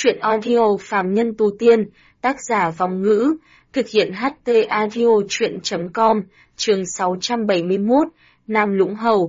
Chuyện audio phàm nhân tu tiên, tác giả Vong Ngữ, thực hiện HT audio chuyện.com, chương 671, Nam Lũng Hầu.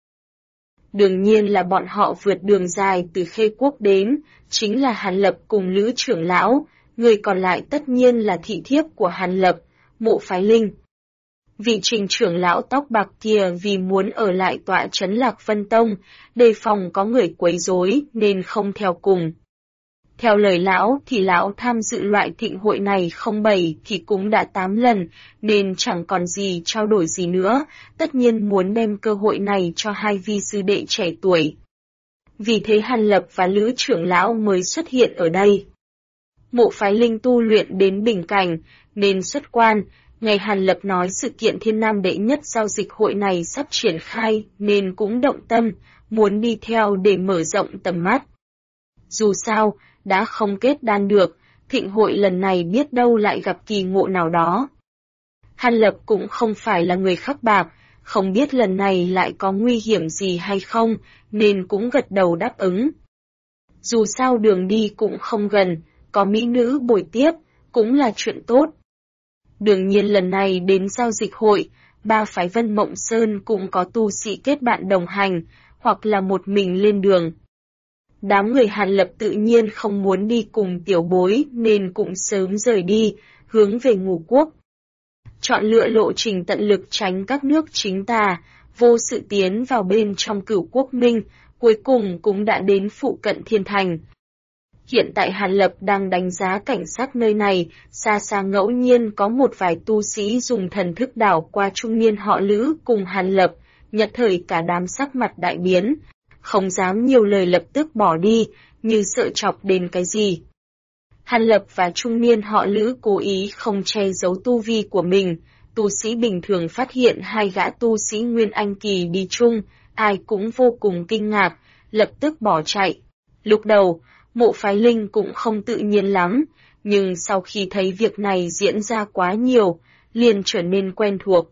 Đương nhiên là bọn họ vượt đường dài từ Khê Quốc đến, chính là Hàn Lập cùng Lữ trưởng lão, người còn lại tất nhiên là thị thiếp của Hàn Lập, Mộ Phái Linh. Vị Trình trưởng lão tóc bạc kia vì muốn ở lại tọa trấn Lạc Vân Tông, đề phòng có người quấy rối nên không theo cùng. Theo lời lão thì lão tham dự loại thịnh hội này không 7 thì cũng đã 8 lần, nên chẳng còn gì trao đổi gì nữa, tất nhiên muốn đem cơ hội này cho hai vi sư đệ trẻ tuổi. Vì thế Hàn Lập và Lữ trưởng lão mới xuất hiện ở đây. Mộ Phái Linh tu luyện đến bình cảnh, nên xuất quan. Ngày Hàn Lập nói sự kiện Thiên Nam đệ nhất giao dịch hội này sắp triển khai nên cũng động tâm, muốn đi theo để mở rộng tầm mắt. Dù sao, đã không kết đan được, thịnh hội lần này biết đâu lại gặp kỳ ngộ nào đó. Hàn Lập cũng không phải là người khắc bạc, không biết lần này lại có nguy hiểm gì hay không, nên cũng gật đầu đáp ứng. Dù sao đường đi cũng không gần, có mỹ nữ bồi tiếp, cũng là chuyện tốt. Đương nhiên lần này đến giao dịch hội, ba phái Vân Mộng Sơn cũng có tu sĩ kết bạn đồng hành, hoặc là một mình lên đường. Đám người Hàn Lập tự nhiên không muốn đi cùng tiểu bối nên cũng sớm rời đi, hướng về Ngũ Quốc. Chọn lựa lộ trình tận lực tránh các nước chính tà, vô sự tiến vào bên trong Cửu Quốc Minh, cuối cùng cũng đã đến phụ cận Thiên Thành. Hiện tại Hàn Lập đang đánh giá cảnh sắc nơi này, xa xa ngẫu nhiên có một vài tu sĩ dùng thần thức đảo qua trung niên họ Lữ cùng Hàn Lập, nhất thời cả đám sắc mặt đại biến, không dám nhiều lời lập tức bỏ đi, như sợ chọc đến cái gì. Hàn Lập và trung niên họ Lữ cố ý không che giấu tu vi của mình, tu sĩ bình thường phát hiện hai gã tu sĩ Nguyên Anh Kỳ đi chung, ai cũng vô cùng kinh ngạc, lập tức bỏ chạy. Lúc đầu, Mộ Phái Linh cũng không tự nhiên lắm, nhưng sau khi thấy việc này diễn ra quá nhiều, liền trở nên quen thuộc.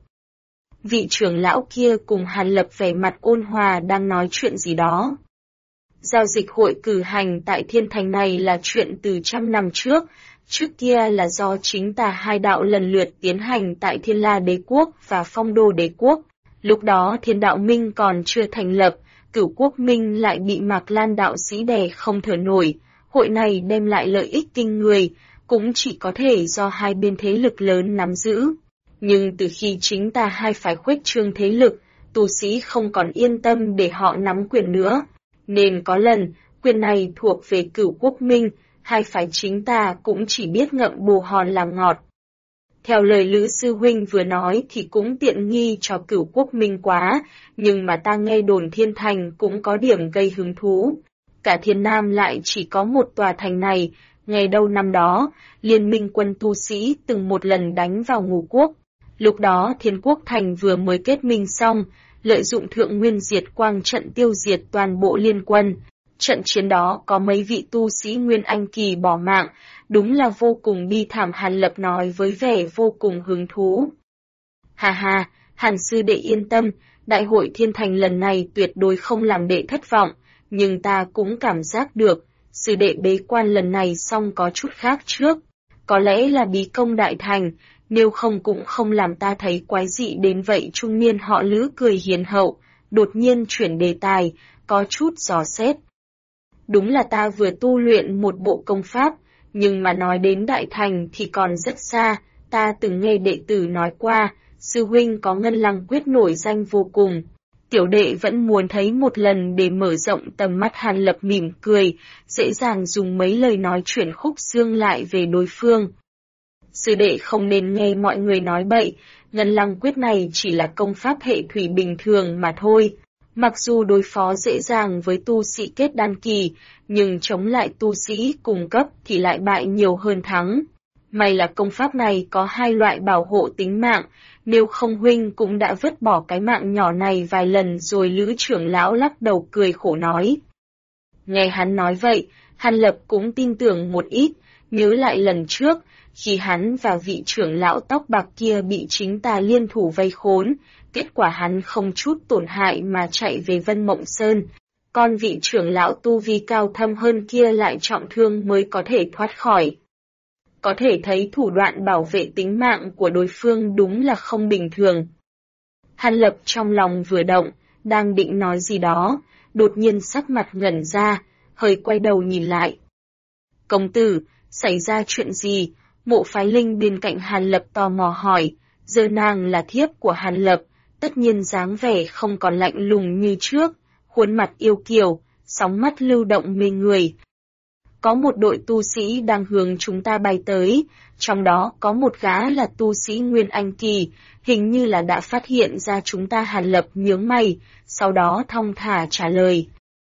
Vị trưởng lão kia cùng Hàn Lập vẻ mặt ôn hòa đang nói chuyện gì đó. Giao dịch hội cử hành tại Thiên Thành này là chuyện từ trăm năm trước kia là do chính tà hai đạo lần lượt tiến hành tại Thiên La Đế Quốc và Phong Đô Đế Quốc. Lúc đó Thiên Đạo Minh còn chưa thành lập, Cửu Quốc Minh lại bị Mạc Lan đạo sĩ đè không thở nổi, hội này đem lại lợi ích kinh người, cũng chỉ có thể do hai bên thế lực lớn nắm giữ. Nhưng từ khi chính tà hai phái khuếch trương thế lực, tu sĩ không còn yên tâm để họ nắm quyền nữa, nên có lần, quyền này thuộc về Cửu Quốc Minh, hai phái chính tà cũng chỉ biết ngậm bồ hòn làm ngọt. Theo lời Lữ Sư Huynh vừa nói thì cũng tiện nghi cho Cửu Quốc Minh quá, nhưng mà ta nghe đồn Thiên Thành cũng có điểm gây hứng thú. Cả Thiên Nam lại chỉ có một tòa thành này, ngày đâu năm đó, liên minh quân tu sĩ từng một lần đánh vào Ngũ Quốc. Lúc đó Thiên Quốc Thành vừa mới kết minh xong, lợi dụng Thượng Nguyên Diệt Quang trận tiêu diệt toàn bộ liên quân. Trận chiến đó có mấy vị tu sĩ Nguyên Anh Kỳ bỏ mạng, đúng là vô cùng bi thảm. Hàn Lập nói với vẻ vô cùng hứng thú. Ha ha, Hàn sư đệ yên tâm, đại hội Thiên Thành lần này tuyệt đối không làm đệ thất vọng, nhưng ta cũng cảm giác được, sư đệ bế quan lần này xong có chút khác trước. Có lẽ là bí công đại thành, nếu không cũng không làm ta thấy quái dị đến vậy. Trung niên họ Lữ cười hiền hậu, đột nhiên chuyển đề tài, có chút dò xét. Đúng là ta vừa tu luyện một bộ công pháp, nhưng mà nói đến đại thành thì còn rất xa, ta từng nghe đệ tử nói qua, sư huynh có Ngân Lăng quyết nổi danh vô cùng. Tiểu đệ vẫn muốn thấy một lần để mở rộng tầm mắt. Hàn Lập mỉm cười, dễ dàng dùng mấy lời nói chuyển khúc xương lại về đối phương. Sư đệ không nên nghe mọi người nói bậy, Ngân Lăng quyết này chỉ là công pháp hệ thủy bình thường mà thôi. Mặc dù đối phó dễ dàng với tu sĩ kết đan kỳ, nhưng chống lại tu sĩ cùng cấp thì lại bại nhiều hơn thắng. May là công pháp này có hai loại bảo hộ tính mạng, nếu không huynh cũng đã vứt bỏ cái mạng nhỏ này vài lần rồi. Lữ trưởng lão lắc đầu cười khổ nói. Nghe hắn nói vậy, Hàn Lập cũng tin tưởng một ít, nhớ lại lần trước, khi hắn và vị trưởng lão tóc bạc kia bị chính tà liên thủ vây khốn, kết quả hắn không chút tổn hại mà chạy về Vân Mộng Sơn. Con vị trưởng lão tu vi cao thâm hơn kia lại trọng thương mới có thể thoát khỏi. Có thể thấy thủ đoạn bảo vệ tính mạng của đối phương đúng là không bình thường. Hàn Lập trong lòng vừa động, đang định nói gì đó, đột nhiên sắc mặt ngẩn ra, hơi quay đầu nhìn lại. Công tử, xảy ra chuyện gì? Mộ Phái Linh bên cạnh Hàn Lập tò mò hỏi, giờ nàng là thiếp của Hàn Lập, tất nhiên dáng vẻ không còn lạnh lùng như trước, khuôn mặt yêu kiều, sóng mắt lưu động mê người. Có một đội tu sĩ đang hướng chúng ta bay tới, trong đó có một gã là tu sĩ Nguyên Anh Kỳ, hình như là đã phát hiện ra chúng ta. Hàn Lập nhướng mày, sau đó thong thả trả lời.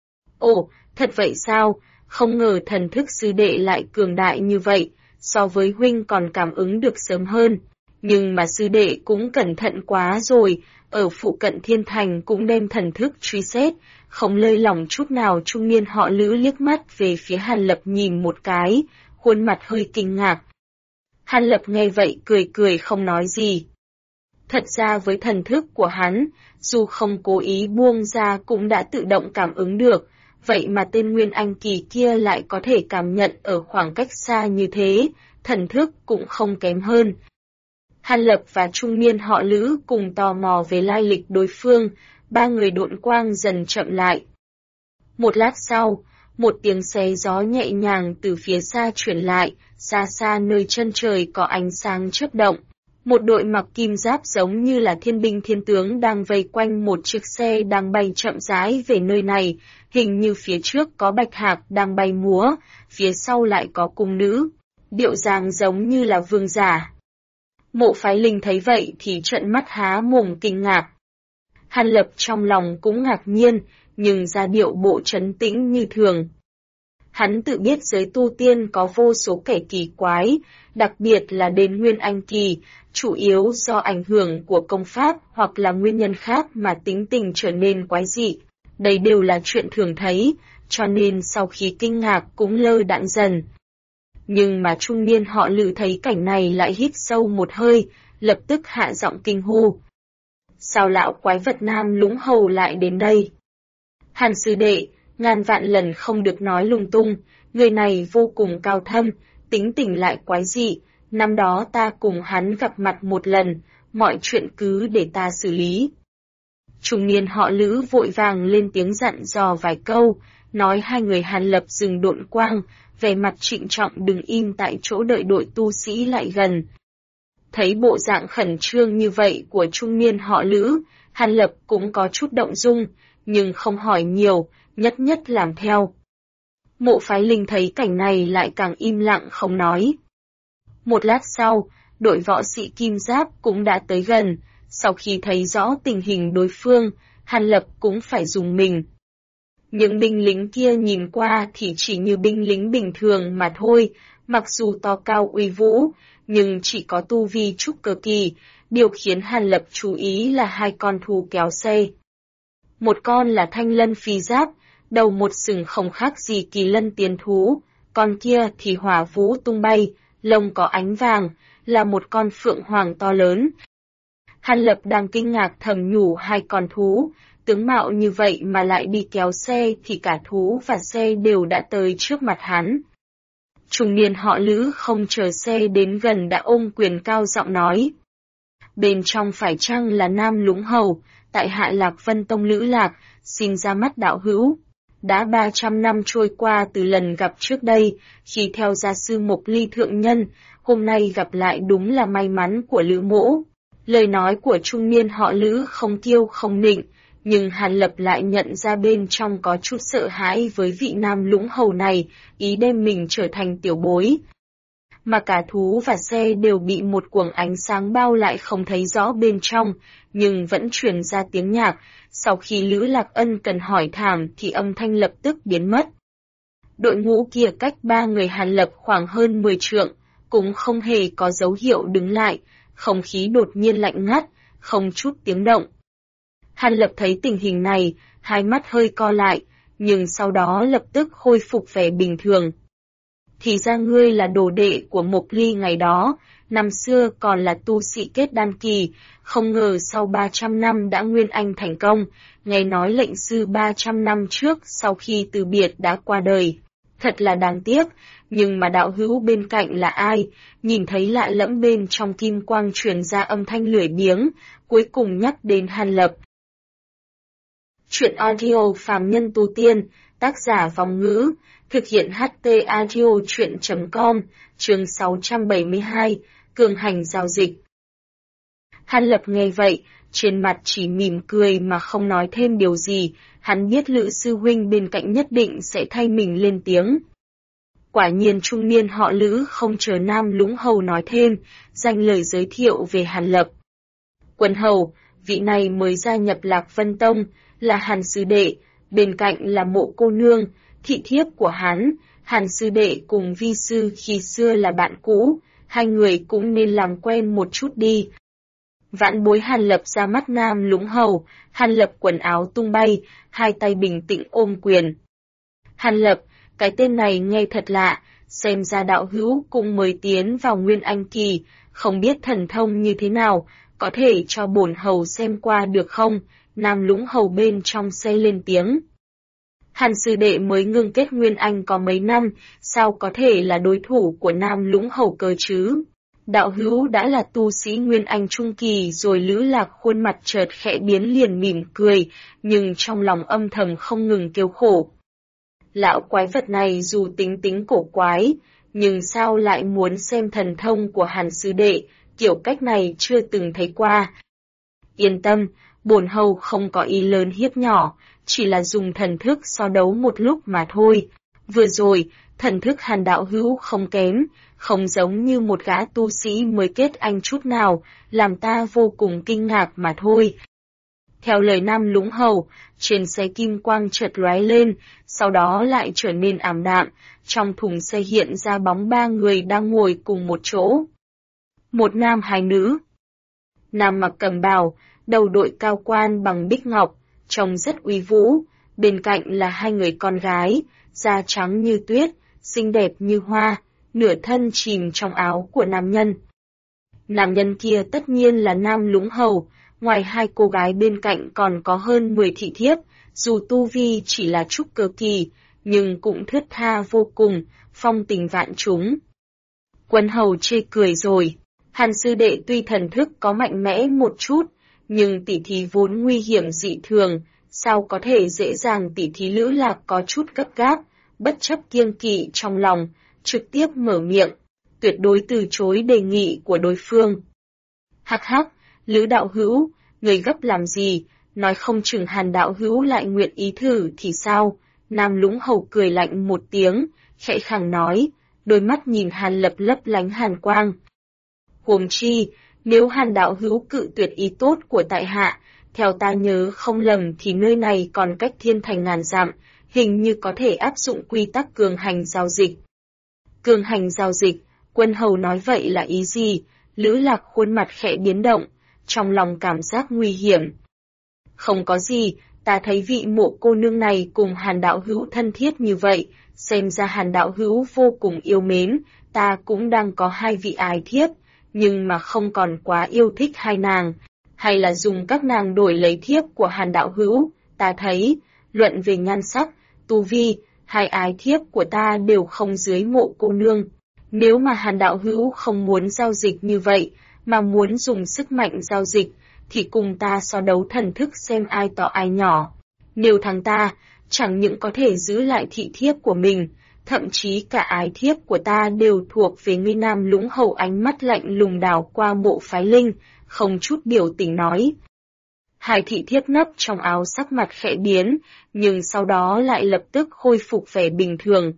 Ồ, thật vậy sao? Không ngờ thần thức sư đệ lại cường đại như vậy, so với huynh còn cảm ứng được sớm hơn. Nhưng mà sư đệ cũng cẩn thận quá rồi, ở phụ cận Thiên Thành cũng đem thần thức truy xét, không lơi lỏng chút nào. Trung niên họ Lữ liếc mắt về phía Hàn Lập nhìn một cái, khuôn mặt hơi kinh ngạc. Hàn Lập nghe vậy cười cười không nói gì. Thật ra với thần thức của hắn, dù không cố ý buông ra cũng đã tự động cảm ứng được, vậy mà tên Nguyên Anh Kỳ kia lại có thể cảm nhận ở khoảng cách xa như thế, thần thức cũng không kém hơn. Hàn Lập và trung niên họ Lữ cùng tò mò về lai lịch đối phương, ba người độn quang dần chậm lại. Một lát sau, một tiếng xé gió nhẹ nhàng từ phía xa truyền lại, xa xa nơi chân trời có ánh sáng chớp động. Một đội mặc kim giáp giống như là thiên binh thiên tướng đang vây quanh một chiếc xe đang bay chậm rãi về nơi này, hình như phía trước có bạch hạc đang bay múa, phía sau lại có cung nữ, điệu dáng giống như là vương giả. Mộ Phái Linh thấy vậy thì trợn mắt há mồm kinh ngạc. Hàn Lập trong lòng cũng ngạc nhiên, nhưng ra điệu bộ trấn tĩnh như thường. Hắn tự biết giới tu tiên có vô số kẻ kỳ quái, đặc biệt là đến Nguyên Anh Kỳ, chủ yếu do ảnh hưởng của công pháp hoặc là nguyên nhân khác mà tính tình trở nên quái dị. Đây đều là chuyện thường thấy, cho nên sau khi kinh ngạc cũng lơ đãng dần. Nhưng mà trung niên họ Lữ thấy cảnh này lại hít sâu một hơi, lập tức hạ giọng kinh hô. Sao lão quái vật Nam Lũng Hầu lại đến đây? Hàn sư đệ, ngàn vạn lần không được nói lung tung, người này vô cùng cao thâm, tính tình lại quái dị, năm đó ta cùng hắn gặp mặt một lần, mọi chuyện cứ để ta xử lý. Trung niên họ Lữ vội vàng lên tiếng dặn dò vài câu, nói hai người Hàn Lập dừng độn quang, vẻ mặt trịnh trọng đứng im tại chỗ đợi đội tu sĩ lại gần. Thấy bộ dạng khẩn trương như vậy của trung niên họ Lữ, Hàn Lập cũng có chút động dung, nhưng không hỏi nhiều, nhất nhất làm theo. Mộ Phái Linh thấy cảnh này lại càng im lặng không nói. Một lát sau, đội võ sĩ kim giáp cũng đã tới gần, sau khi thấy rõ tình hình đối phương, Hàn Lập cũng phải dùng mình. Những binh lính kia nhìn qua thì chỉ như binh lính bình thường mà thôi, mặc dù to cao uy vũ, nhưng chỉ có tu vi trúc cơ kỳ, điều khiến Hàn Lập chú ý là hai con thú kéo xe. Một con là thanh lân phi giáp, đầu một sừng không khác gì kỳ lân tiến thú, con kia thì hỏa vũ tung bay, lông có ánh vàng, là một con phượng hoàng to lớn. Hàn Lập đang kinh ngạc thầm nhủ hai con thú, tướng mạo như vậy mà lại đi kéo xe thì cả thú và xe đều đã tới trước mặt hắn. Trung niên họ Lữ không chờ xe đến gần đã ôm quyền cao giọng nói. Bên trong phải chăng là Nam Lũng Hầu, tại hạ Lạc Vân Tông Lữ Lạc, xin ra mắt đạo hữu. Đã 300 năm trôi qua từ lần gặp trước đây, khi theo gia sư Mộc Ly thượng nhân, hôm nay gặp lại đúng là may mắn của Lữ mỗ. Lời nói của trung niên họ Lữ không kiêu không nịnh, nhưng Hàn Lập lại nhận ra bên trong có chút sợ hãi với vị Nam Lũng Hầu này, ý đem mình trở thành tiểu bối. Mà cả thú và xe đều bị một quầng ánh sáng bao lại không thấy rõ bên trong, nhưng vẫn truyền ra tiếng nhạc. Sau khi Lữ Lạc Ân cần hỏi thảm thì âm thanh lập tức biến mất. Đội ngũ kia cách ba người Hàn Lập khoảng hơn 10 trượng, cũng không hề có dấu hiệu đứng lại, không khí đột nhiên lạnh ngắt, không chút tiếng động. Hàn Lập thấy tình hình này, hai mắt hơi co lại, nhưng sau đó lập tức khôi phục vẻ bình thường. thì ra ngươi là đồ đệ của Mộc Ly ngày đó, năm xưa còn là tu sĩ kết đan kỳ, không ngờ sau 300 năm đã nguyên anh thành công, nghe nói lệnh sư 300 năm trước sau khi từ biệt đã qua đời. Thật là đáng tiếc, nhưng mà đạo hữu bên cạnh là ai? Nhìn thấy lạ lẫm bên trong kim quang truyền ra âm thanh lười biếng, cuối cùng nhắc đến Hàn Lập. Chuyện audio phàm nhân tu tiên, tác giả Vong Ngữ, thực hiện HT audio chuyện.com, chương 672, cường hành giao dịch. Hàn Lập nghe vậy, trên mặt chỉ mỉm cười mà không nói thêm điều gì, hắn biết Lữ sư huynh bên cạnh nhất định sẽ thay mình lên tiếng. Quả nhiên trung niên họ Lữ không chờ Nam Lũng Hầu nói thêm, dành lời giới thiệu về Hàn Lập. Quân hầu, vị này mới gia nhập Lạc Vân Tông, là Hàn sư đệ, bên cạnh là Mộ cô nương, thị thiếp của hắn. Hàn sư đệ cùng vi sư khi xưa là bạn cũ, hai người cũng nên làm quen một chút đi. Vãn bối Hàn Lập ra mắt Nam Lũng Hầu, Hàn Lập quần áo tung bay, hai tay bình tĩnh ôm quyền. Hàn Lập, cái tên này nghe thật lạ, xem ra đạo hữu cũng mới tiến vào Nguyên Anh kỳ, không biết thần thông như thế nào, có thể cho bổn hầu xem qua được không? Nam Lũng Hầu bên trong xây lên tiếng. Hàn sư đệ mới ngưng kết Nguyên Anh có mấy năm, sao có thể là đối thủ của Nam Lũng Hầu cơ chứ? Đạo hữu đã là tu sĩ Nguyên Anh trung kỳ rồi. Lữ Lạc khuôn mặt chợt khẽ biến liền mỉm cười, nhưng trong lòng âm thầm không ngừng kêu khổ. Lão quái vật này dù tính cổ quái, nhưng sao lại muốn xem thần thông của Hàn sư đệ, kiểu cách này chưa từng thấy qua. Yên tâm, bổn hầu không có ý lớn hiếp nhỏ, chỉ là dùng thần thức so đấu một lúc mà thôi. Vừa rồi, thần thức Hàn đạo hữu không kém, không giống như một gã tu sĩ mới kết anh chút nào, làm ta vô cùng kinh ngạc mà thôi. Theo lời Nam Lũng Hầu, trên xe kim quang chợt lóe lên, sau đó lại trở nên ảm đạm, trong thùng xe hiện ra bóng ba người đang ngồi cùng một chỗ. Một nam hai nữ. Nam mặc cẩm bào, đầu đội cao quan bằng bích ngọc, trông rất uy vũ, bên cạnh là hai người con gái, da trắng như tuyết, xinh đẹp như hoa, nửa thân chìm trong áo của nam nhân. Nam nhân kia tất nhiên là Nam Lũng Hầu, ngoài hai cô gái bên cạnh còn có hơn 10 thị thiếp, dù tu vi chỉ là trúc cơ kỳ, nhưng cũng thướt tha vô cùng, phong tình vạn chúng. Quân hầu chê cười rồi, Hàn sư đệ tuy thần thức có mạnh mẽ một chút, nhưng tỉ thí vốn nguy hiểm dị thường, sao có thể dễ dàng tỉ thí. Lữ Lạc có chút gấp gáp, bất chấp kiêng kỵ trong lòng, trực tiếp mở miệng, tuyệt đối từ chối đề nghị của đối phương. Hắc hắc, Lữ đạo hữu, người gấp làm gì, nói không chừng Hàn đạo hữu lại nguyện ý thử thì sao? Nam Lũng Hầu cười lạnh một tiếng, khẽ khàng nói, đôi mắt nhìn Hàn Lập lấp lánh hàn quang. Huống chi, nếu Hàn đạo hữu cự tuyệt ý tốt của tại hạ, theo ta nhớ không lầm thì nơi này còn cách thiên thành ngàn dặm, hình như có thể áp dụng quy tắc cường hành giao dịch. Cường hành giao dịch, quân hầu nói vậy là ý gì? Lữ Lạc khuôn mặt khẽ biến động, trong lòng cảm giác nguy hiểm. Không có gì, ta thấy vị Mộ cô nương này cùng Hàn đạo hữu thân thiết như vậy, xem ra Hàn đạo hữu vô cùng yêu mến, ta cũng đang có hai vị ái thiếp, nhưng mà không còn quá yêu thích hai nàng, hay là dùng các nàng đổi lấy thiếp của Hàn đạo hữu. Ta thấy, luận về nhan sắc, tu vi, hai ái thiếp của ta đều không dưới Mộ cô nương. Nếu mà Hàn đạo hữu không muốn giao dịch như vậy, mà muốn dùng sức mạnh giao dịch, thì cùng ta so đấu thần thức xem ai to ai nhỏ. Nếu thắng ta, chẳng những có thể giữ lại thị thiếp của mình, thậm chí cả ái thiếp của ta đều thuộc về ngươi. Nam Lũng Hầu ánh mắt lạnh lùng đảo qua Mộ Phái Linh, không chút biểu tình nói. Hai thị thiếp nấp trong áo sắc mặt khẽ biến, nhưng sau đó lại lập tức khôi phục vẻ bình thường.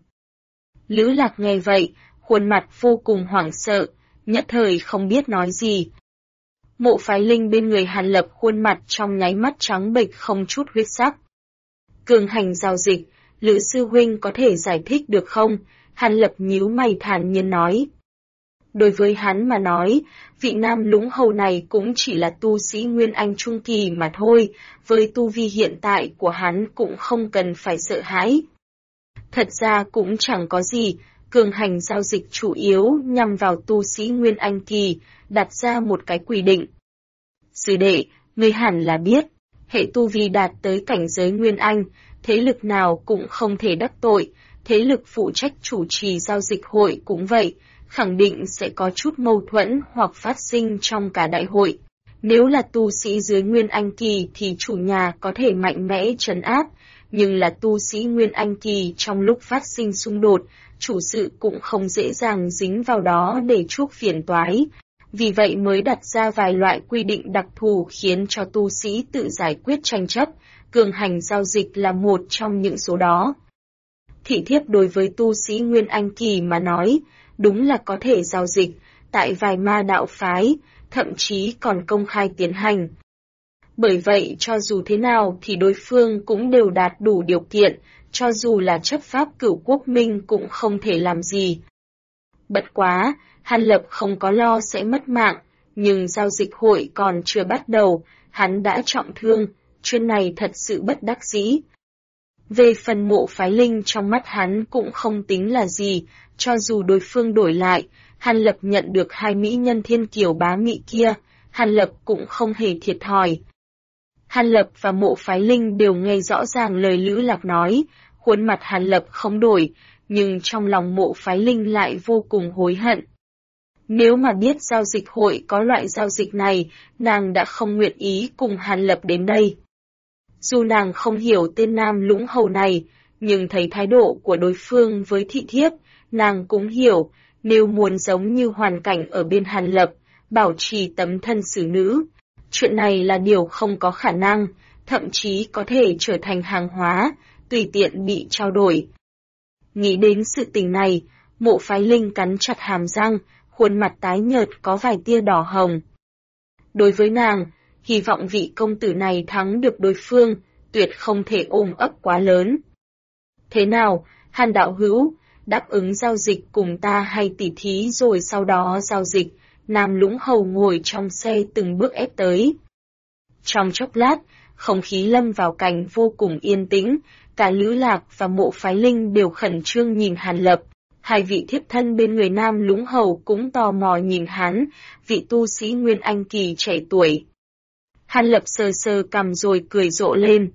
Lữ Lạc nghe vậy, khuôn mặt vô cùng hoảng sợ, nhất thời không biết nói gì. Mộ Phái Linh bên người Hàn Lập khuôn mặt trong nháy mắt trắng bệch không chút huyết sắc. Cường hành giao dịch, Lữ sư huynh có thể giải thích được không? Hàn Lập nhíu mày thản nhiên nói. Đối với hắn mà nói, vị Nam Lũng Hầu này cũng chỉ là tu sĩ Nguyên Anh trung kỳ mà thôi, với tu vi hiện tại của hắn cũng không cần phải sợ hãi. Thật ra cũng chẳng có gì, cường hành giao dịch chủ yếu nhằm vào tu sĩ Nguyên Anh Kỳ, đặt ra một cái quy định. Sư đệ, ngươi hẳn là biết, hệ tu vi đạt tới cảnh giới Nguyên Anh, thế lực nào cũng không thể đắc tội, thế lực phụ trách chủ trì giao dịch hội cũng vậy, khẳng định sẽ có chút mâu thuẫn hoặc phát sinh trong cả đại hội. Nếu là tu sĩ dưới Nguyên Anh Kỳ thì chủ nhà có thể mạnh mẽ trấn áp, nhưng là tu sĩ Nguyên Anh Kỳ trong lúc phát sinh xung đột, chủ sự cũng không dễ dàng dính vào đó để chuốc phiền toái. Vì vậy mới đặt ra vài loại quy định đặc thù khiến cho tu sĩ tự giải quyết tranh chấp, cường hành giao dịch là một trong những số đó. Thị thiếp đối với tu sĩ Nguyên Anh Kỳ mà nói, đúng là có thể giao dịch, tại vài ma đạo phái, thậm chí còn công khai tiến hành. Bởi vậy cho dù thế nào thì đối phương cũng đều đạt đủ điều kiện, cho dù là chấp pháp Cửu Quốc Minh cũng không thể làm gì. Bất quá, Hàn Lập không có lo sẽ mất mạng, nhưng giao dịch hội còn chưa bắt đầu, hắn đã trọng thương, chuyện này thật sự bất đắc dĩ. Về phần Mộ Phái Linh trong mắt hắn cũng không tính là gì, cho dù đối phương đổi lại, Hàn Lập nhận được hai mỹ nhân thiên kiều bá mị kia, Hàn Lập cũng không hề thiệt thòi. Hàn Lập và Mộ Phái Linh đều nghe rõ ràng lời Lữ Lạc nói, khuôn mặt Hàn Lập không đổi, nhưng trong lòng Mộ Phái Linh lại vô cùng hối hận. Nếu mà biết giao dịch hội có loại giao dịch này, nàng đã không nguyện ý cùng Hàn Lập đến đây. Dù nàng không hiểu tên Nam Lũng Hầu này, nhưng thấy thái độ của đối phương với thị thiếp, nàng cũng hiểu, nếu muốn giống như hoàn cảnh ở bên Hàn Lập, bảo trì tấm thân xử nữ, chuyện này là điều không có khả năng, thậm chí có thể trở thành hàng hóa, tùy tiện bị trao đổi. Nghĩ đến sự tình này, Mộ Phái Linh cắn chặt hàm răng, khuôn mặt tái nhợt có vài tia đỏ hồng. Đối với nàng, hy vọng vị công tử này thắng được đối phương, tuyệt không thể ôm ấp quá lớn. Thế nào, Hàn đạo hữu, đáp ứng giao dịch cùng ta hay tỉ thí rồi sau đó giao dịch? Nam Lũng Hầu ngồi trong xe từng bước ép tới. Trong chốc lát, không khí lâm vào cảnh vô cùng yên tĩnh, cả Lữ Lạc và Mộ Phái Linh đều khẩn trương nhìn Hàn Lập. Hai vị thiếp thân bên người Nam Lũng Hầu cũng tò mò nhìn hắn, vị tu sĩ Nguyên Anh Kỳ trẻ tuổi. Hàn Lập sờ sờ cằm rồi cười rộ lên.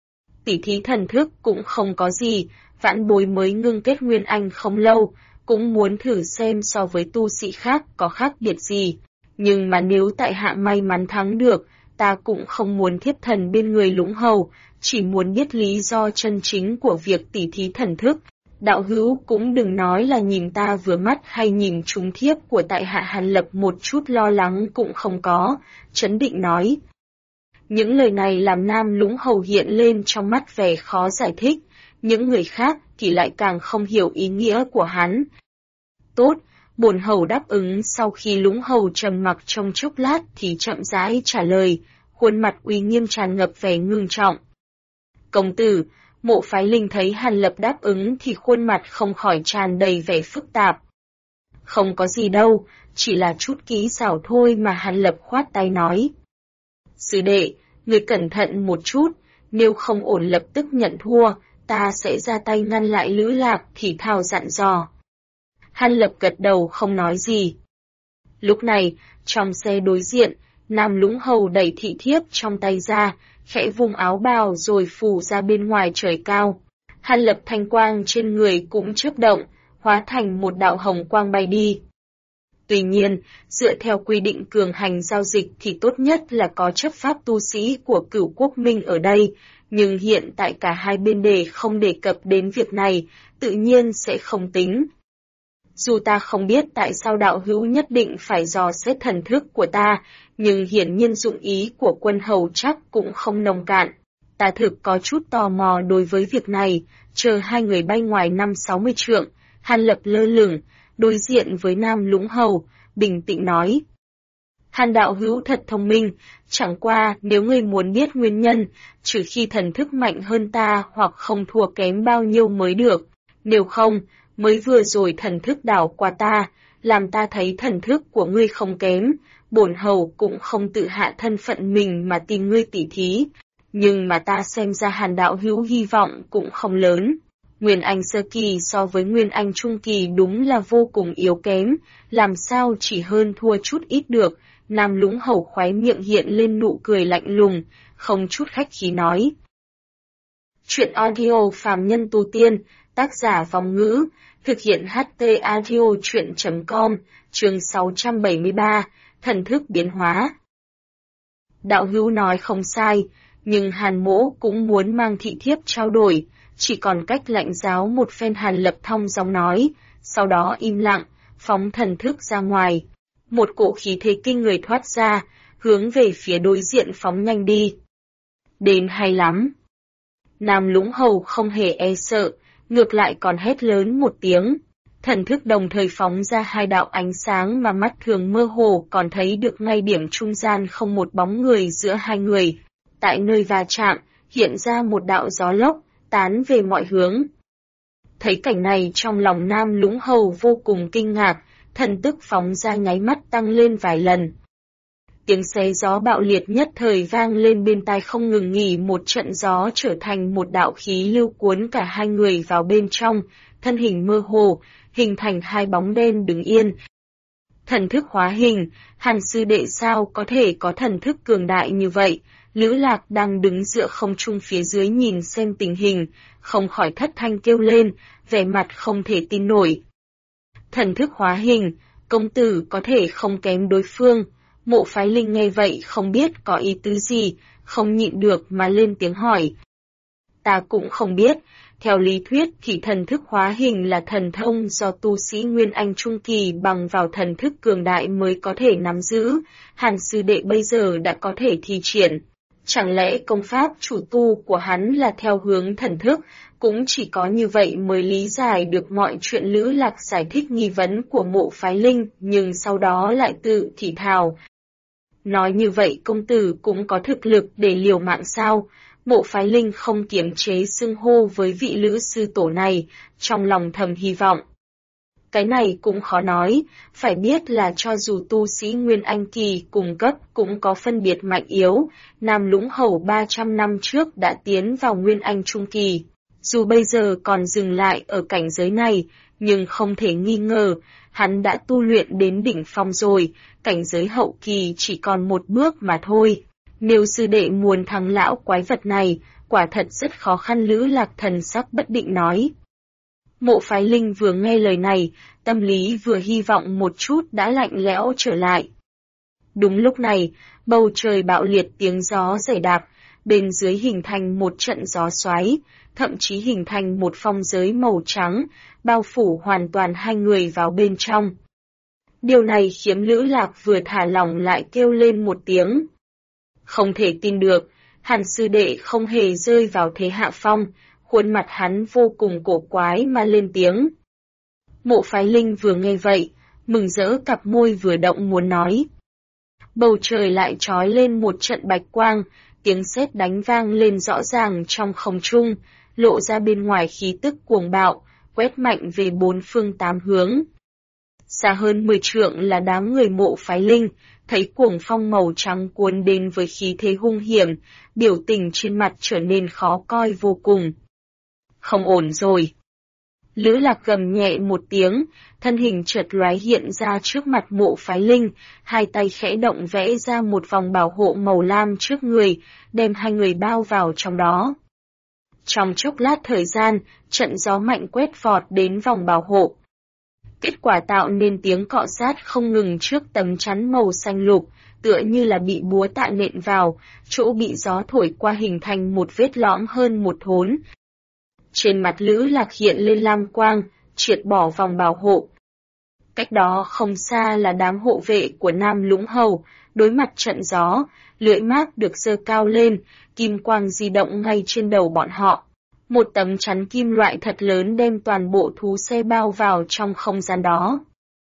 Tỉ thí thần thức cũng không có gì, vãn bối mới ngưng kết Nguyên Anh không lâu, cũng muốn thử xem so với tu sĩ khác có khác biệt gì. Nhưng mà nếu tại hạ may mắn thắng được, ta cũng không muốn thiếp thần bên người Lũng Hầu, chỉ muốn biết lý do chân chính của việc tỉ thí thần thức. Đạo hữu cũng đừng nói là nhìn ta vừa mắt hay nhìn trúng thiếp của tại hạ. Hàn Lập một chút lo lắng cũng không có, trấn định nói. Những lời này làm Nam Lũng Hầu hiện lên trong mắt vẻ khó giải thích, những người khác thì lại càng không hiểu ý nghĩa của hắn. Tốt, bổn hầu đáp ứng. Sau khi Lũng Hầu trầm mặc trong chốc lát thì chậm rãi trả lời, khuôn mặt uy nghiêm tràn ngập vẻ ngưng trọng. Công tử, Mộ Phái Linh thấy Hàn Lập đáp ứng thì khuôn mặt không khỏi tràn đầy vẻ phức tạp. Không có gì đâu, chỉ là chút kỹ xảo thôi mà. Hàn Lập khoát tay nói. Sư đệ, người cẩn thận một chút, nếu không ổn lập tức nhận thua, ta sẽ ra tay ngăn lại. Lữ Lạc thì thào dặn dò. Hàn Lập gật đầu không nói gì. Lúc này, trong xe đối diện, Nam Lũng Hầu đẩy thị thiếp trong tay ra, khẽ vùng áo bào rồi phủ ra bên ngoài trời cao. Hàn Lập thanh quang trên người cũng chớp động, hóa thành một đạo hồng quang bay đi. Tuy nhiên, dựa theo quy định cường hành giao dịch thì tốt nhất là có chấp pháp tu sĩ của Cửu Quốc Minh ở đây, nhưng hiện tại cả hai bên đề không đề cập đến việc này, tự nhiên sẽ không tính. Dù ta không biết tại sao đạo hữu nhất định phải dò xét thần thức của ta, nhưng hiển nhiên dụng ý của quân hầu chắc cũng không nông cạn. Ta thực có chút tò mò đối với việc này, chờ hai người bay ngoài 50-60 trượng, Hàn Lập lơ lửng, đối diện với Nam Lũng Hầu, bình tĩnh nói. Hàn đạo hữu thật thông minh, chẳng qua nếu ngươi muốn biết nguyên nhân, trừ khi thần thức mạnh hơn ta hoặc không thua kém bao nhiêu mới được, nếu không, mới vừa rồi thần thức đảo qua ta, làm ta thấy thần thức của ngươi không kém, bổn hầu cũng không tự hạ thân phận mình mà tìm ngươi tỉ thí, nhưng mà ta xem ra Hàn đạo hữu hy vọng cũng không lớn. Nguyên Anh sơ kỳ so với Nguyên Anh trung kỳ đúng là vô cùng yếu kém, làm sao chỉ hơn thua chút ít được. Nam Lũng Hầu khóe miệng hiện lên nụ cười lạnh lùng, không chút khách khí nói. Chuyện audio phàm nhân tu tiên, tác giả Vong Ngữ, thực hiện HT audio chuyện.com, chương 673, thần thức biến hóa. Đạo hữu nói không sai, nhưng Hàn Mỗ cũng muốn mang thị thiếp trao đổi, chỉ còn cách lạnh giáo một phen. Hàn Lập thong dong nói, sau đó im lặng, phóng thần thức ra ngoài. Một cỗ khí thế kinh người thoát ra, hướng về phía đối diện phóng nhanh đi. Đến hay lắm. Nam Lũng Hầu không hề e sợ, ngược lại còn hét lớn một tiếng. Thần thức đồng thời phóng ra hai đạo ánh sáng mà mắt thường mơ hồ còn thấy được ngay điểm trung gian không một bóng người giữa hai người. Tại nơi va chạm, hiện ra một đạo gió lốc, tán về mọi hướng. Thấy cảnh này trong lòng Nam Lũng Hầu vô cùng kinh ngạc, thần tức phóng ra nháy mắt tăng lên vài lần. Tiếng xé gió bạo liệt nhất thời vang lên bên tai không ngừng nghỉ, một trận gió trở thành một đạo khí lưu cuốn cả hai người vào bên trong, thân hình mơ hồ, hình thành hai bóng đen đứng yên. Thần thức hóa hình, Hàn sư đệ sao có thể có thần thức cường đại như vậy? Lữ Lạc đang đứng giữa không trung phía dưới nhìn xem tình hình, không khỏi thất thanh kêu lên, vẻ mặt không thể tin nổi. Thần thức hóa hình, công tử có thể không kém đối phương. Mộ Phái Linh nghe vậy không biết có ý tứ gì, không nhịn được mà lên tiếng hỏi. Ta cũng không biết, theo lý thuyết thì thần thức hóa hình là thần thông do tu sĩ Nguyên Anh Trung Kỳ bằng vào thần thức cường đại mới có thể nắm giữ, Hàn sư đệ bây giờ đã có thể thi triển. Chẳng lẽ công pháp chủ tu của hắn là theo hướng thần thức, cũng chỉ có như vậy mới lý giải được mọi chuyện. Lữ Lạc giải thích nghi vấn của Mộ Phái Linh, nhưng sau đó lại tự thì thào. Nói như vậy công tử cũng có thực lực để liều mạng sao? Mộ Phái Linh không kiềm chế xưng hô với vị Lữ sư tổ này, trong lòng thầm hy vọng. Cái này cũng khó nói, phải biết là cho dù tu sĩ Nguyên Anh Kỳ cùng cấp cũng có phân biệt mạnh yếu, Nam Lũng Hầu 300 năm trước đã tiến vào Nguyên Anh Trung Kỳ. Dù bây giờ còn dừng lại ở cảnh giới này, nhưng không thể nghi ngờ, hắn đã tu luyện đến đỉnh phong rồi, cảnh giới hậu kỳ chỉ còn một bước mà thôi. Nếu sư đệ muốn thắng lão quái vật này, quả thật rất khó khăn. Lữ Lạc thần sắc bất định nói. Mộ Phái Linh vừa nghe lời này, tâm lý vừa hy vọng một chút đã lạnh lẽo trở lại. Đúng lúc này, bầu trời bạo liệt, tiếng gió rải đạp, bên dưới hình thành một trận gió xoáy, thậm chí hình thành một phong giới màu trắng, bao phủ hoàn toàn hai người vào bên trong. Điều này khiến Lữ Lạc vừa thả lỏng lại kêu lên một tiếng. Không thể tin được, Hàn sư đệ không hề rơi vào thế hạ phong, khuôn mặt hắn vô cùng cổ quái mà lên tiếng. Mộ Phái Linh vừa nghe vậy, mừng rỡ cặp môi vừa động muốn nói. Bầu trời lại trói lên một trận bạch quang, tiếng sét đánh vang lên rõ ràng trong không trung, lộ ra bên ngoài khí tức cuồng bạo, quét mạnh về bốn phương tám hướng. Xa hơn 10 trượng là đám người Mộ Phái Linh, thấy cuồng phong màu trắng cuốn đến với khí thế hung hiểm, biểu tình trên mặt trở nên khó coi vô cùng. Không ổn rồi. Lữ Lạc gầm nhẹ một tiếng, thân hình chợt lóe hiện ra trước mặt Mộ Phái Linh, hai tay khẽ động vẽ ra một vòng bảo hộ màu lam trước người, đem hai người bao vào trong đó. Trong chốc lát thời gian, trận gió mạnh quét vọt đến vòng bảo hộ. Kết quả tạo nên tiếng cọ sát không ngừng trước tấm chắn màu xanh lục, tựa như là bị búa tạ nện vào, chỗ bị gió thổi qua hình thành một vết lõm hơn một thốn. Trên mặt Lữ Lạc hiện lên lam quang, triệt bỏ vòng bảo hộ. Cách đó không xa là đám hộ vệ của Nam Lũng Hầu, đối mặt trận gió, lưỡi mác được giơ cao lên, kim quang di động ngay trên đầu bọn họ. Một tấm chắn kim loại thật lớn đem toàn bộ thú xe bao vào trong không gian đó.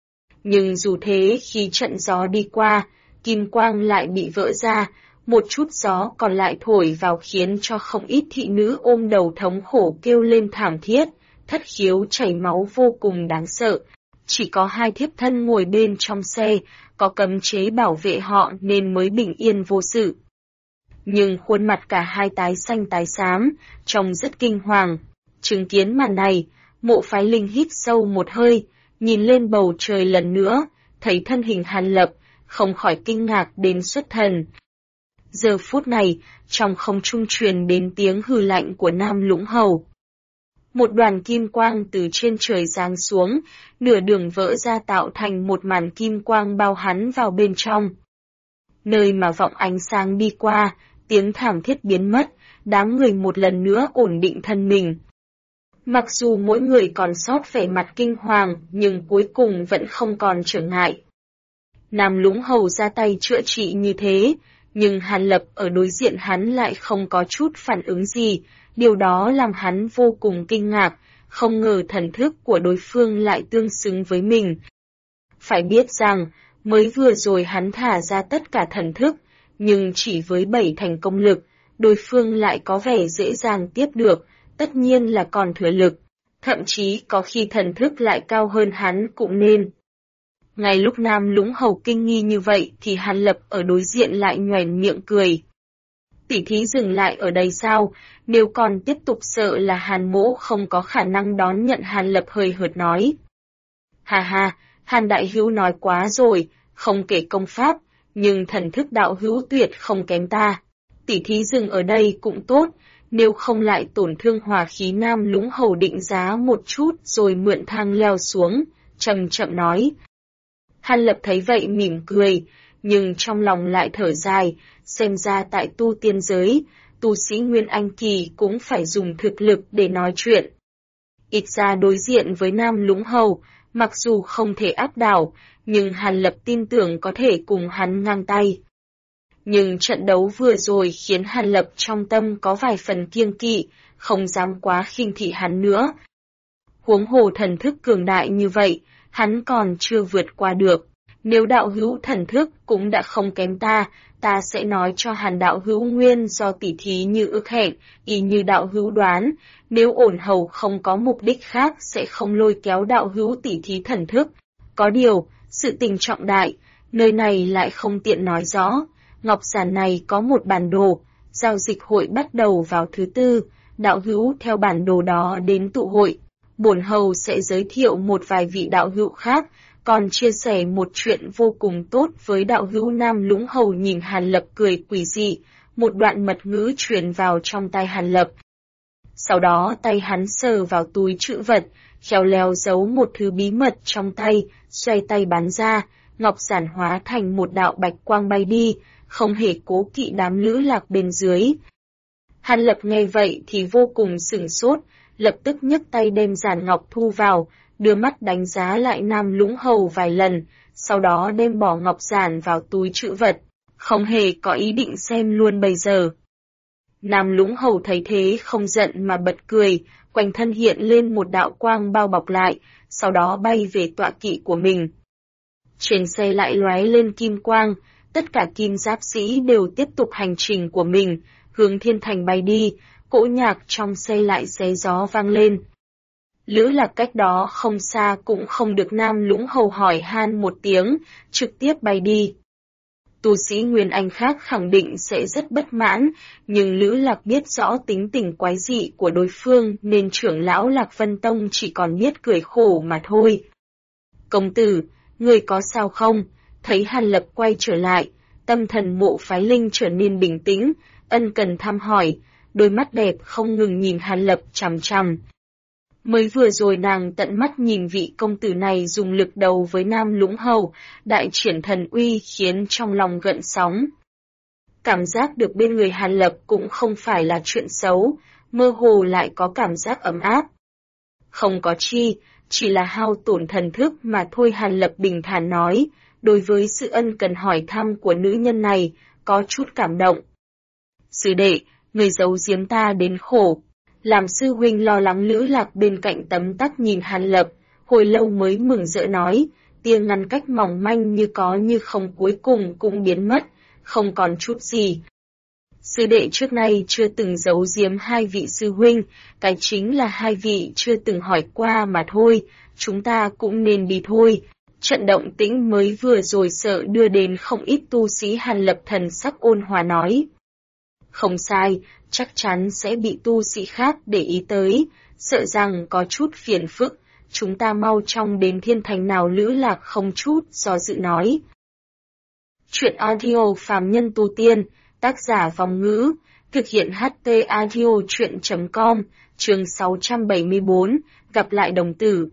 Nhưng dù thế, khi trận gió đi qua, kim quang lại bị vỡ ra, một chút gió còn lại thổi vào khiến cho không ít thị nữ ôm đầu thống khổ kêu lên thảm thiết, thất khiếu chảy máu vô cùng đáng sợ. Chỉ có hai thiếp thân ngồi bên trong xe, có cấm chế bảo vệ họ nên mới bình yên vô sự. Nhưng khuôn mặt cả hai tái xanh tái xám, trông rất kinh hoàng. Chứng kiến màn này, Mộ Phái Linh hít sâu một hơi, nhìn lên bầu trời lần nữa, thấy thân hình Hàn Lập, không khỏi kinh ngạc đến xuất thần. Giờ phút này, trong không trung truyền đến tiếng hừ lạnh của Nam Lũng Hầu. Một đoàn kim quang từ trên trời giáng xuống, nửa đường vỡ ra tạo thành một màn kim quang bao hắn vào bên trong. Nơi mà vọng ánh sáng đi qua, tiếng thảm thiết biến mất, đám người một lần nữa ổn định thân mình. Mặc dù mỗi người còn sót vẻ mặt kinh hoàng, nhưng cuối cùng vẫn không còn trở ngại. Nam Lũng Hầu ra tay chữa trị như thế, nhưng Hàn Lập ở đối diện hắn lại không có chút phản ứng gì, điều đó làm hắn vô cùng kinh ngạc, không ngờ thần thức của đối phương lại tương xứng với mình. Phải biết rằng, mới vừa rồi hắn thả ra tất cả thần thức, nhưng chỉ với 7 thành công lực, đối phương lại có vẻ dễ dàng tiếp được, tất nhiên là còn thừa lực, thậm chí có khi thần thức lại cao hơn hắn cũng nên. Ngay lúc Nam Lũng Hầu kinh nghi như vậy thì Hàn Lập ở đối diện lại nhoẻn miệng cười. Tỉ thí dừng lại ở đây sao, nếu còn tiếp tục sợ là Hàn Mỗ không có khả năng đón nhận. Hàn Lập hơi hợt nói. Hà hà, Hàn Đại Hữu nói quá rồi, không kể công pháp, nhưng thần thức đạo hữu tuyệt không kém ta. Tỉ thí dừng ở đây cũng tốt, nếu không lại tổn thương hòa khí. Nam Lũng Hầu định giá một chút rồi mượn thang leo xuống, chậm chậm nói. Hàn Lập thấy vậy mỉm cười, nhưng trong lòng lại thở dài, xem ra tại tu tiên giới, tu sĩ Nguyên Anh Kỳ cũng phải dùng thực lực để nói chuyện. Ít ra đối diện với Nam Lũng Hầu, mặc dù không thể áp đảo, nhưng Hàn Lập tin tưởng có thể cùng hắn ngang tay. Nhưng trận đấu vừa rồi khiến Hàn Lập trong tâm có vài phần kiêng kỵ, không dám quá khinh thị hắn nữa. Huống hồ thần thức cường đại như vậy, hắn còn chưa vượt qua được. Nếu đạo hữu thần thức cũng đã không kém ta, ta sẽ nói cho Hàn đạo hữu nguyên do tỉ thí như ước hẹn, y như đạo hữu đoán, nếu ổn hầu không có mục đích khác sẽ không lôi kéo đạo hữu tỉ thí thần thức. Có điều, sự tình trọng đại, nơi này lại không tiện nói rõ. Ngọc giản này có một bản đồ, giao dịch hội bắt đầu vào thứ Tư, đạo hữu theo bản đồ đó đến tụ hội. Bổn hầu sẽ giới thiệu một vài vị đạo hữu khác, còn chia sẻ một chuyện vô cùng tốt với đạo hữu. Nam Lũng Hầu nhìn Hàn Lập cười quỷ dị, một đoạn mật ngữ truyền vào trong tay Hàn Lập. Sau đó tay hắn sờ vào túi trữ vật, khéo léo giấu một thứ bí mật trong tay, xoay tay bắn ra, ngọc giản hóa thành một đạo bạch quang bay đi, không hề cố kỵ đám lữ lạc bên dưới. Hàn Lập nghe vậy thì vô cùng sửng sốt, lập tức nhấc tay đem giản ngọc thu vào, đưa mắt đánh giá lại Nam Lũng Hầu vài lần, sau đó đem bỏ ngọc giản vào túi trữ vật, không hề có ý định xem luôn bây giờ. Nam Lũng Hầu thấy thế không giận mà bật cười, quanh thân hiện lên một đạo quang bao bọc lại, sau đó bay về tọa kỵ của mình. Trên xe lại lóe lên kim quang, tất cả kim giáp sĩ đều tiếp tục hành trình của mình, hướng thiên thành bay đi, cỗ nhạc trong xe lại xé gió vang lên. Lữ Lạc cách đó không xa cũng không được Nam Lũng Hầu hỏi han một tiếng, trực tiếp bay đi. Tu sĩ Nguyên Anh khác khẳng định sẽ rất bất mãn, nhưng Lữ Lạc biết rõ tính tình quái dị của đối phương nên trưởng lão Lạc Vân Tông chỉ còn biết cười khổ mà thôi. Công tử, người có sao không? Thấy Hàn Lập quay trở lại, tâm thần Mộ Phái Linh trở nên bình tĩnh, ân cần thăm hỏi, đôi mắt đẹp không ngừng nhìn Hàn Lập chằm chằm. Mới vừa rồi nàng tận mắt nhìn vị công tử này dùng lực đầu với Nam Lũng Hầu, đại triển thần uy khiến trong lòng gợn sóng. Cảm giác được bên người Hàn Lập cũng không phải là chuyện xấu, mơ hồ lại có cảm giác ấm áp. Không có chi, chỉ là hao tổn thần thức mà thôi. Hàn Lập bình thản nói, đối với sự ân cần hỏi thăm của nữ nhân này, có chút cảm động. Sư đệ, người giấu giếm ta đến khổ. Làm sư huynh lo lắng. Lữ Lạc bên cạnh tấm tắc nhìn Hàn Lập, hồi lâu mới mừng rỡ nói, tia ngăn cách mỏng manh như có như không cuối cùng cũng biến mất, không còn chút gì. Sư đệ trước nay chưa từng giấu giếm hai vị sư huynh, cái chính là hai vị chưa từng hỏi qua mà thôi, chúng ta cũng nên đi thôi. Trận động tĩnh mới vừa rồi sợ đưa đến không ít tu sĩ. Hàn Lập thần sắc ôn hòa nói. Không sai, chắc chắn sẽ bị tu sĩ khác để ý tới, sợ rằng có chút phiền phức, chúng ta mau chóng đến thiên thành nào. Lữ Lạc không chút do dự nói. Chuyện audio phàm nhân tu tiên, tác giả Vong Ngữ, thực hiện HT audio chuyện.com, chương 674, gặp lại đồng tử.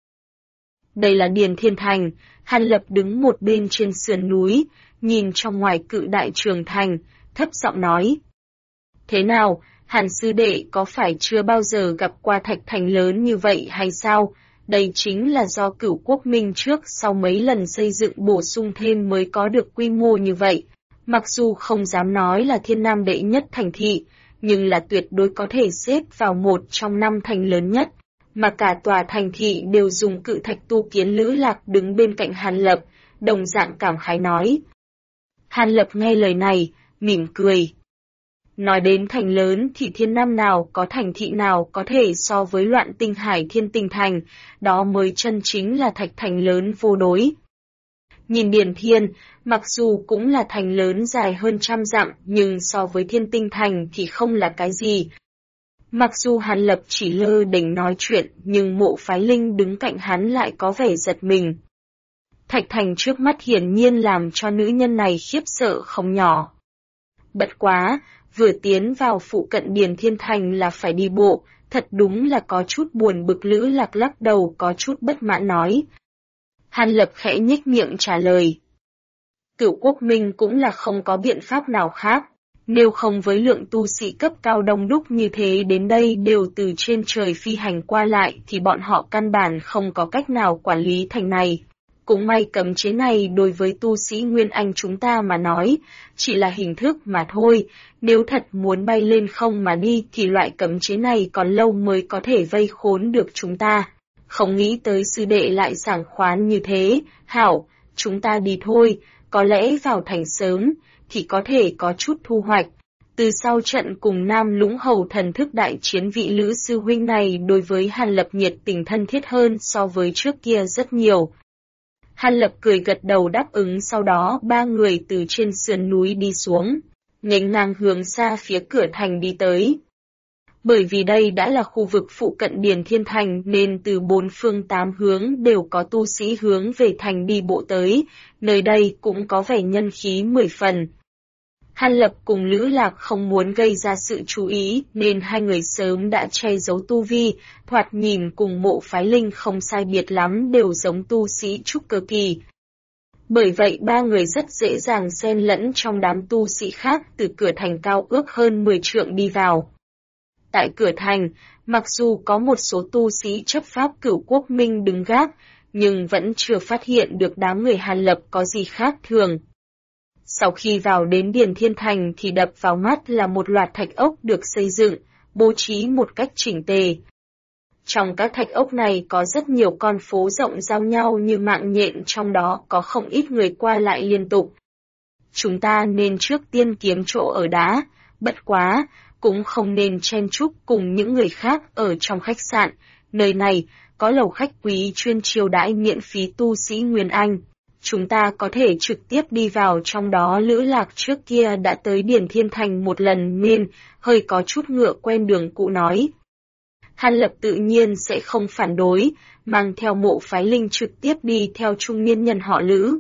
Đây là Điền Thiên Thành, Hàn Lập đứng một bên trên sườn núi, nhìn trong ngoài cự đại trường thành, thấp giọng nói. Thế nào, Hàn sư đệ có phải chưa bao giờ gặp qua thạch thành lớn như vậy hay sao? Đây chính là do Cửu Quốc Minh trước sau mấy lần xây dựng bổ sung thêm mới có được quy mô như vậy. Mặc dù không dám nói là thiên nam đệ nhất thành thị, nhưng là tuyệt đối có thể xếp vào một trong 5 thành lớn nhất, mà cả tòa thành thị đều dùng cự thạch tu kiến. Lữ Lạc đứng bên cạnh Hàn Lập, đồng dạng cảm khái nói. Hàn Lập nghe lời này, mỉm cười. Nói đến thành lớn thì thiên nam nào có thành thị nào có thể so với Loạn Tinh Hải Thiên Tinh Thành, đó mới chân chính là thạch thành lớn vô đối. Nhìn Điền Thiên, mặc dù cũng là thành lớn dài hơn 100 dặm nhưng so với Thiên Tinh Thành thì không là cái gì. Mặc dù Hàn Lập chỉ lơ đễnh nói chuyện nhưng Mộ Phái Linh đứng cạnh hắn lại có vẻ giật mình. Thạch thành trước mắt hiển nhiên làm cho nữ nhân này khiếp sợ không nhỏ. Bất quá, vừa tiến vào phụ cận Điền Thiên Thành là phải đi bộ, thật đúng là có chút buồn bực. Lữ Lạc lắc đầu có chút bất mãn nói. Hàn Lập khẽ nhếch miệng trả lời. Cửu Quốc Minh cũng là không có biện pháp nào khác, nếu không với lượng tu sĩ cấp cao đông đúc như thế đến đây đều từ trên trời phi hành qua lại thì bọn họ căn bản không có cách nào quản lý thành này. Cũng may cấm chế này đối với tu sĩ Nguyên Anh chúng ta mà nói, chỉ là hình thức mà thôi, nếu thật muốn bay lên không mà đi thì loại cấm chế này còn lâu mới có thể vây khốn được chúng ta. Không nghĩ tới sư đệ lại sảng khoán như thế, hảo, chúng ta đi thôi, có lẽ vào thành sớm, thì có thể có chút thu hoạch. Từ sau trận cùng Nam Lũng Hầu thần thức đại chiến, vị Lữ sư huynh này đối với Hàn Lập nhiệt tình thân thiết hơn so với trước kia rất nhiều. Hàn Lập cười gật đầu đáp ứng, sau đó ba người từ trên sườn núi đi xuống, nghênh ngang hướng xa phía cửa thành đi tới. Bởi vì đây đã là khu vực phụ cận Điền Thiên Thành nên từ 4 phương 8 hướng đều có tu sĩ hướng về thành đi bộ tới, nơi đây cũng có vẻ nhân khí 10 phần. Hàn Lập cùng Lữ Lạc không muốn gây ra sự chú ý nên hai người sớm đã che giấu tu vi, thoạt nhìn cùng Mộ Phái Linh không sai biệt lắm, đều giống tu sĩ trúc cơ kỳ. Bởi vậy ba người rất dễ dàng xen lẫn trong đám tu sĩ khác, từ cửa thành cao ước hơn 10 trượng đi vào. Tại cửa thành, mặc dù có một số tu sĩ chấp pháp Cửu Quốc Minh đứng gác, nhưng vẫn chưa phát hiện được đám người Hàn Lập có gì khác thường. Sau khi vào đến Điền Thiên Thành thì đập vào mắt là một loạt thạch ốc được xây dựng, bố trí một cách chỉnh tề. Trong các thạch ốc này có rất nhiều con phố rộng giao nhau như mạng nhện, trong đó có không ít người qua lại liên tục. Chúng ta nên trước tiên kiếm chỗ ở đá, bất quá, cũng không nên chen chúc cùng những người khác ở trong khách sạn. Nơi này có lầu khách quý chuyên chiêu đãi miễn phí tu sĩ Nguyên Anh. Chúng ta có thể trực tiếp đi vào trong đó. Lữ Lạc trước kia đã tới Điền Thiên Thành một lần nên hơi có chút ngựa quen đường cũ nói. Hàn Lập tự nhiên sẽ không phản đối, mang theo Mộ Phái Linh trực tiếp đi theo trung niên nhân họ Lữ.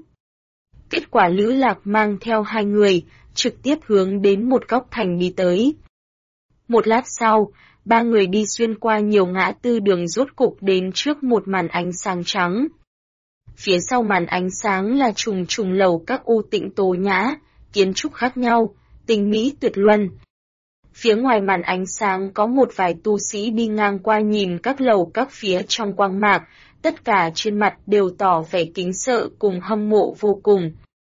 Kết quả Lữ Lạc mang theo hai người, trực tiếp hướng đến một góc thành đi tới. Một lát sau, ba người đi xuyên qua nhiều ngã tư đường rốt cục đến trước một màn ánh sáng trắng. Phía sau màn ánh sáng là trùng trùng lầu các u tịnh tố nhã, kiến trúc khác nhau, tinh mỹ tuyệt luân. Phía ngoài màn ánh sáng có một vài tu sĩ đi ngang qua nhìn các lầu các phía trong quang mạc, tất cả trên mặt đều tỏ vẻ kính sợ cùng hâm mộ vô cùng.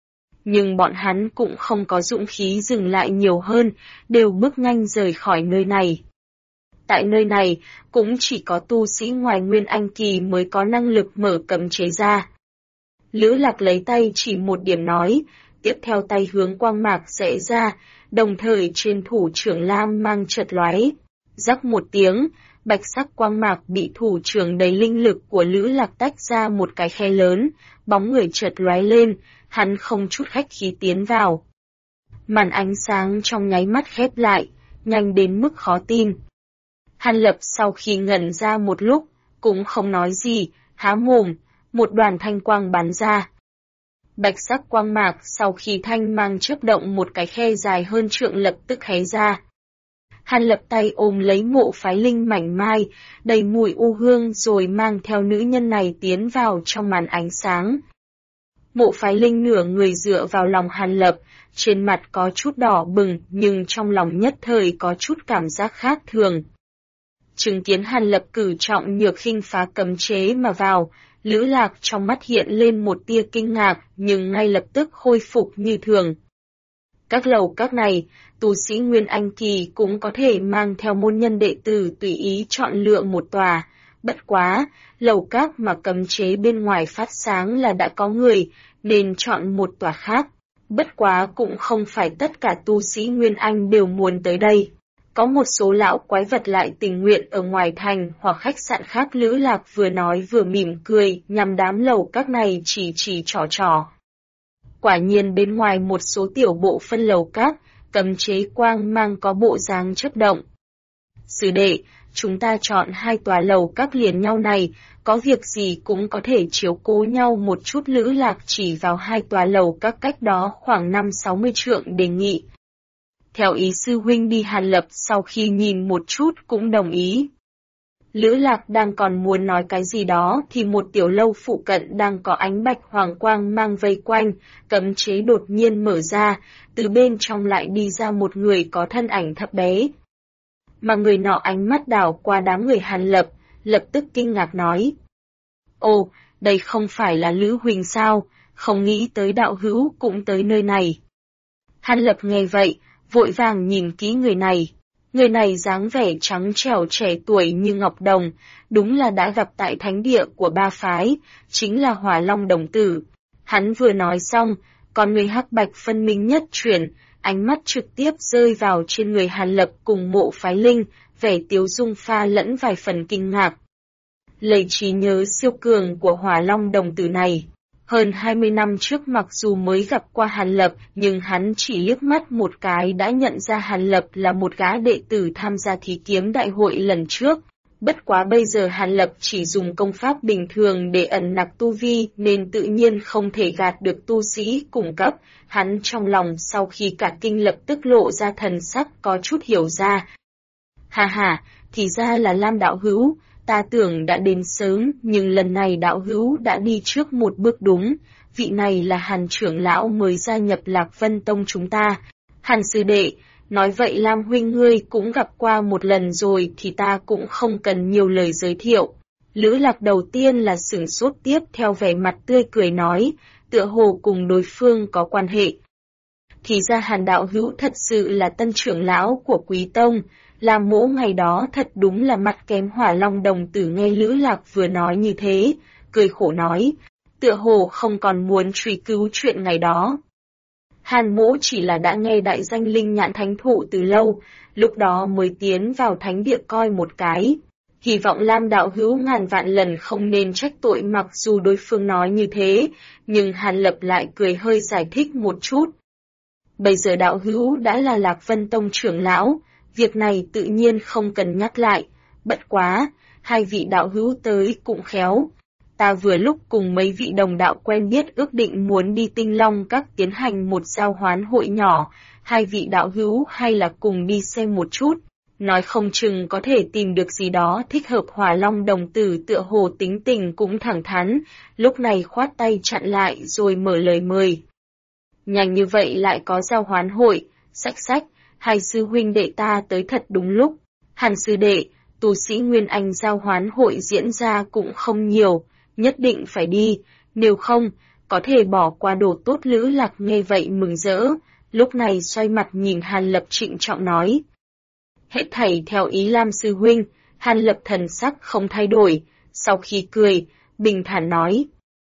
Nhưng bọn hắn cũng không có dũng khí dừng lại nhiều hơn, đều bước nhanh rời khỏi nơi này. Tại nơi này, cũng chỉ có tu sĩ ngoài Nguyên Anh kỳ mới có năng lực mở cấm chế ra. Lữ Lạc lấy tay chỉ một điểm nói, tiếp theo tay hướng quang mạc rẽ ra, đồng thời trên thủ trưởng lam mang chợt lóe. Rắc một tiếng, bạch sắc quang mạc bị thủ trưởng đầy linh lực của Lữ Lạc tách ra một cái khe lớn, bóng người chợt lóe lên, hắn không chút khách khí tiến vào. Màn ánh sáng trong nháy mắt khép lại, nhanh đến mức khó tin. Hàn Lập sau khi ngẩn ra một lúc, cũng không nói gì, há mồm, một đoàn thanh quang bắn ra. Bạch sắc quang mạc sau khi thanh mang chớp động một cái khe dài hơn trượng lập tức hé ra. Hàn Lập tay ôm lấy Mộ Phái Linh mảnh mai, đầy mùi u hương rồi mang theo nữ nhân này tiến vào trong màn ánh sáng. Mộ Phái Linh nửa người dựa vào lòng Hàn Lập, trên mặt có chút đỏ bừng nhưng trong lòng nhất thời có chút cảm giác khác thường. Chứng kiến Hàn Lập cử trọng nhược khinh phá cấm chế mà vào, Lữ Lạc trong mắt hiện lên một tia kinh ngạc nhưng ngay lập tức khôi phục như thường. Các lầu các này, tu sĩ Nguyên Anh Kỳ cũng có thể mang theo môn nhân đệ tử tùy ý chọn lựa một tòa, bất quá, lầu các mà cấm chế bên ngoài phát sáng là đã có người, nên chọn một tòa khác. Bất quá cũng không phải tất cả tu sĩ Nguyên Anh đều muốn tới đây. Có một số lão quái vật lại tình nguyện ở ngoài thành hoặc khách sạn khác. Lữ Lạc vừa nói vừa mỉm cười, nhằm đám lầu các này chỉ trò. Quả nhiên bên ngoài một số tiểu bộ phân lầu các, cấm chế quang mang có bộ dáng chớp động. Sư đệ, chúng ta chọn 2 tòa lầu các liền nhau này, có việc gì cũng có thể chiếu cố nhau một chút. Lữ Lạc chỉ vào 2 tòa lầu các cách đó khoảng 50-60 trượng đề nghị. Theo ý sư huynh đi. Hàn Lập sau khi nhìn một chút cũng đồng ý. Lữ Lạc đang còn muốn nói cái gì đó thì một tiểu lâu phụ cận đang có ánh bạch hoàng quang mang vây quanh, cấm chế đột nhiên mở ra, từ bên trong lại đi ra một người có thân ảnh thấp bé. Mà người nọ ánh mắt đảo qua đám người Hàn Lập, lập tức kinh ngạc nói. Ồ, đây không phải là Lữ Huỳnh sao, không nghĩ tới đạo hữu cũng tới nơi này. Hàn Lập nghe vậy, vội vàng nhìn kỹ người này. Người này dáng vẻ trắng trẻo trẻ tuổi như ngọc đồng, đúng là đã gặp tại thánh địa của ba phái, chính là Hỏa Long đồng tử. Hắn vừa nói xong, con người hắc bạch phân minh nhất chuyển, ánh mắt trực tiếp rơi vào trên người Hàn Lập cùng Mộ Phái Linh, vẻ tiếu dung pha lẫn vài phần kinh ngạc. Lấy trí nhớ siêu cường của Hỏa Long đồng tử này, hơn 20 năm trước mặc dù mới gặp qua Hàn Lập, nhưng hắn chỉ liếc mắt một cái đã nhận ra Hàn Lập là một gã đệ tử tham gia thí kiếm đại hội lần trước. Bất quá bây giờ Hàn Lập chỉ dùng công pháp bình thường để ẩn nặc tu vi nên tự nhiên không thể gạt được tu sĩ cùng cấp. Hắn trong lòng sau khi cả kinh lập tức lộ ra thần sắc có chút hiểu ra. Ha, thì ra là Lam đạo hữu. Ta tưởng đã đến sớm, nhưng lần này đạo hữu đã đi trước một bước đúng. Vị này là Hàn trưởng lão mới gia nhập Lạc Vân Tông chúng ta. Hàn sư đệ, nói vậy Lam huynh ngươi cũng gặp qua một lần rồi thì ta cũng không cần nhiều lời giới thiệu. Lữ Lạc đầu tiên là sửng sốt, tiếp theo vẻ mặt tươi cười nói, tựa hồ cùng đối phương có quan hệ. Thì ra Hàn đạo hữu thật sự là tân trưởng lão của Quý Tông. Lam mỗ ngày đó thật đúng là mặt kém Hỏa Long đồng tử. Nghe Lữ Lạc vừa nói như thế, cười khổ nói, tựa hồ không còn muốn truy cứu chuyện ngày đó. Hàn mỗ chỉ là đã nghe đại danh Linh Nhãn Thánh Thụ từ lâu, lúc đó mới tiến vào thánh địa coi một cái. Hy vọng Lam đạo hữu ngàn vạn lần không nên trách tội. Mặc dù đối phương nói như thế, nhưng Hàn Lập lại cười hơi giải thích một chút. Bây giờ đạo hữu đã là Lạc Vân Tông trưởng lão, việc này tự nhiên không cần nhắc lại, bất quá, 2 vị đạo hữu tới cũng khéo. Ta vừa lúc cùng mấy vị đồng đạo quen biết ước định muốn đi Tinh Long Các tiến hành một giao hoán hội nhỏ, 2 vị đạo hữu hay là cùng đi xem một chút, nói không chừng có thể tìm được gì đó thích hợp. Hỏa Long đồng tử tựa hồ tính tình cũng thẳng thắn, lúc này khoát tay chặn lại rồi mở lời mời. Nhanh như vậy lại có giao hoán hội, sách, 2 sư huynh đệ ta tới thật đúng lúc. Hàn sư đệ, tu sĩ Nguyên Anh giao hoán hội diễn ra cũng không nhiều, nhất định phải đi, nếu không, có thể bỏ qua đồ tốt. Lữ Lạc nghe vậy mừng rỡ, lúc này xoay mặt nhìn Hàn Lập trịnh trọng nói. Hết thảy theo ý Lam sư huynh. Hàn Lập thần sắc không thay đổi, sau khi cười, bình thản nói.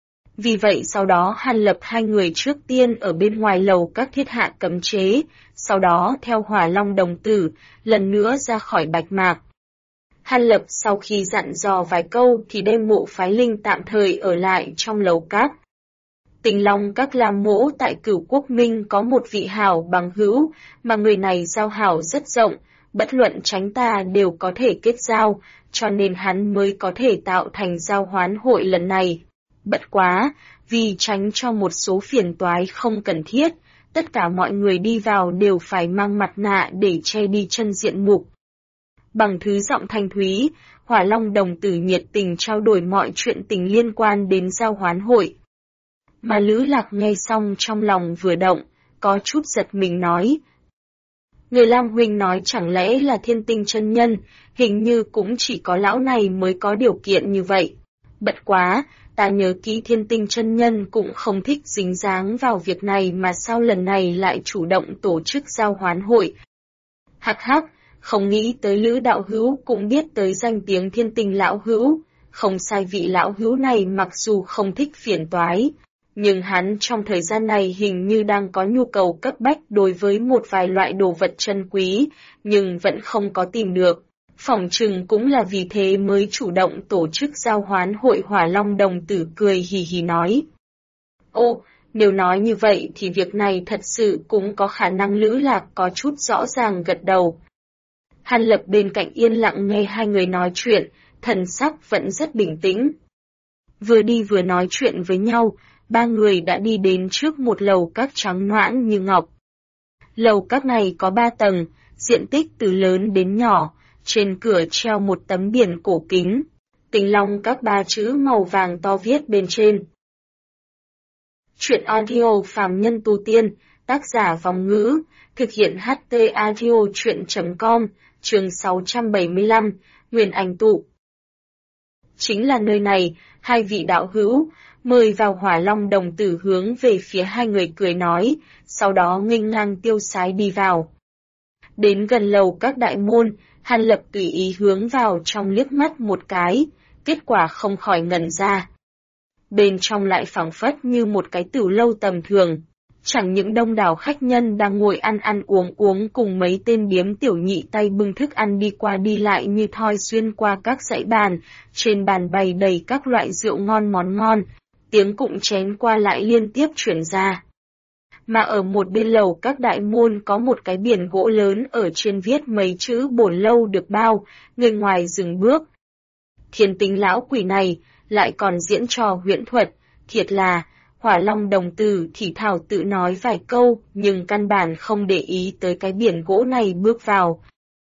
Vì vậy sau đó Hàn Lập 2 người trước tiên ở bên ngoài lầu các thiết hạ cấm chế, sau đó theo Hỏa Long đồng tử, lần nữa ra khỏi Bạch Mạc. Hàn Lập sau khi dặn dò vài câu thì đem Mộ Phái Linh tạm thời ở lại trong lầu các. Tình Long các Lam Mỗ tại Cửu Quốc Minh có một vị hảo bằng hữu, mà người này giao hảo rất rộng, bất luận tránh tà đều có thể kết giao, cho nên hắn mới có thể tạo thành giao hoán hội lần này. Bất quá, vì tránh cho một số phiền toái không cần thiết, tất cả mọi người đi vào đều phải mang mặt nạ để che đi chân diện mục. Bằng thứ giọng thanh thúy, Hỏa Long đồng tử nhiệt tình trao đổi mọi chuyện tình liên quan đến giao hoán hội. Mà Lữ Lạc nghe xong trong lòng vừa động, có chút giật mình nói. Người Lam huynh nói chẳng lẽ là Thiên Tinh chân nhân, hình như cũng chỉ có lão này mới có điều kiện như vậy. Bất quá, ta nhớ kỹ Thiên Tinh chân nhân cũng không thích dính dáng vào việc này mà sao lần này lại chủ động tổ chức giao hoán hội. Hắc hắc, không nghĩ tới Lữ đạo hữu cũng biết tới danh tiếng Thiên Tinh lão hữu, không sai vị lão hữu này mặc dù không thích phiền toái, nhưng hắn trong thời gian này hình như đang có nhu cầu cấp bách đối với một vài loại đồ vật chân quý, nhưng vẫn không có tìm được. Phỏng chừng cũng là vì thế mới chủ động tổ chức giao hoán hội. Hỏa Long đồng tử cười hì hì nói. Ô, nếu nói như vậy thì việc này thật sự cũng có khả năng. Lữ Lạc có chút rõ ràng gật đầu. Hàn Lập bên cạnh yên lặng nghe hai người nói chuyện, thần sắc vẫn rất bình tĩnh. Vừa đi vừa nói chuyện với nhau, ba người đã đi đến trước một lầu các trắng nõn như ngọc. Lầu các này có 3 tầng, diện tích từ lớn đến nhỏ, trên cửa treo một tấm biển cổ kính, Tình Long các 3 chữ màu vàng to viết bên trên. Chuyện audio phàm nhân tu tiên, tác giả Vòng Ngữ, thực hiện HT audio chuyện.com, chương 675, Nguyên Anh Tụ. Chính là nơi này, hai vị đạo hữu, mời vào. Hỏa Long đồng tử hướng về phía hai người cười nói, sau đó nghênh ngang tiêu sái đi vào. Đến gần lầu các đại môn, Hàn Lập tùy ý hướng vào trong liếc mắt một cái, kết quả không khỏi ngẩn ra. Bên trong lại phảng phất như một cái tửu lâu tầm thường, chẳng những đông đảo khách nhân đang ngồi ăn uống cùng mấy tên điếm tiểu nhị tay bưng thức ăn đi qua đi lại như thoi xuyên qua các dãy bàn, trên bàn bày đầy các loại rượu ngon món ngon, tiếng cụng chén qua lại liên tiếp chuyển ra. Mà ở một bên lầu các đại môn có một cái biển gỗ lớn ở trên viết mấy chữ bổn lâu được bao, người ngoài dừng bước. Thiên Tinh lão quỷ này lại còn diễn trò huyễn thuật, thiệt là. Hỏa Long đồng tử thì thào tự nói vài câu, nhưng căn bản không để ý tới cái biển gỗ này bước vào.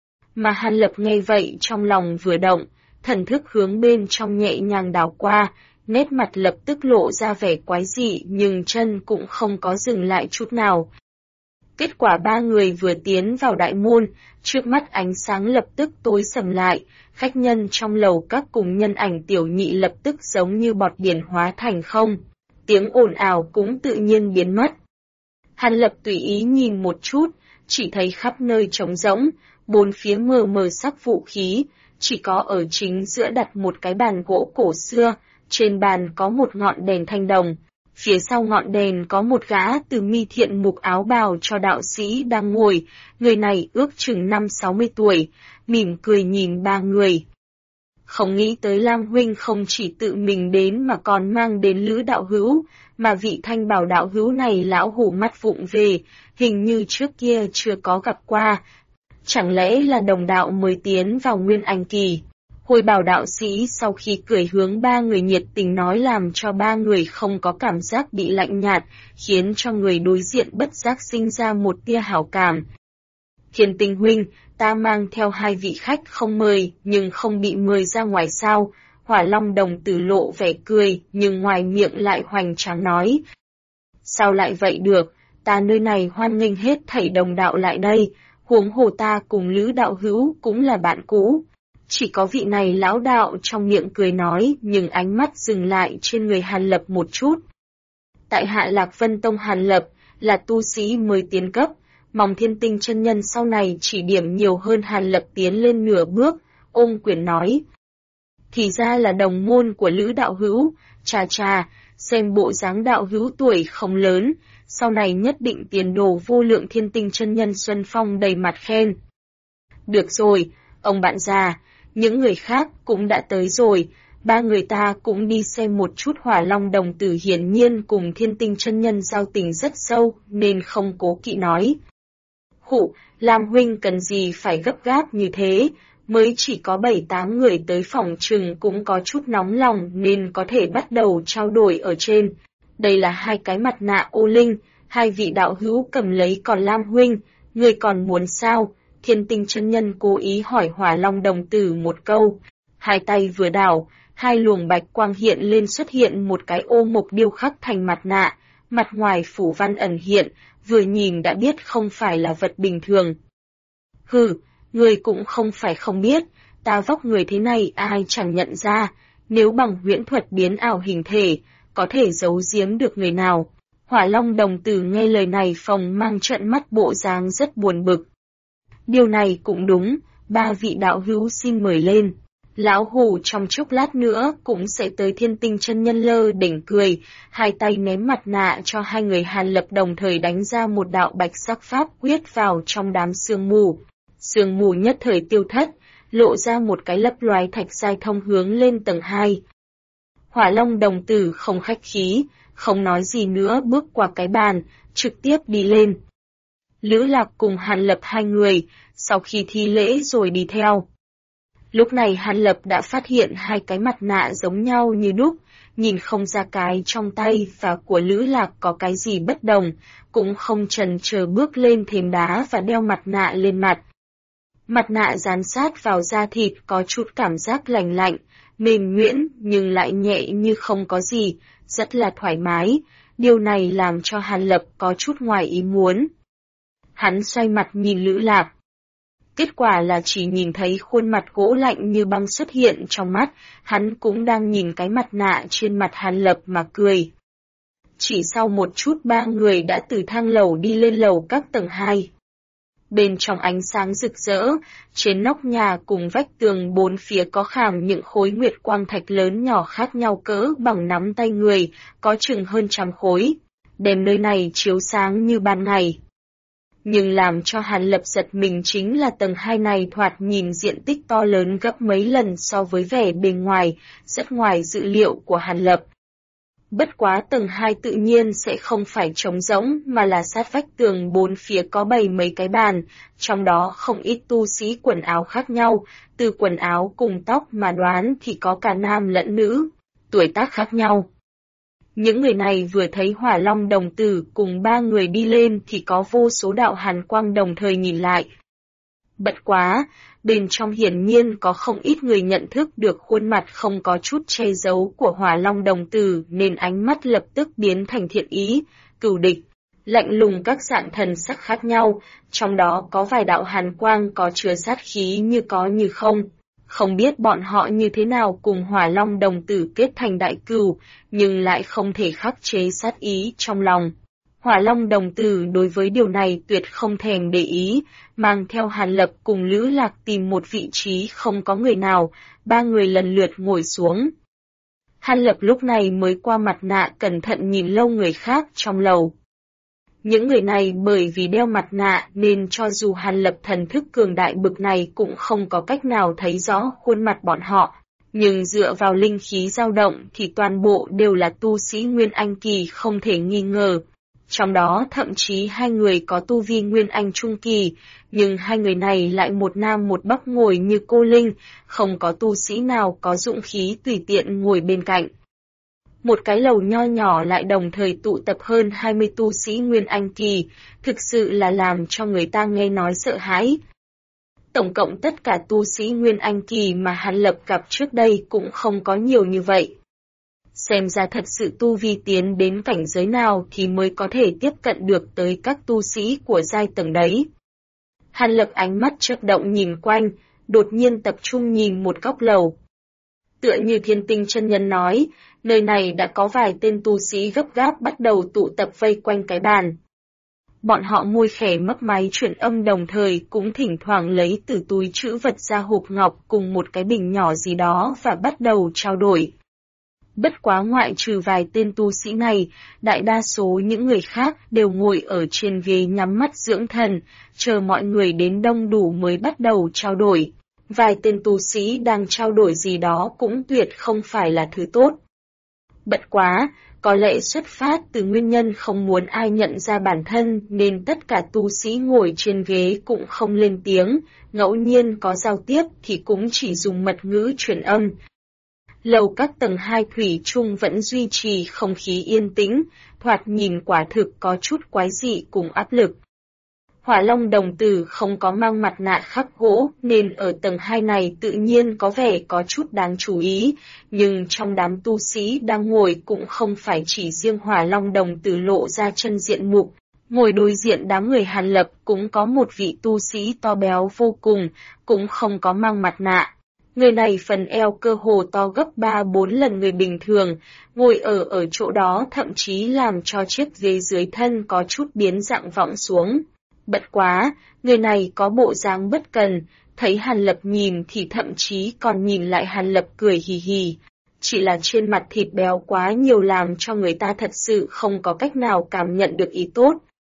Mà Hàn Lập nghe vậy trong lòng vừa động, thần thức hướng bên trong nhẹ nhàng đảo qua, nét mặt lập tức lộ ra vẻ quái dị nhưng chân cũng không có dừng lại chút nào. Kết quả ba người vừa tiến vào đại môn, trước mắt ánh sáng lập tức tối sầm lại, khách nhân trong lầu các cùng nhân ảnh tiểu nhị lập tức giống như bọt biển hóa thành không. Tiếng ồn ào cũng tự nhiên biến mất. Hàn Lập tùy ý nhìn một chút, chỉ thấy khắp nơi trống rỗng, bốn phía mờ mờ sắc vũ khí, chỉ có ở chính giữa đặt một cái bàn gỗ cổ xưa, trên bàn có một ngọn đèn thanh đồng, phía sau ngọn đèn có một gã từ mi thiện mục áo bào cho đạo sĩ đang ngồi, người này ước chừng 50-60 tuổi, mỉm cười nhìn ba người. Không nghĩ tới Lam huynh không chỉ tự mình đến mà còn mang đến Lữ đạo hữu, mà vị Thanh Bảo đạo hữu này lão hủ mắt vụng về, hình như trước kia chưa có gặp qua. Chẳng lẽ là đồng đạo mới tiến vào Nguyên Anh kỳ? Hồi Bảo đạo sĩ sau khi cười hướng ba người nhiệt tình nói làm cho ba người không có cảm giác bị lạnh nhạt, khiến cho người đối diện bất giác sinh ra một tia hảo cảm. Thiên Tinh huynh, ta mang theo hai vị khách không mời, nhưng không bị mời ra ngoài sao? Hỏa Long đồng tử lộ vẻ cười, nhưng ngoài miệng lại hoành tráng nói. Sao lại vậy được, ta nơi này hoan nghênh hết thảy đồng đạo lại đây, huống hồ ta cùng Lữ đạo hữu cũng là bạn cũ. Chỉ có vị này lão đạo trong miệng cười nói, nhưng ánh mắt dừng lại trên người Hàn Lập một chút. Tại hạ Lạc Vân Tông Hàn Lập, là tu sĩ mới tiến cấp, mong Thiên Tinh chân nhân sau này chỉ điểm nhiều hơn. Hàn Lập tiến lên nửa bước, ôm quyền nói. Thì ra là đồng môn của Lữ đạo hữu, chà, xem bộ dáng đạo hữu tuổi không lớn, sau này nhất định tiền đồ vô lượng. Thiên Tinh chân nhân Xuân Phong đầy mặt khen. Được rồi, ông bạn già, những người khác cũng đã tới rồi, ba người ta cũng đi xem một chút Hỏa Long đồng tử, hiển nhiên cùng Thiên Tinh chân nhân giao tình rất sâu, nên không cố kỵ nói. Khụ, Lam huynh cần gì phải gấp gáp như thế, mới chỉ có 7-8 người tới, phòng chừng cũng có chút nóng lòng nên có thể bắt đầu trao đổi ở trên. Đây là 2 cái mặt nạ ô linh, 2 vị đạo hữu cầm lấy, còn Lam huynh, người còn muốn sao? Thiên Tinh chân nhân cố ý hỏi Hỏa Long đồng tử một câu. 2 tay vừa đảo, 2 luồng bạch quang hiện lên, xuất hiện một cái ô mộc điêu khắc thành mặt nạ, mặt ngoài phủ văn ẩn hiện, vừa nhìn đã biết không phải là vật bình thường. Hừ, người cũng không phải không biết, ta vóc người thế này ai chẳng nhận ra, nếu bằng huyễn thuật biến ảo hình thể, có thể giấu giếm được người nào. Hỏa Long đồng tử nghe lời này phồng mang trợn mắt, bộ dáng rất buồn bực. Điều này cũng đúng, 3 vị đạo hữu xin mời lên. Lão hủ trong chốc lát nữa cũng sẽ tới. Thiên Tinh chân nhân lơ đỉnh cười, 2 tay ném mặt nạ cho 2 người. Hàn Lập đồng thời đánh ra một đạo bạch sắc pháp quyết vào trong đám sương mù. Sương mù nhất thời tiêu thất, lộ ra một cái lấp loái thạch giai thông hướng lên tầng 2. Hỏa Long đồng tử không khách khí, không nói gì nữa, bước qua cái bàn, trực tiếp đi lên. Lữ Lạc cùng Hàn Lập 2 người, sau khi thi lễ rồi đi theo. Lúc này Hàn Lập đã phát hiện 2 cái mặt nạ giống nhau như đúc, nhìn không ra cái trong tay và của Lữ Lạc có cái gì bất đồng, cũng không chần chờ bước lên thềm đá và đeo mặt nạ lên mặt. Mặt nạ dán sát vào da thịt, có chút cảm giác lành lạnh, mềm nhuyễn nhưng lại nhẹ như không có gì, rất là thoải mái, điều này làm cho Hàn Lập có chút ngoài ý muốn. Hắn xoay mặt nhìn Lữ Lạc. Kết quả là chỉ nhìn thấy khuôn mặt gỗ lạnh như băng xuất hiện trong mắt, hắn cũng đang nhìn cái mặt nạ trên mặt Hàn Lập mà cười. Chỉ sau một chút 3 người đã từ thang lầu đi lên lầu các tầng 2. Bên trong ánh sáng rực rỡ, trên nóc nhà cùng vách tường 4 phía có khảm những khối nguyệt quang thạch lớn nhỏ khác nhau cỡ bằng nắm tay người, có chừng hơn 100 khối. Đèn nơi này chiếu sáng như ban ngày. Nhưng làm cho Hàn Lập giật mình chính là tầng 2 này thoạt nhìn diện tích to lớn gấp mấy lần so với vẻ bề ngoài, rất ngoài dự liệu của Hàn Lập. Bất quá tầng 2 tự nhiên sẽ không phải trống rỗng mà là sát vách tường 4 phía có bày mấy cái bàn, trong đó không ít tu sĩ quần áo khác nhau, từ quần áo cùng tóc mà đoán thì có cả nam lẫn nữ, tuổi tác khác nhau. Những người này vừa thấy Hỏa Long đồng tử cùng 3 người đi lên thì có vô số đạo hàn quang đồng thời nhìn lại. Bất quá, bên trong hiển nhiên có không ít người nhận thức được khuôn mặt không có chút che giấu của Hỏa Long đồng tử nên ánh mắt lập tức biến thành thiện ý, cừu địch, lạnh lùng các dạng thần sắc khác nhau, trong đó có vài đạo hàn quang có chứa sát khí như có như không. Không biết bọn họ như thế nào cùng Hỏa Long đồng tử kết thành đại cừu, nhưng lại không thể khắc chế sát ý trong lòng. Hỏa Long đồng tử đối với điều này tuyệt không thèm để ý, mang theo Hàn Lập cùng Lữ Lạc tìm một vị trí không có người nào, 3 người lần lượt ngồi xuống. Hàn Lập lúc này mới qua mặt nạ cẩn thận nhìn lâu người khác trong lầu. Những người này bởi vì đeo mặt nạ nên cho dù Hàn Lập thần thức cường đại bực này cũng không có cách nào thấy rõ khuôn mặt bọn họ, nhưng dựa vào linh khí dao động thì toàn bộ đều là tu sĩ Nguyên Anh kỳ không thể nghi ngờ. Trong đó thậm chí 2 người có tu vi Nguyên Anh trung kỳ, nhưng 2 người này lại một nam một bắc ngồi như cô linh, không có tu sĩ nào có dũng khí tùy tiện ngồi bên cạnh. Một cái lầu nho nhỏ lại đồng thời tụ tập hơn 20 tu sĩ Nguyên Anh kỳ, thực sự là làm cho người ta nghe nói sợ hãi. Tổng cộng tất cả tu sĩ Nguyên Anh kỳ mà Hàn Lập gặp trước đây cũng không có nhiều như vậy. Xem ra thật sự tu vi tiến đến cảnh giới nào thì mới có thể tiếp cận được tới các tu sĩ của giai tầng đấy. Hàn Lập ánh mắt chớp động nhìn quanh, đột nhiên tập trung nhìn một góc lầu. Tựa như Thiên Tinh chân nhân nói, nơi này đã có vài tên tu sĩ gấp gáp bắt đầu tụ tập vây quanh cái bàn. Bọn họ môi khẽ mấp máy chuyển âm đồng thời cũng thỉnh thoảng lấy từ túi trữ vật ra hộp ngọc cùng một cái bình nhỏ gì đó và bắt đầu trao đổi. Bất quá ngoại trừ vài tên tu sĩ này, đại đa số những người khác đều ngồi ở trên ghế nhắm mắt dưỡng thần, chờ mọi người đến đông đủ mới bắt đầu trao đổi. Vài tên tu sĩ đang trao đổi gì đó cũng tuyệt không phải là thứ tốt. Bất quá, có lẽ xuất phát từ nguyên nhân không muốn ai nhận ra bản thân nên tất cả tu sĩ ngồi trên ghế cũng không lên tiếng, ngẫu nhiên có giao tiếp thì cũng chỉ dùng mật ngữ truyền âm. Lầu các tầng 2 thủy chung vẫn duy trì không khí yên tĩnh, thoạt nhìn quả thực có chút quái dị cùng áp lực. Hỏa Long đồng tử không có mang mặt nạ khắc gỗ nên ở tầng 2 này tự nhiên có vẻ có chút đáng chú ý, nhưng trong đám tu sĩ đang ngồi cũng không phải chỉ riêng Hỏa Long đồng tử lộ ra chân diện mục. Ngồi đối diện đám người Hàn Lập cũng có một vị tu sĩ to béo vô cùng, cũng không có mang mặt nạ. Người này phần eo cơ hồ to gấp 3-4 lần người bình thường, ngồi ở chỗ đó thậm chí làm cho chiếc ghế dưới thân có chút biến dạng võng xuống. Bất quá, người này có bộ dáng bất cần, thấy Hàn Lập nhìn thì thậm chí còn nhìn lại Hàn Lập cười hì hì. Chỉ là trên mặt thịt béo quá nhiều làm cho người ta thật sự không có cách nào cảm nhận được ý tốt.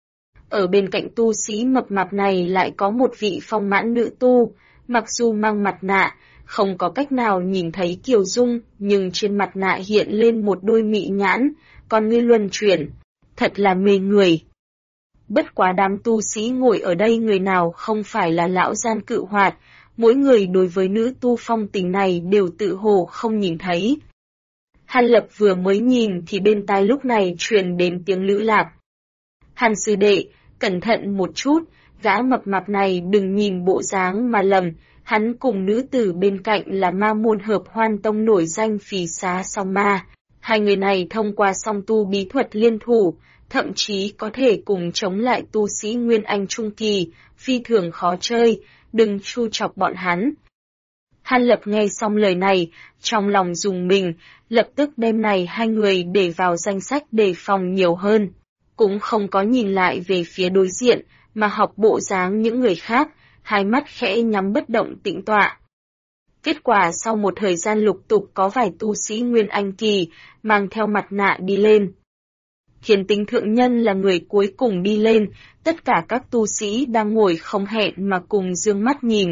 Ở bên cạnh tu sĩ mập mạp này lại có một vị phong mãn nữ tu, mặc dù mang mặt nạ, không có cách nào nhìn thấy kiều dung, nhưng trên mặt nạ hiện lên một đôi mị nhãn, con ngươi luân chuyển, thật là mê người. Bất quá đám tu sĩ ngồi ở đây người nào không phải là lão gian cự hoạt, mỗi người đối với nữ tu phong tình này đều tự hồ không nhìn thấy. Hàn Lập vừa mới nhìn thì bên tai lúc này truyền đến tiếng lữ lạc. Hàn sư đệ, cẩn thận một chút, gã mập mạp này đừng nhìn bộ dáng mà lầm, hắn cùng nữ tử bên cạnh là ma môn hợp hoan tông nổi danh phì xá song ma. Hai người này thông qua song tu bí thuật liên thủ, thậm chí có thể cùng chống lại tu sĩ Nguyên Anh Trung Kỳ, phi thường khó chơi, đừng chu chọc bọn hắn. Hàn Lập nghe xong lời này, trong lòng rùng mình, lập tức đem này hai người để vào danh sách đề phòng nhiều hơn. Cũng không có nhìn lại về phía đối diện, mà học bộ dáng những người khác, hai mắt khẽ nhắm bất động tĩnh tọa. Kết quả sau một thời gian lục tục có vài tu sĩ Nguyên Anh Kỳ, mang theo mặt nạ đi lên. Thiên Tính thượng nhân là người cuối cùng đi lên, tất cả các tu sĩ đang ngồi không hẹn mà cùng dương mắt nhìn.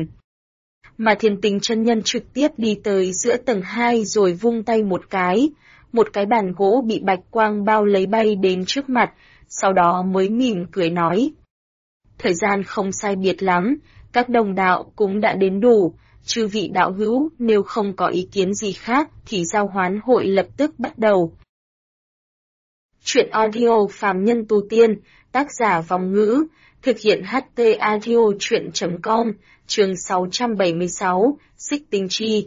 Mà Thiên Tính chân nhân trực tiếp đi tới giữa tầng 2 rồi vung tay một cái bàn gỗ bị bạch quang bao lấy bay đến trước mặt, sau đó mới mỉm cười nói. Thời gian không sai biệt lắm, các đồng đạo cũng đã đến đủ, chư vị đạo hữu nếu không có ý kiến gì khác thì giao hoán hội lập tức bắt đầu. Chuyện audio phàm nhân tu tiên, tác giả Vong Ngữ, thực hiện HT Audio chuyện.com, chương 676, Xích Tinh Chi.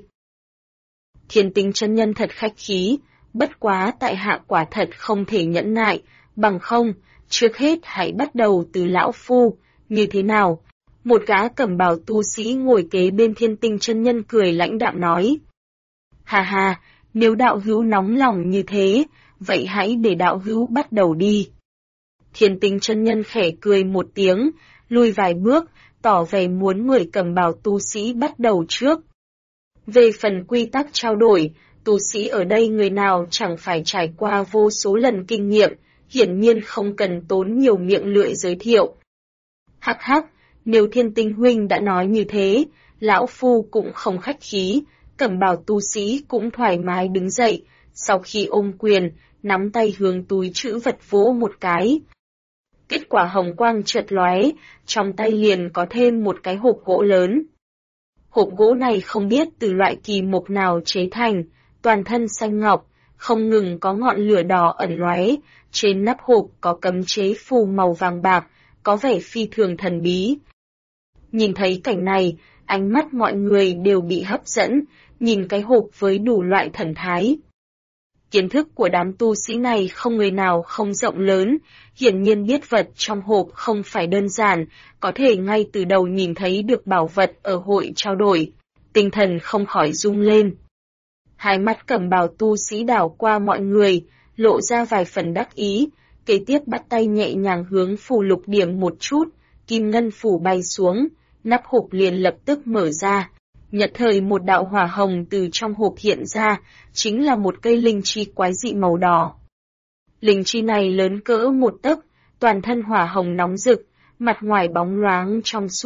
Thiên Tính chân nhân thật khách khí, bất quá tại hạ quả thật không thể nhẫn nại, bằng không, trước hết hãy bắt đầu từ lão phu, như thế nào? Một gã cẩm bào tu sĩ ngồi kế bên Thiên Tinh chân nhân cười lãnh đạm nói. Hà hà, nếu đạo hữu nóng lòng như thế, vậy hãy để đạo hữu bắt đầu đi. Thiên Tinh chân nhân khẽ cười một tiếng, lùi vài bước, tỏ vẻ muốn người cẩm bào tu sĩ bắt đầu trước. Về phần quy tắc trao đổi, tu sĩ ở đây người nào chẳng phải trải qua vô số lần kinh nghiệm, hiển nhiên không cần tốn nhiều miệng lưỡi giới thiệu. Hắc hắc, nếu Thiên Tinh huynh đã nói như thế, lão phu cũng không khách khí, cẩm bào tu sĩ cũng thoải mái đứng dậy, sau khi ôm quyền, nắm tay hướng túi trữ vật vỗ một cái. Kết quả hồng quang chợt lóe, trong tay liền có thêm một cái hộp gỗ lớn. Hộp gỗ này không biết từ loại kỳ mục nào chế thành, toàn thân xanh ngọc, không ngừng có ngọn lửa đỏ ẩn lóe, trên nắp hộp có cấm chế phù màu vàng bạc, có vẻ phi thường thần bí. Nhìn thấy cảnh này, ánh mắt mọi người đều bị hấp dẫn, nhìn cái hộp với đủ loại thần thái. Kiến thức của đám tu sĩ này không người nào không rộng lớn, hiển nhiên biết vật trong hộp không phải đơn giản, có thể ngay từ đầu nhìn thấy được bảo vật ở hội trao đổi, tinh thần không khỏi rung lên. Hai mắt cẩm bào tu sĩ đảo qua mọi người, lộ ra vài phần đắc ý, kế tiếp bắt tay nhẹ nhàng hướng phù lục điểm một chút, kim ngân phủ bay xuống, nắp hộp liền lập tức mở ra. Nhật thời một đạo hỏa hồng từ trong hộp hiện ra, chính là một cây linh chi quái dị màu đỏ. Linh chi này lớn cỡ một tấc, toàn thân hỏa hồng nóng rực, mặt ngoài bóng loáng trong suốt,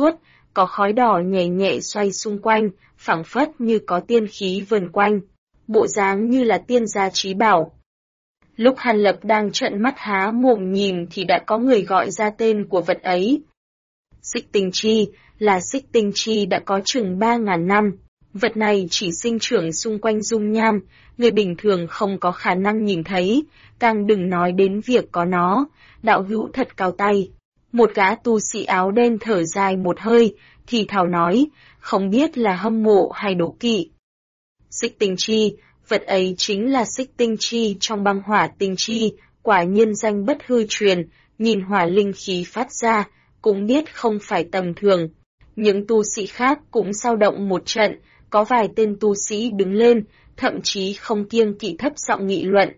có khói đỏ nhẹ nhẹ xoay xung quanh, phảng phất như có tiên khí vần quanh, bộ dáng như là tiên gia trí bảo. Lúc Hàn Lập đang trợn mắt há mồm nhìn thì đã có người gọi ra tên của vật ấy. Xích tinh chi, là xích tinh chi đã có chừng 3.000 năm. Vật này chỉ sinh trưởng xung quanh dung nham, người bình thường không có khả năng nhìn thấy, càng đừng nói đến việc có nó. Đạo hữu thật cao tay. Một gã tu sĩ áo đen thở dài một hơi, thì thào nói, không biết là hâm mộ hay đố kỵ. Xích tinh chi, vật ấy chính là xích tinh chi trong băng hỏa tinh chi, quả nhiên danh bất hư truyền, nhìn hỏa linh khí phát ra, cũng biết không phải tầm thường. Những tu sĩ khác cũng dao động một trận, có vài tên tu sĩ đứng lên, thậm chí không kiêng kỵ thấp giọng nghị luận.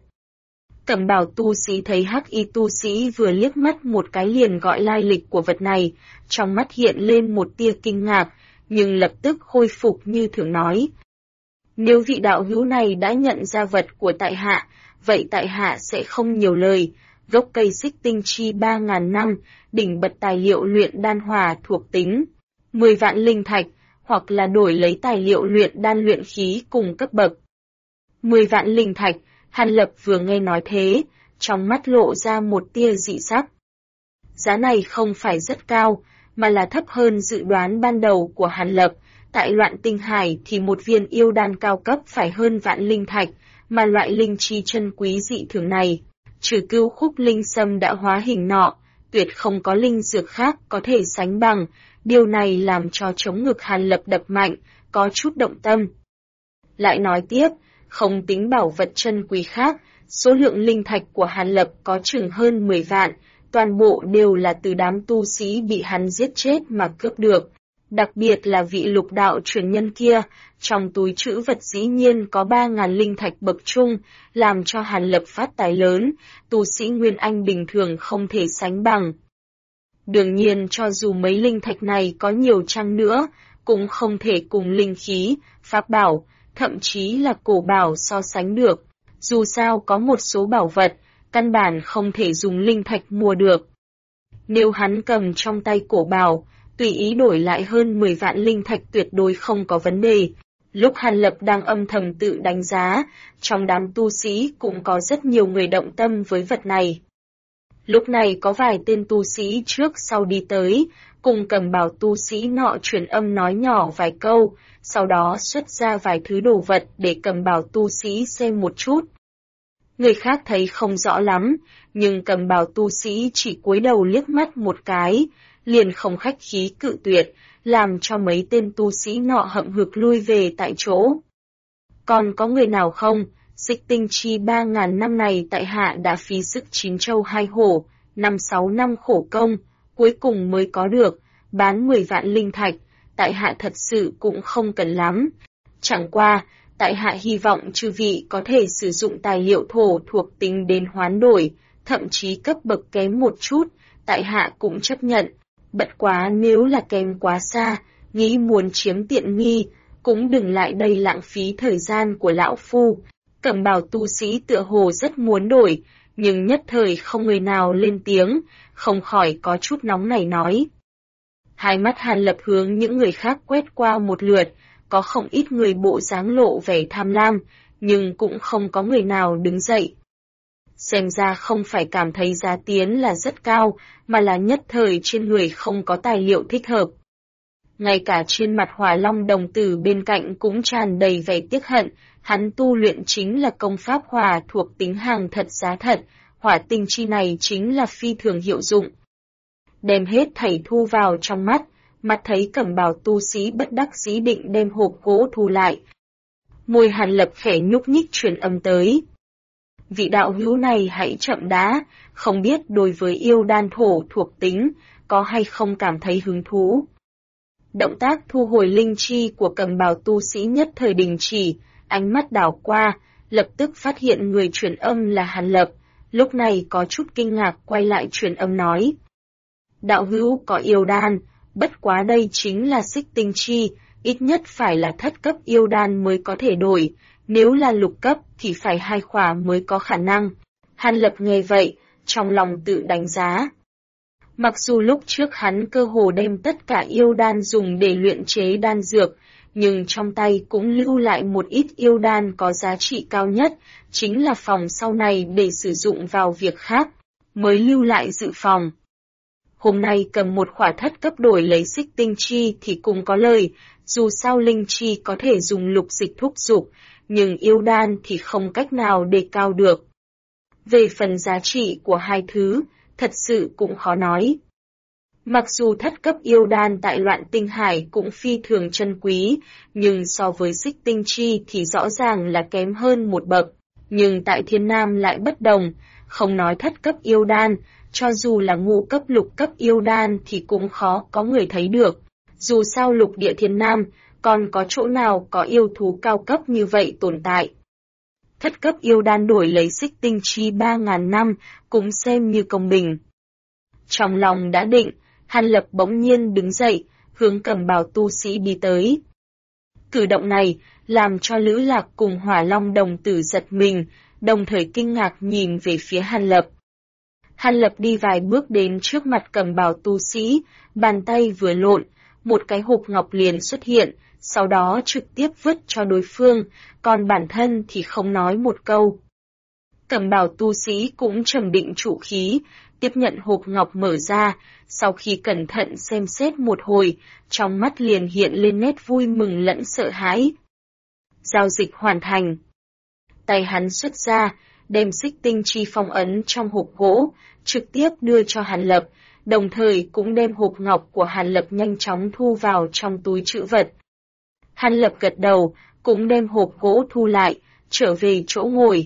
Cẩm bào tu sĩ thấy hắc y tu sĩ vừa liếc mắt một cái liền gọi lai lịch của vật này, trong mắt hiện lên một tia kinh ngạc, nhưng lập tức khôi phục như thường nói. Nếu vị đạo hữu này đã nhận ra vật của tại hạ, vậy tại hạ sẽ không nhiều lời. Gốc cây xích tinh chi 3.000 năm, đỉnh bật tài liệu luyện đan hỏa thuộc tính 10 vạn linh thạch, hoặc là đổi lấy tài liệu luyện đan luyện khí cùng cấp bậc 10 vạn linh thạch. Hàn Lập vừa nghe nói thế, trong mắt lộ ra một tia dị sắc. Giá này không phải rất cao, mà là thấp hơn dự đoán ban đầu của Hàn Lập. Tại Loạn Tinh Hải thì một viên yêu đan cao cấp phải hơn vạn linh thạch, mà loại linh chi chân quý dị thường này, trừ Cưu Khúc linh sâm đã hóa hình nọ, tuyệt không có linh dược khác có thể sánh bằng. Điều này làm cho chống ngực Hàn Lập đập mạnh, có chút động tâm. Lại nói tiếp, không tính bảo vật chân quý khác, số lượng linh thạch của Hàn Lập có chừng hơn 10 vạn, toàn bộ đều là từ đám tu sĩ bị hắn giết chết mà cướp được. Đặc biệt là vị lục đạo truyền nhân kia, trong túi trữ vật dĩ nhiên có 3.000 linh thạch bậc trung, làm cho Hàn Lập phát tài lớn, tu sĩ Nguyên Anh bình thường không thể sánh bằng. Đương nhiên cho dù mấy linh thạch này có nhiều chăng nữa, cũng không thể cùng linh khí, pháp bảo, thậm chí là cổ bảo so sánh được. Dù sao có một số bảo vật, căn bản không thể dùng linh thạch mua được. Nếu hắn cầm trong tay cổ bảo, tùy ý đổi lại hơn 10 vạn linh thạch tuyệt đối không có vấn đề. Lúc Hàn Lập đang âm thầm tự đánh giá, trong đám tu sĩ cũng có rất nhiều người động tâm với vật này. Lúc này có vài tên tu sĩ trước sau đi tới, cùng cầm bảo tu sĩ nọ truyền âm nói nhỏ vài câu, sau đó xuất ra vài thứ đồ vật để cầm bảo tu sĩ xem một chút. Người khác thấy không rõ lắm, nhưng cầm bảo tu sĩ chỉ cúi đầu liếc mắt một cái, liền không khách khí cự tuyệt, làm cho mấy tên tu sĩ nọ hậm hực lui về tại chỗ. Còn có người nào không? Xích tinh chi 3.000 năm này tại hạ đã phí sức 9 châu 2 hổ, 5-6 năm khổ công, cuối cùng mới có được, bán 10 vạn linh thạch, tại hạ thật sự cũng không cần lắm. Chẳng qua, tại hạ hy vọng chư vị có thể sử dụng tài liệu thổ thuộc tính đến hoán đổi, thậm chí cấp bậc kém một chút, tại hạ cũng chấp nhận. Bất quá nếu là kém quá xa, nghĩ muốn chiếm tiện nghi, cũng đừng lại đây lãng phí thời gian của lão phu. Cẩm bào tu sĩ tựa hồ rất muốn đổi, nhưng nhất thời không người nào lên tiếng, không khỏi có chút nóng nảy nói. Hai mắt Hàn Lập hướng những người khác quét qua một lượt, có không ít người bộ dáng lộ vẻ tham lam, nhưng cũng không có người nào đứng dậy. Xem ra không phải cảm thấy giá tiến là rất cao, mà là nhất thời trên người không có tài liệu thích hợp. Ngay cả trên mặt Hỏa Long đồng tử bên cạnh cũng tràn đầy vẻ tiếc hận, hắn tu luyện chính là công pháp hỏa thuộc tính hàng thật giá thật, hỏa tinh chi này chính là phi thường hiệu dụng. Đem hết thảy thu vào trong mắt, mặt thấy cẩm bào tu sĩ bất đắc dĩ định đem hộp gỗ thu lại. Môi Hàn Lập khẽ nhúc nhích truyền âm tới. Vị đạo hữu này hãy chậm đã, không biết đối với yêu đan thổ thuộc tính, có hay không cảm thấy hứng thú. Động tác thu hồi linh chi của cẩm bào tu sĩ nhất thời đình chỉ, ánh mắt đảo qua, lập tức phát hiện người truyền âm là Hàn Lập, lúc này có chút kinh ngạc quay lại truyền âm nói. Đạo hữu có yêu đan, bất quá đây chính là xích tinh chi, ít nhất phải là thất cấp yêu đan mới có thể đổi, nếu là lục cấp thì phải 2 khỏa mới có khả năng. Hàn Lập nghe vậy, trong lòng tự đánh giá. Mặc dù lúc trước hắn cơ hồ đem tất cả yêu đan dùng để luyện chế đan dược, nhưng trong tay cũng lưu lại một ít yêu đan có giá trị cao nhất, chính là phòng sau này để sử dụng vào việc khác, mới lưu lại dự phòng. Hôm nay cầm một khỏa thất cấp đổi lấy xích tinh chi thì cũng có lời, dù sao linh chi có thể dùng lục dịch thúc dục, nhưng yêu đan thì không cách nào đề cao được. Về phần giá trị của hai thứ, thật sự cũng khó nói. Mặc dù thất cấp yêu đan tại Loạn Tinh Hải cũng phi thường chân quý, nhưng so với xích tinh chi thì rõ ràng là kém hơn một bậc. Nhưng tại Thiên Nam lại bất đồng, không nói thất cấp yêu đan, cho dù là ngũ cấp lục cấp yêu đan thì cũng khó có người thấy được. Dù sao lục địa Thiên Nam, còn có chỗ nào có yêu thú cao cấp như vậy tồn tại. Thất cấp yêu đan đổi lấy xích tinh chi 3.000 năm, cũng xem như công bình. Trong lòng đã định, Hàn Lập bỗng nhiên đứng dậy, hướng Cẩm Bào tu sĩ đi tới. Cử động này, làm cho Lữ Lạc cùng Hỏa Long đồng tử giật mình, đồng thời kinh ngạc nhìn về phía Hàn Lập. Hàn Lập đi vài bước đến trước mặt Cẩm Bào tu sĩ, bàn tay vừa lộn, một cái hộp ngọc liền xuất hiện, sau đó trực tiếp vứt cho đối phương, còn bản thân thì không nói một câu. Cẩm Bào tu sĩ cũng trầm định trụ khí, tiếp nhận hộp ngọc mở ra, sau khi cẩn thận xem xét một hồi, trong mắt liền hiện lên nét vui mừng lẫn sợ hãi. Giao dịch hoàn thành. Tay hắn xuất ra, đem xích tinh chi phong ấn trong hộp gỗ, trực tiếp đưa cho Hàn Lập, đồng thời cũng đem hộp ngọc của Hàn Lập nhanh chóng thu vào trong túi trữ vật. Hàn Lập gật đầu, cũng đem hộp gỗ thu lại, trở về chỗ ngồi.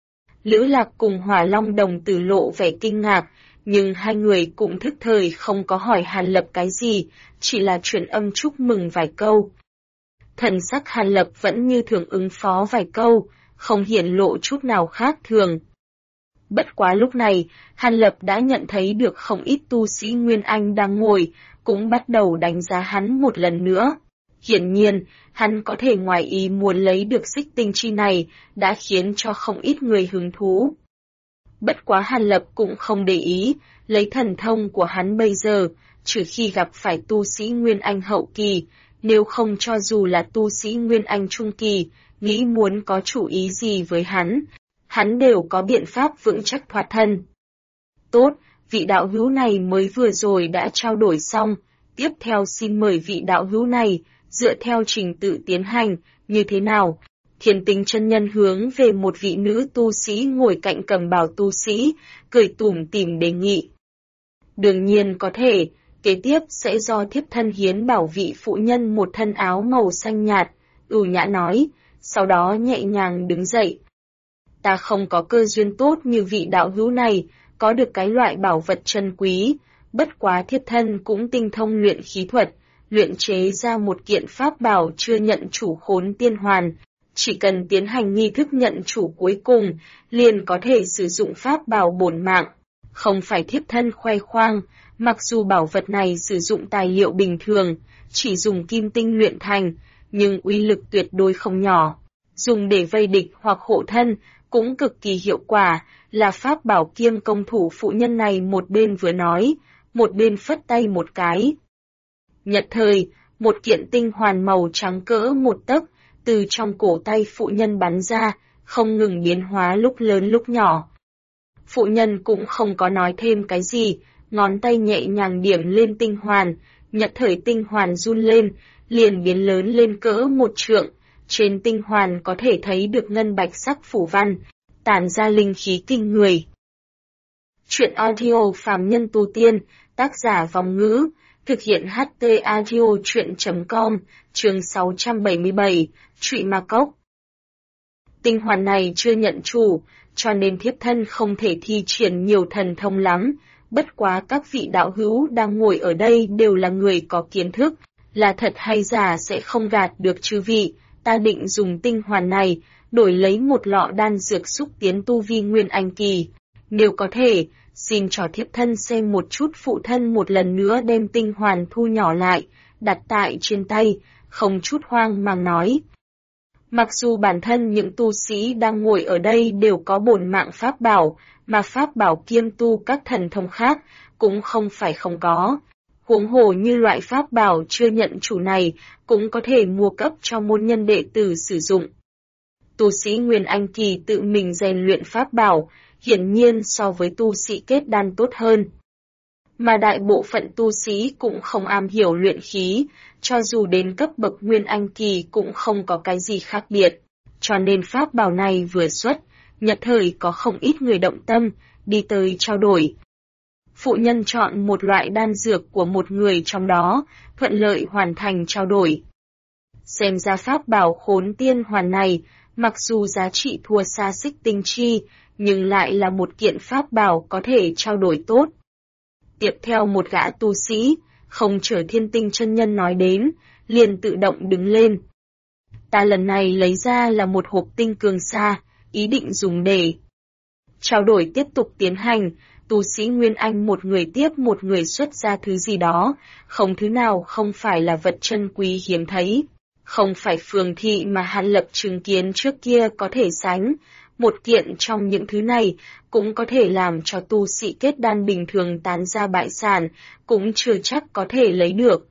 Lữ Lạc cùng Hỏa Long đồng tử lộ vẻ kinh ngạc, nhưng hai người cũng thức thời không có hỏi Hàn Lập cái gì, chỉ là truyền âm chúc mừng vài câu. Thần sắc Hàn Lập vẫn như thường ứng phó vài câu, không hiển lộ chút nào khác thường. Bất quá lúc này, Hàn Lập đã nhận thấy được không ít tu sĩ Nguyên Anh đang ngồi, cũng bắt đầu đánh giá hắn một lần nữa. Hiển nhiên, hắn có thể ngoài ý muốn lấy được xích tinh chi này, đã khiến cho không ít người hứng thú. Bất quá Hàn Lập cũng không để ý, lấy thần thông của hắn bây giờ, trừ khi gặp phải tu sĩ Nguyên Anh hậu kỳ, nếu không cho dù là tu sĩ Nguyên Anh trung kỳ, nghĩ muốn có chủ ý gì với hắn đều có biện pháp vững chắc thoát thân. Tốt, vị đạo hữu này mới vừa rồi đã trao đổi xong, tiếp theo xin mời vị đạo hữu này, dựa theo trình tự tiến hành, như thế nào? Thiên Tinh chân nhân hướng về một vị nữ tu sĩ ngồi cạnh Cẩm Bào tu sĩ, cười tủm tỉm đề nghị. Đương nhiên có thể, kế tiếp sẽ do thiếp thân hiến bảo vị phụ nhân một thân áo màu xanh nhạt, nhã nói, sau đó nhẹ nhàng đứng dậy. Ta không có cơ duyên tốt như vị đạo hữu này, có được cái loại bảo vật chân quý, bất quá thiếp thân cũng tinh thông luyện khí thuật, luyện chế ra một kiện pháp bảo chưa nhận chủ Khốn Tiên Hoàn. Chỉ cần tiến hành nghi thức nhận chủ cuối cùng, liền có thể sử dụng pháp bảo bổn mạng. Không phải thiếp thân khoe khoang, mặc dù bảo vật này sử dụng tài liệu bình thường, chỉ dùng kim tinh luyện thành, nhưng uy lực tuyệt đối không nhỏ. Dùng để vây địch hoặc hộ thân, cũng cực kỳ hiệu quả, là pháp bảo kiêm công thủ phụ nhân này một bên vừa nói, một bên phất tay một cái. Nhật thời, một kiện tinh hoàn màu trắng cỡ một tấc, từ trong cổ tay phụ nhân bắn ra, không ngừng biến hóa lúc lớn lúc nhỏ. Phụ nhân cũng không có nói thêm cái gì, ngón tay nhẹ nhàng điểm lên tinh hoàn, nhật thời tinh hoàn run lên, liền biến lớn lên cỡ một trượng, trên tinh hoàn có thể thấy được ngân bạch sắc phủ văn, tản ra linh khí kinh người. Chuyện audio phàm nhân tu tiên, tác giả Vòng Ngữ, thực hiện HT audio chuyện.com, chương 677, Trụy Ma Cốc. Tinh hoàn này chưa nhận chủ, cho nên thiếp thân không thể thi triển nhiều thần thông lắm, bất quá các vị đạo hữu đang ngồi ở đây đều là người có kiến thức, là thật hay giả sẽ không gạt được chư vị, ta định dùng tinh hoàn này, đổi lấy một lọ đan dược xúc tiến tu vi Nguyên Anh kỳ. Nếu có thể, xin cho thiếp thân xem một chút phụ thân một lần nữa đem tinh hoàn thu nhỏ lại, đặt tại trên tay, không chút hoang mang nói. Mặc dù bản thân những tu sĩ đang ngồi ở đây đều có bổn mạng pháp bảo, mà pháp bảo kiêm tu các thần thông khác cũng không phải không có. Huống hồ như loại pháp bảo chưa nhận chủ này cũng có thể mua cấp cho môn nhân đệ tử sử dụng. Tu sĩ Nguyên Anh kỳ tự mình rèn luyện pháp bảo, hiển nhiên so với tu sĩ kết đan tốt hơn. Mà đại bộ phận tu sĩ cũng không am hiểu luyện khí, cho dù đến cấp bậc Nguyên Anh kỳ cũng không có cái gì khác biệt. Cho nên pháp bảo này vừa xuất, nhất thời có không ít người động tâm, đi tới trao đổi. Phụ nhân chọn một loại đan dược của một người trong đó, thuận lợi hoàn thành trao đổi. Xem ra pháp bảo Khốn Tiên Hoàn này, mặc dù giá trị thua xa Xích Tinh Chi, nhưng lại là một kiện pháp bảo có thể trao đổi tốt. Tiếp theo một gã tu sĩ, không chờ Thiên Tinh chân nhân nói đến, liền tự động đứng lên. Ta lần này lấy ra là một hộp tinh cường sa, ý định dùng để trao đổi tiếp tục tiến hành. Tu sĩ Nguyên Anh một người tiếp một người xuất ra thứ gì đó, không thứ nào không phải là vật chân quý hiếm thấy. Không phải phường thị mà Hàn Lập chứng kiến trước kia có thể sánh, một kiện trong những thứ này cũng có thể làm cho tu sĩ kết đan bình thường tán ra bại sản, cũng chưa chắc có thể lấy được.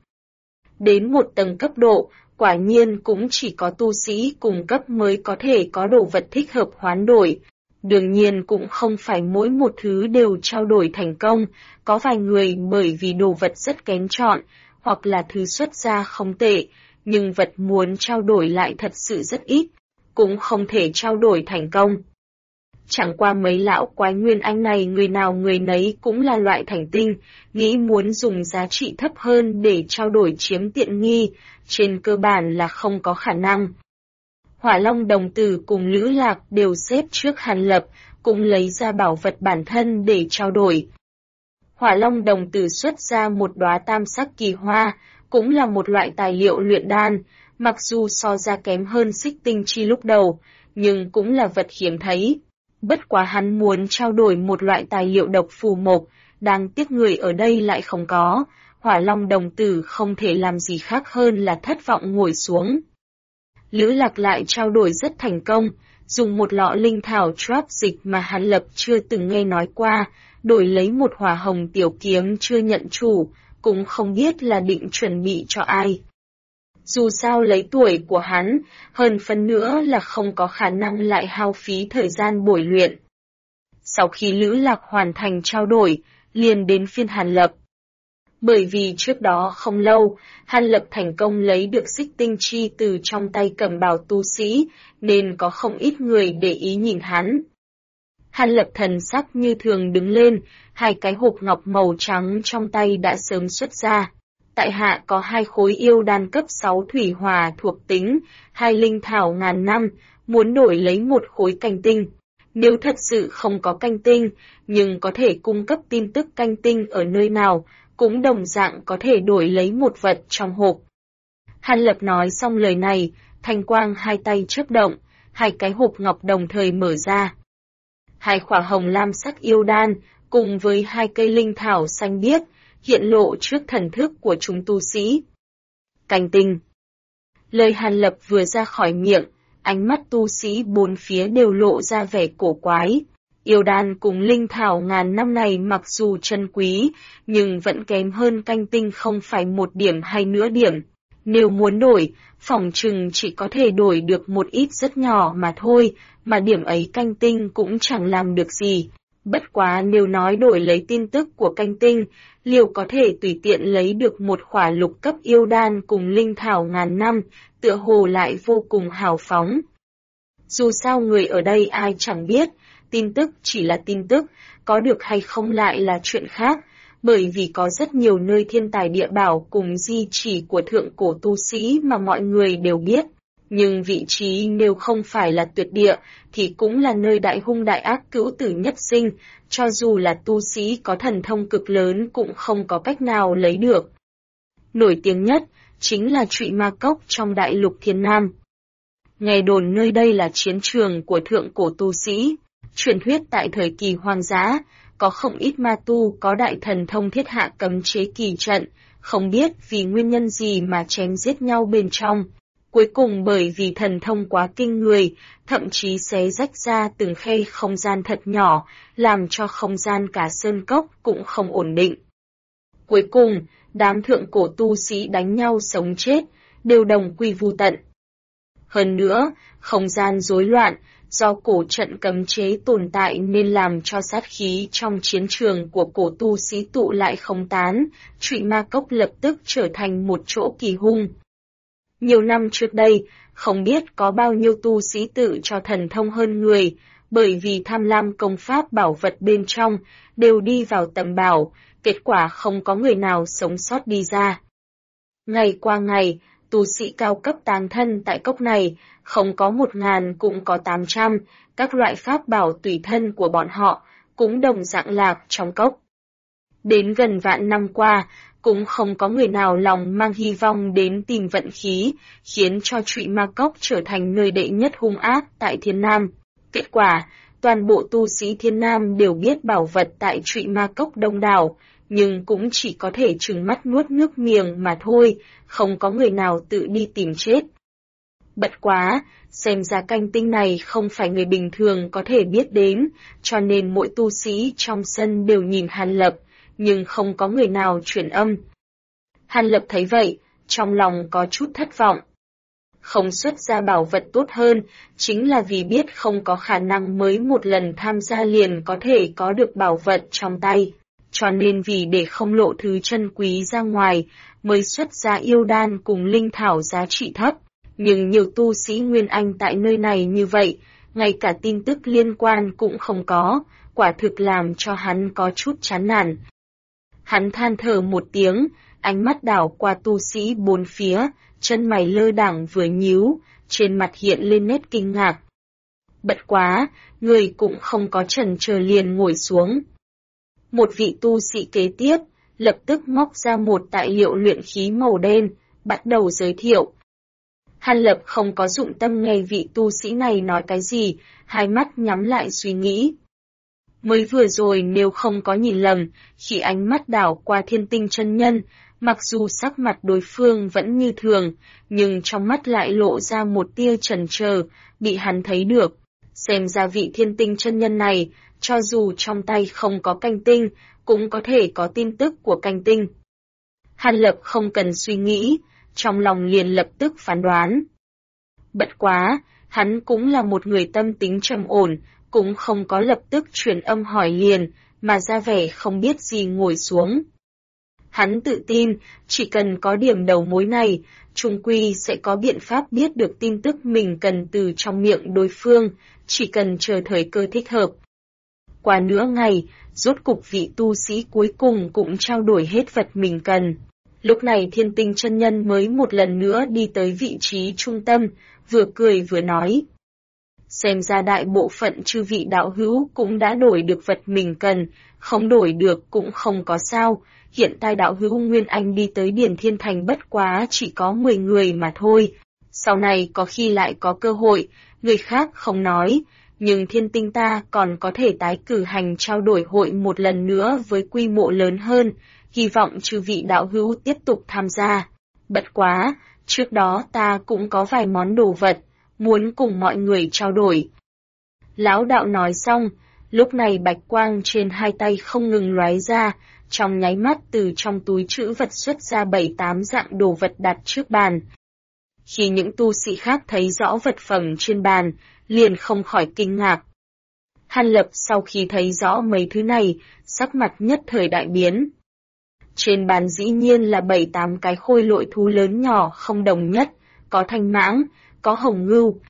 Đến một tầng cấp độ, quả nhiên cũng chỉ có tu sĩ cùng cấp mới có thể có đồ vật thích hợp hoán đổi. Đương nhiên cũng không phải mỗi một thứ đều trao đổi thành công, có vài người bởi vì đồ vật rất kén chọn, hoặc là thứ xuất ra không tệ, nhưng vật muốn trao đổi lại thật sự rất ít, cũng không thể trao đổi thành công. Chẳng qua mấy lão quái Nguyên Anh này người nào người nấy cũng là loại thành tinh, nghĩ muốn dùng giá trị thấp hơn để trao đổi chiếm tiện nghi, trên cơ bản là không có khả năng. Hỏa Long đồng tử cùng Lữ Lạc đều xếp trước Hàn Lập, cũng lấy ra bảo vật bản thân để trao đổi. Hỏa Long đồng tử xuất ra một đóa tam sắc kỳ hoa, cũng là một loại tài liệu luyện đan, mặc dù so ra kém hơn Xích Tinh Chi lúc đầu, nhưng cũng là vật hiếm thấy. Bất quá hắn muốn trao đổi một loại tài liệu độc phù mộc, đáng tiếc người ở đây lại không có, Hỏa Long đồng tử không thể làm gì khác hơn là thất vọng ngồi xuống. Lữ Lạc lại trao đổi rất thành công, dùng một lọ linh thảo trap dịch mà Hàn Lập chưa từng nghe nói qua, đổi lấy một hỏa hồng tiểu kiếm chưa nhận chủ, cũng không biết là định chuẩn bị cho ai. Dù sao lấy tuổi của hắn, hơn phần nữa là không có khả năng lại hao phí thời gian bồi luyện. Sau khi Lữ Lạc hoàn thành trao đổi, liền đến phiên Hàn Lập. Bởi vì trước đó không lâu, Hàn Lập thành công lấy được Xích Tinh Chi từ trong tay Cẩm Bào tu sĩ, nên có không ít người để ý nhìn hắn. Hàn Lập thần sắc như thường đứng lên, hai cái hộp ngọc màu trắng trong tay đã sớm xuất ra. Tại hạ có 2 khối yêu đan cấp 6 thủy hòa thuộc tính, 2 linh thảo ngàn năm, muốn đổi lấy 1 khối canh tinh. Nếu thật sự không có canh tinh, nhưng có thể cung cấp tin tức canh tinh ở nơi nào, cũng đồng dạng có thể đổi lấy một vật trong hộp. Hàn Lập nói xong lời này, thanh quang hai tay chớp động, 2 cái hộp ngọc đồng thời mở ra. 2 khỏa hồng lam sắc yêu đan, cùng với 2 cây linh thảo xanh biếc, hiện lộ trước thần thức của chúng tu sĩ. Canh tinh. Lời Hàn Lập vừa ra khỏi miệng, ánh mắt tu sĩ bốn phía đều lộ ra vẻ cổ quái. Yêu đan cùng linh thảo ngàn năm này mặc dù chân quý, nhưng vẫn kém hơn canh tinh không phải 1 điểm hay nửa điểm. Nếu muốn đổi, phỏng chừng chỉ có thể đổi được một ít rất nhỏ mà thôi, mà điểm ấy canh tinh cũng chẳng làm được gì. Bất quá nếu nói đổi lấy tin tức của canh tinh, liệu có thể tùy tiện lấy được một khỏa lục cấp yêu đan cùng linh thảo ngàn năm, tựa hồ lại vô cùng hào phóng. Dù sao người ở đây ai chẳng biết, tin tức chỉ là tin tức, có được hay không lại là chuyện khác, bởi vì có rất nhiều nơi thiên tài địa bảo cùng di chỉ của thượng cổ tu sĩ mà mọi người đều biết. Nhưng vị trí nếu không phải là tuyệt địa, thì cũng là nơi đại hung đại ác cữu tử nhất sinh, cho dù là tu sĩ có thần thông cực lớn cũng không có cách nào lấy được. Nổi tiếng nhất, chính là Trụy Ma Cốc trong đại lục Thiên Nam. Nghe đồn nơi đây là chiến trường của thượng cổ tu sĩ, truyền thuyết tại thời kỳ hoang dã, có không ít ma tu có đại thần thông thiết hạ cấm chế kỳ trận, không biết vì nguyên nhân gì mà chém giết nhau bên trong. Cuối cùng bởi vì thần thông quá kinh người, thậm chí xé rách ra từng khe không gian thật nhỏ, làm cho không gian cả sơn cốc cũng không ổn định. Cuối cùng, đám thượng cổ tu sĩ đánh nhau sống chết, đều đồng quy vu tận. Hơn nữa, không gian rối loạn, do cổ trận cấm chế tồn tại nên làm cho sát khí trong chiến trường của cổ tu sĩ tụ lại không tán, Trụy Ma Cốc lập tức trở thành một chỗ kỳ hung. Nhiều năm trước đây, không biết có bao nhiêu tu sĩ tự cho thần thông hơn người, bởi vì tham lam công pháp bảo vật bên trong, đều đi vào tầm bảo, kết quả không có người nào sống sót đi ra. Ngày qua ngày, tu sĩ cao cấp táng thân tại cốc này, không có 1.000 cũng có 800, các loại pháp bảo tùy thân của bọn họ cũng đồng dạng lạc trong cốc. Đến gần vạn năm qua, cũng không có người nào lòng mang hy vọng đến tìm vận khí, khiến cho Trụy Ma Cốc trở thành nơi đệ nhất hung ác tại Thiên Nam. Kết quả, toàn bộ tu sĩ Thiên Nam đều biết bảo vật tại Trụy Ma Cốc đông đảo, nhưng cũng chỉ có thể trừng mắt nuốt nước miếng mà thôi, không có người nào tự đi tìm chết. Bất quá, xem ra canh tinh này không phải người bình thường có thể biết đến, cho nên mỗi tu sĩ trong sân đều nhìn Hàn Lập, nhưng không có người nào truyền âm. Hàn Lập thấy vậy, trong lòng có chút thất vọng. Không xuất ra bảo vật tốt hơn, chính là vì biết không có khả năng mới một lần tham gia liền có thể có được bảo vật trong tay. Cho nên vì để không lộ thứ chân quý ra ngoài, mới xuất ra yêu đan cùng linh thảo giá trị thấp. Nhưng nhiều tu sĩ Nguyên Anh tại nơi này như vậy, ngay cả tin tức liên quan cũng không có, quả thực làm cho hắn có chút chán nản. Hắn than thở một tiếng, ánh mắt đảo qua tu sĩ bốn phía, chân mày lơ đãng vừa nhíu, trên mặt hiện lên nét kinh ngạc. Bất quá, người cũng không có chần chờ liền ngồi xuống. Một vị tu sĩ kế tiếp, lập tức móc ra một tài liệu luyện khí màu đen, bắt đầu giới thiệu. Hàn Lập không có dụng tâm nghe vị tu sĩ này nói cái gì, hai mắt nhắm lại suy nghĩ. Mới vừa rồi nếu không có nhìn lầm, khi ánh mắt đảo qua Thiên Tinh chân nhân, mặc dù sắc mặt đối phương vẫn như thường, nhưng trong mắt lại lộ ra một tia chần chờ, bị hắn thấy được. Xem ra vị Thiên Tinh chân nhân này, cho dù trong tay không có canh tinh, cũng có thể có tin tức của canh tinh. Hàn Lập không cần suy nghĩ, trong lòng liền lập tức phán đoán. Bất quá, hắn cũng là một người tâm tính trầm ổn, cũng không có lập tức truyền âm hỏi liền, mà ra vẻ không biết gì ngồi xuống. Hắn tự tin, chỉ cần có điểm đầu mối này, chung quy sẽ có biện pháp biết được tin tức mình cần từ trong miệng đối phương, chỉ cần chờ thời cơ thích hợp. Qua nửa ngày, rốt cục vị tu sĩ cuối cùng cũng trao đổi hết vật mình cần. Lúc này Thiên Tinh chân nhân mới một lần nữa đi tới vị trí trung tâm, vừa cười vừa nói. Xem ra đại bộ phận chư vị đạo hữu cũng đã đổi được vật mình cần, không đổi được cũng không có sao. Hiện tại đạo hữu Nguyên Anh đi tới Điền Thiên Thành bất quá chỉ có 10 người mà thôi. Sau này có khi lại có cơ hội, người khác không nói, nhưng Thiên Tinh ta còn có thể tái cử hành trao đổi hội một lần nữa với quy mô lớn hơn, hy vọng chư vị đạo hữu tiếp tục tham gia. Bất quá, trước đó ta cũng có vài món đồ vật, muốn cùng mọi người trao đổi. Lão đạo nói xong, lúc này bạch quang trên hai tay không ngừng lóe ra, trong nháy mắt từ trong túi trữ vật xuất ra 7-8 dạng đồ vật đặt trước bàn. Khi những tu sĩ khác thấy rõ vật phẩm trên bàn, liền không khỏi kinh ngạc. Hàn Lập sau khi thấy rõ mấy thứ này, sắc mặt nhất thời đại biến. Trên bàn dĩ nhiên là 7-8 cái khôi lội thú lớn nhỏ không đồng nhất, có thanh mãng, có hồng ngưu.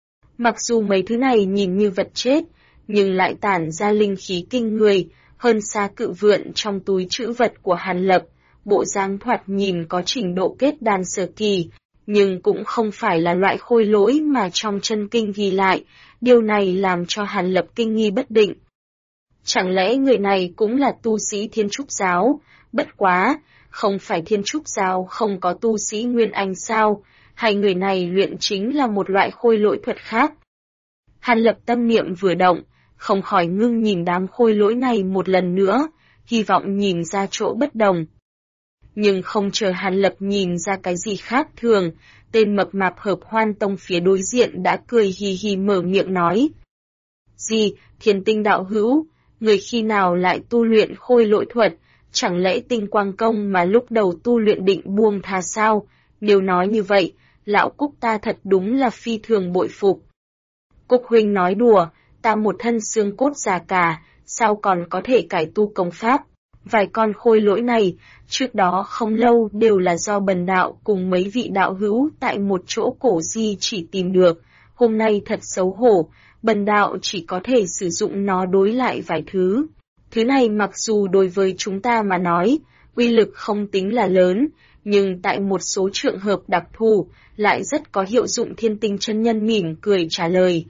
Mặc dù mấy thứ này nhìn như vật chết, nhưng lại tản ra linh khí kinh người, hơn xa cự vượn trong túi trữ vật của Hàn Lập, bộ dáng thoạt nhìn có trình độ kết đan sơ kỳ, nhưng cũng không phải là loại khôi lỗi mà trong chân kinh ghi lại, điều này làm cho Hàn Lập kinh nghi bất định. Chẳng lẽ người này cũng là tu sĩ Thiên Trúc Giáo? Bất quá, không phải Thiên Trúc Giáo không có tu sĩ Nguyên Anh sao? Hay người này luyện chính là một loại khôi lỗi thuật khác? Hàn Lập tâm niệm vừa động, không khỏi ngưng nhìn đám khôi lỗi này một lần nữa, hy vọng nhìn ra chỗ bất đồng. Nhưng không chờ Hàn Lập nhìn ra cái gì khác thường, tên mập mạp Hợp Hoan Tông phía đối diện đã cười hì hì mở miệng nói. Gì, Thiên Tinh đạo hữu, người khi nào lại tu luyện khôi lỗi thuật, chẳng lẽ tinh quang công mà lúc đầu tu luyện định buông tha sao? Nếu nói như vậy, lão Cúc ta thật đúng là phi thường bội phục. Cúc huynh nói đùa, ta một thân xương cốt già cả, sao còn có thể cải tu công pháp? Vài con khôi lỗi này, trước đó không lâu đều là do bần đạo cùng mấy vị đạo hữu tại một chỗ cổ di chỉ tìm được, hôm nay thật xấu hổ, bần đạo chỉ có thể sử dụng nó đối lại vài thứ. Thứ này mặc dù đối với chúng ta mà nói, uy lực không tính là lớn, nhưng tại một số trường hợp đặc thù, lại rất có hiệu dụng. Thiên Tinh chân nhân mỉm cười trả lời.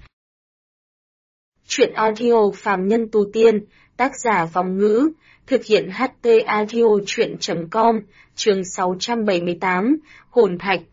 Chuyện audio phàm nhân tu tiên, tác giả Vong Ngữ, thực hiện HT audio chuyện.com, chương 678, Hồn Thạch.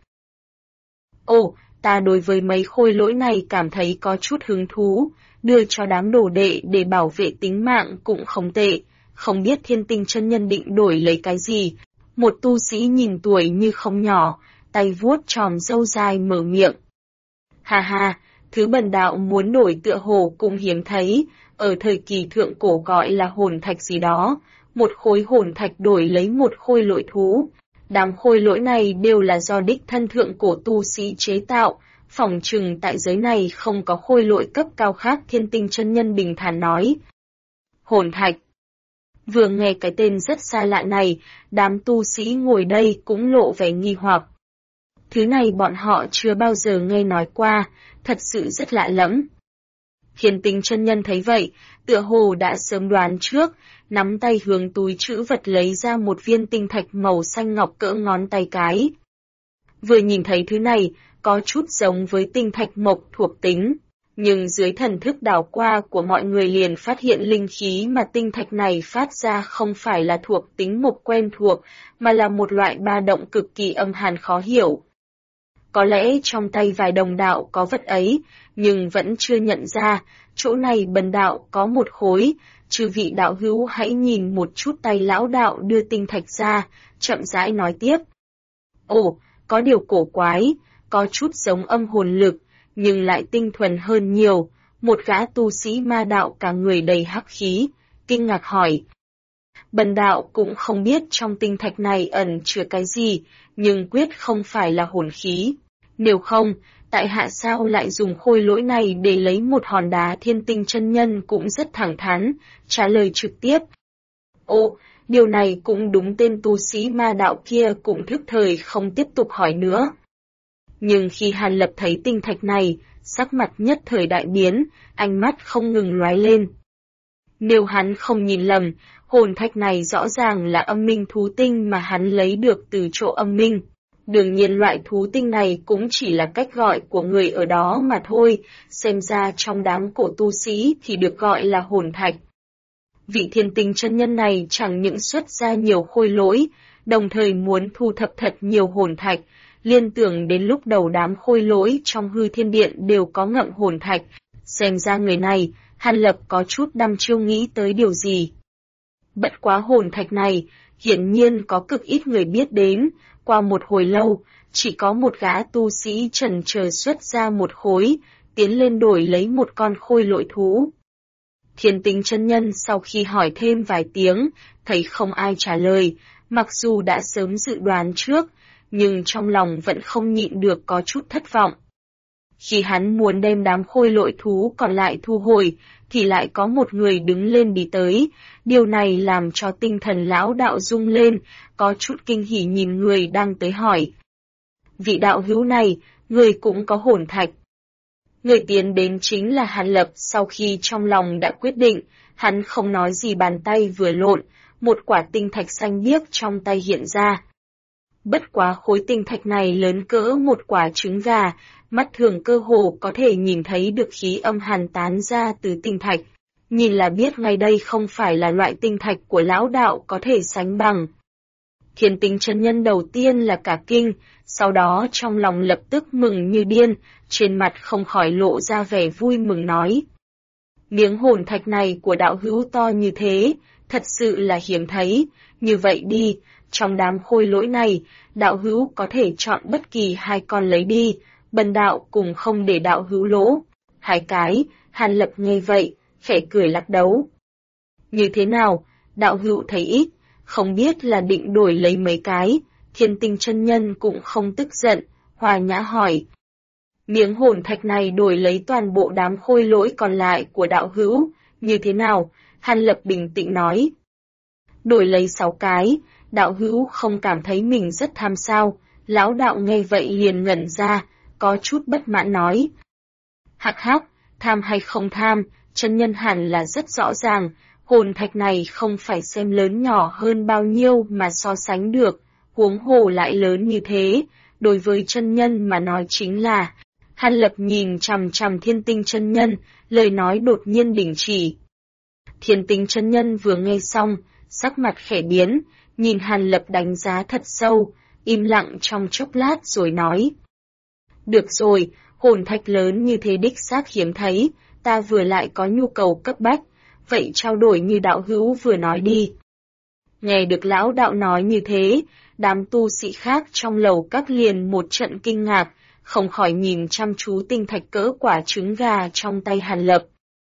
Ồ, ta đối với mấy khôi lỗi này cảm thấy có chút hứng thú, đưa cho đám đồ đệ để bảo vệ tính mạng cũng không tệ, không biết Thiên Tinh chân nhân định đổi lấy cái gì. Một tu sĩ nhìn tuổi như không nhỏ, tay vuốt chòm râu dài mở miệng. Ha ha, thứ bần đạo muốn đổi tựa hồ cũng hiếm thấy, ở thời kỳ thượng cổ gọi là hồn thạch gì đó, một khối hồn thạch đổi lấy một khôi lỗi thú. Đám khôi lỗi này đều là do đích thân thượng cổ tu sĩ chế tạo, phỏng chừng tại giới này không có khôi lỗi cấp cao khác. Thiên Tinh chân nhân bình thản nói. Hồn thạch. Vừa nghe cái tên rất xa lạ này, đám tu sĩ ngồi đây cũng lộ vẻ nghi hoặc. Thứ này bọn họ chưa bao giờ nghe nói qua, thật sự rất lạ lẫm. Thiên Tinh chân nhân thấy vậy, tựa hồ đã sớm đoán trước, nắm tay hướng túi trữ vật lấy ra một viên tinh thạch màu xanh ngọc cỡ ngón tay cái. Vừa nhìn thấy thứ này, có chút giống với tinh thạch mộc thuộc tính, nhưng dưới thần thức đảo qua của mọi người liền phát hiện linh khí mà tinh thạch này phát ra không phải là thuộc tính mộc quen thuộc, mà là một loại ba động cực kỳ âm hàn khó hiểu. Có lẽ trong tay vài đồng đạo có vật ấy, nhưng vẫn chưa nhận ra, chỗ này bần đạo có một khối, chư vị đạo hữu hãy nhìn một chút. Tay lão đạo đưa tinh thạch ra, chậm rãi nói tiếp. Ồ, có điều cổ quái, có chút giống âm hồn lực, nhưng lại tinh thuần hơn nhiều. Một gã tu sĩ ma đạo cả người đầy hắc khí, kinh ngạc hỏi. Bần đạo cũng không biết trong tinh thạch này ẩn chứa cái gì, nhưng quyết không phải là hồn khí. Nếu không, tại hạ sao lại dùng khôi lỗi này để lấy một hòn đá? Thiên Tinh chân nhân cũng rất thẳng thắn, trả lời trực tiếp. Ồ, điều này cũng đúng. Tên tu sĩ ma đạo kia cũng thức thời không tiếp tục hỏi nữa. Nhưng khi Hàn Lập thấy tinh thạch này, sắc mặt nhất thời đại biến, ánh mắt không ngừng lóe lên. Nếu hắn không nhìn lầm, hồn thạch này rõ ràng là âm minh thú tinh mà hắn lấy được từ chỗ âm minh. Đương nhiên loại thú tinh này cũng chỉ là cách gọi của người ở đó mà thôi, xem ra trong đám cổ tu sĩ thì được gọi là hồn thạch. Vị Thiên Tinh chân nhân này chẳng những xuất ra nhiều khôi lỗi, đồng thời muốn thu thập thật nhiều hồn thạch, liên tưởng đến lúc đầu đám khôi lỗi trong hư thiên điện đều có ngậm hồn thạch, xem ra người này, Hàn Lập có chút đăm chiêu nghĩ tới điều gì. Bất quá hồn thạch này, hiển nhiên có cực ít người biết đến, qua một hồi lâu, chỉ có một gã tu sĩ chần chờ xuất ra một khối, tiến lên đổi lấy một con khôi lỗi thú. Thiên Tinh chân nhân sau khi hỏi thêm vài tiếng, thấy không ai trả lời, mặc dù đã sớm dự đoán trước, nhưng trong lòng vẫn không nhịn được có chút thất vọng. Khi hắn muốn đem đám khôi lỗi thú còn lại thu hồi, thì lại có một người đứng lên đi tới, điều này làm cho tinh thần lão đạo rung lên, có chút kinh hỉ nhìn người đang tới hỏi. Vị đạo hữu này, người cũng có hồn thạch. Người tiến đến chính là Hàn Lập. Sau khi trong lòng đã quyết định, hắn không nói gì, bàn tay vừa lộn, một quả tinh thạch xanh biếc trong tay hiện ra. Bất quá khối tinh thạch này lớn cỡ một quả trứng gà, mắt thường cơ hồ có thể nhìn thấy được khí âm hàn tán ra từ tinh thạch. Nhìn là biết ngay đây không phải là loại tinh thạch của lão đạo có thể sánh bằng. Thiên Tinh chân nhân đầu tiên là cả kinh, sau đó trong lòng lập tức mừng như điên, trên mặt không khỏi lộ ra vẻ vui mừng nói. Miếng hồn thạch này của đạo hữu to như thế, thật sự là hiếm thấy, như vậy đi, trong đám khôi lỗi này, đạo hữu có thể chọn bất kỳ 2 con lấy đi, bần đạo cùng không để đạo hữu lỗ. 2 cái, Hàn Lập nghe vậy, khẽ cười lắc đầu. Như thế nào, đạo hữu thấy ít, không biết là định đổi lấy mấy cái, Thiên Tinh chân nhân cũng không tức giận, hòa nhã hỏi. Miếng hồn thạch này đổi lấy toàn bộ đám khôi lỗi còn lại của đạo hữu, như thế nào? Hàn Lập bình tĩnh nói. Đổi lấy 6 cái, đạo hữu không cảm thấy mình rất tham sao? Lão đạo nghe vậy liền ngẩn ra, có chút bất mãn nói. Hắc hắc, tham hay không tham, chân nhân hẳn là rất rõ ràng, hồn thạch này không phải xem lớn nhỏ hơn bao nhiêu mà so sánh được, huống hồ lại lớn như thế, đối với chân nhân mà nói chính là. Hàn Lập nhìn chằm chằm Thiên Tinh chân nhân, lời nói đột nhiên đình chỉ. Thiên Tinh chân nhân vừa nghe xong, sắc mặt khẽ biến, nhìn Hàn Lập đánh giá thật sâu, im lặng trong chốc lát rồi nói. Được rồi, hồn thạch lớn như thế đích xác hiếm thấy, ta vừa lại có nhu cầu cấp bách, vậy trao đổi như đạo hữu vừa nói đi. Nghe được lão đạo nói như thế, đám tu sĩ khác trong lầu các liền một trận kinh ngạc, không khỏi nhìn chăm chú tinh thạch cỡ quả trứng gà trong tay Hàn Lập.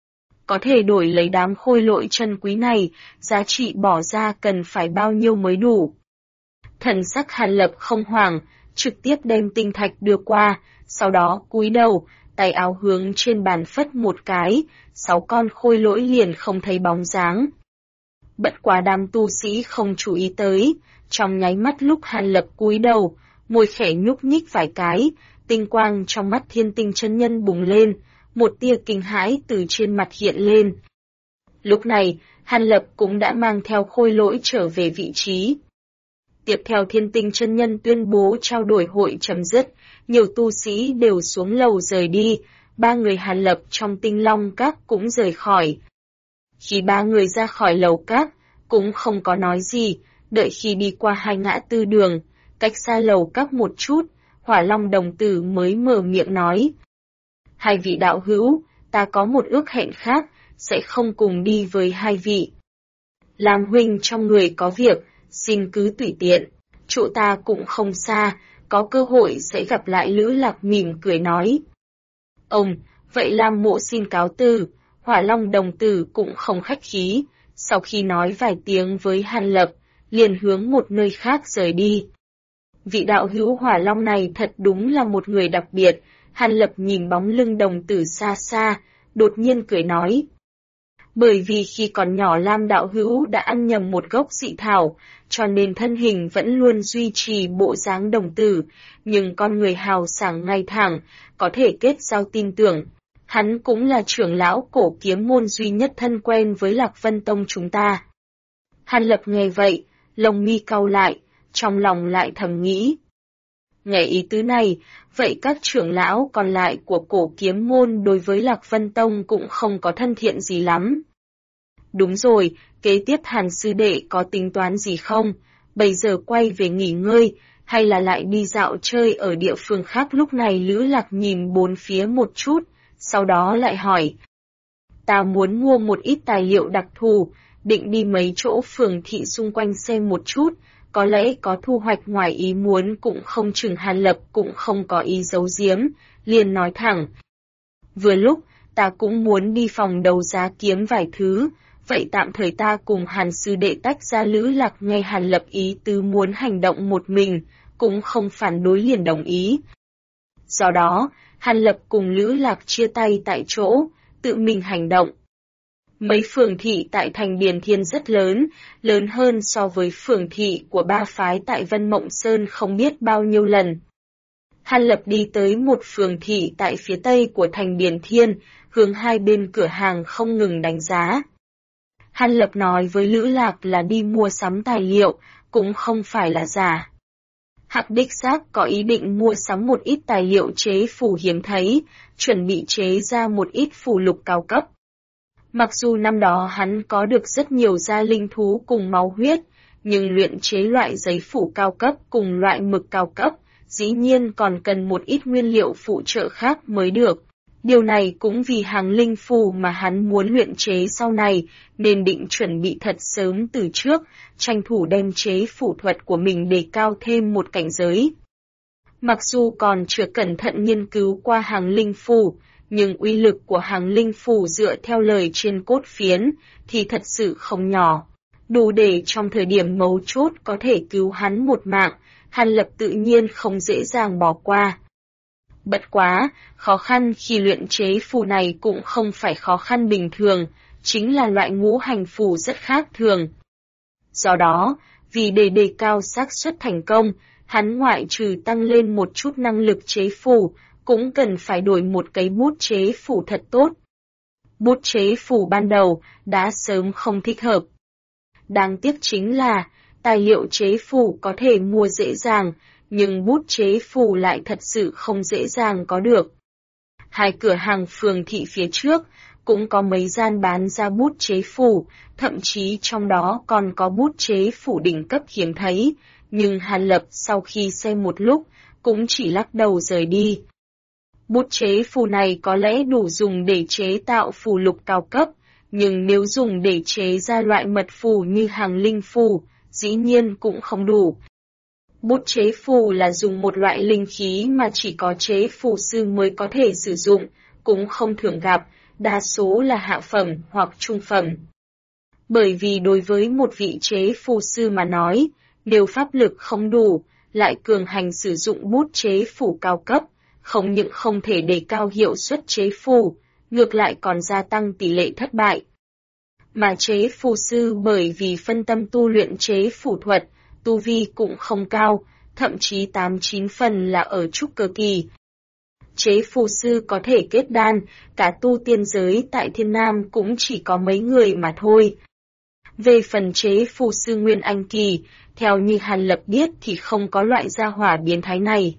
Có thể đổi lấy đám khôi lỗi chân quý này, giá trị bỏ ra cần phải bao nhiêu mới đủ. Thần sắc Hàn Lập không hoảng, trực tiếp đem tinh thạch đưa qua, sau đó cúi đầu, tay áo hướng trên bàn phất một cái, 6 con khôi lỗi liền không thấy bóng dáng. Bất quá đám tu sĩ không chú ý tới, trong nháy mắt lúc Hàn Lập cúi đầu, môi khẽ nhúc nhích vài cái, tinh quang trong mắt Thiên Tinh chân nhân bùng lên, một tia kinh hãi từ trên mặt hiện lên. Lúc này, Hàn Lập cũng đã mang theo khôi lỗi trở về vị trí. Tiếp theo Thiên Tinh chân nhân tuyên bố trao đổi hội chấm dứt, nhiều tu sĩ đều xuống lầu rời đi, 3 người Hàn Lập trong Tinh Long Các cũng rời khỏi. Khi 3 người ra khỏi lầu các, cũng không có nói gì, đợi khi đi qua 2 ngã tư đường, cách xa lầu các một chút, Hỏa Long đồng tử mới mở miệng nói. 2 vị đạo hữu, ta có một ước hẹn khác, sẽ không cùng đi với 2 vị. Lam huynh trong người có việc, xin cứ tùy tiện, chỗ ta cũng không xa, có cơ hội sẽ gặp lại. Lữ Lạc mỉm cười nói. Vậy Lam mộ xin cáo từ, Hỏa Long đồng tử cũng không khách khí, sau khi nói vài tiếng với Hàn Lập, liền hướng một nơi khác rời đi. Vị đạo hữu Hỏa Long này thật đúng là một người đặc biệt, Hàn Lập nhìn bóng lưng đồng tử xa xa, đột nhiên cười nói. Bởi vì khi còn nhỏ Lam đạo hữu đã ăn nhầm một gốc dị thảo, cho nên thân hình vẫn luôn duy trì bộ dáng đồng tử, nhưng con người hào sảng ngay thẳng, có thể kết giao tin tưởng. Hắn cũng là trưởng lão cổ kiếm môn duy nhất thân quen với Lạc Vân Tông chúng ta. Hàn Lập nghe vậy, lông mi cau lại, trong lòng lại thầm nghĩ. Nghe ý tứ này, vậy các trưởng lão còn lại của cổ kiếm môn đối với Lạc Vân Tông cũng không có thân thiện gì lắm. Đúng rồi, kế tiếp Hàn sư đệ có tính toán gì không? Bây giờ quay về nghỉ ngơi, hay là lại đi dạo chơi ở địa phương khác? Lúc này Lữ Lạc nhìn bốn phía một chút, sau đó lại hỏi. Ta muốn mua một ít tài liệu đặc thù, định đi mấy chỗ phường thị xung quanh xem một chút, có lẽ có thu hoạch ngoài ý muốn cũng không chừng. Hàn Lập cũng không có ý giấu giếm, liền nói thẳng. Vừa lúc, ta cũng muốn đi phòng đấu giá kiếm vài thứ, vậy tạm thời ta cùng Hàn sư đệ tách ra. Lữ Lạc nghe Hàn Lập ý tứ muốn hành động một mình, cũng không phản đối liền đồng ý. Do đó, Hàn Lập cùng Lữ Lạc chia tay tại chỗ, tự mình hành động. Mấy phường thị tại thành Điền Thiên rất lớn, lớn hơn so với phường thị của 3 phái tại Vân Mộng Sơn không biết bao nhiêu lần. Hàn Lập đi tới một phường thị tại phía tây của thành Điền Thiên, hướng hai bên cửa hàng không ngừng đánh giá. Hàn Lập nói với Lữ Lạc là đi mua sắm tài liệu, cũng không phải là giả. Hạc đích xác có ý định mua sắm một ít tài liệu chế phù hiếm thấy, chuẩn bị chế ra một ít phù lục cao cấp. Mặc dù năm đó hắn có được rất nhiều gia linh thú cùng máu huyết, nhưng luyện chế loại giấy phủ cao cấp cùng loại mực cao cấp, dĩ nhiên còn cần một ít nguyên liệu phụ trợ khác mới được. Điều này cũng vì hàng linh phù mà hắn muốn luyện chế sau này, nên định chuẩn bị thật sớm từ trước, tranh thủ đem chế phủ thuật của mình đề cao thêm một cảnh giới. Mặc dù còn chưa cẩn thận nghiên cứu qua hàng linh phù, nhưng uy lực của hàng linh phù dựa theo lời trên cốt phiến thì thật sự không nhỏ. Đủ để trong thời điểm mấu chốt có thể cứu hắn một mạng, Hàn Lập tự nhiên không dễ dàng bỏ qua. Bất quá, khó khăn khi luyện chế phù này cũng không phải khó khăn bình thường, chính là loại ngũ hành phù rất khác thường. Do đó, vì để đề cao xác suất thành công, hắn ngoại trừ tăng lên một chút năng lực chế phù, cũng cần phải đổi một cái bút chế phù thật tốt. Bút chế phù ban đầu đã sớm không thích hợp. Đáng tiếc chính là, tài liệu chế phù có thể mua dễ dàng, nhưng bút chế phù lại thật sự không dễ dàng có được. Hai cửa hàng phường thị phía trước cũng có mấy gian bán ra bút chế phù, thậm chí trong đó còn có bút chế phù đỉnh cấp hiếm thấy, nhưng Hàn Lập sau khi xem một lúc, cũng chỉ lắc đầu rời đi. Bút chế phù này có lẽ đủ dùng để chế tạo phù lục cao cấp, nhưng nếu dùng để chế ra loại mật phù như hàng linh phù, dĩ nhiên cũng không đủ. Bút chế phù là dùng một loại linh khí mà chỉ có chế phù sư mới có thể sử dụng, cũng không thường gặp, đa số là hạ phẩm hoặc trung phẩm. Bởi vì đối với một vị chế phù sư mà nói, nếu pháp lực không đủ, lại cường hành sử dụng bút chế phù cao cấp, không những không thể đề cao hiệu suất chế phù, ngược lại còn gia tăng tỷ lệ thất bại. Mà chế phù sư bởi vì phân tâm tu luyện chế phù thuật, tu vi cũng không cao, thậm chí 8-9 phần là ở trúc cơ kỳ. Chế phù sư có thể kết đan, cả tu tiên giới tại Thiên Nam cũng chỉ có mấy người mà thôi. Về phần chế phù sư Nguyên Anh kỳ, theo như Hàn Lập biết thì không có loại gia hỏa biến thái này.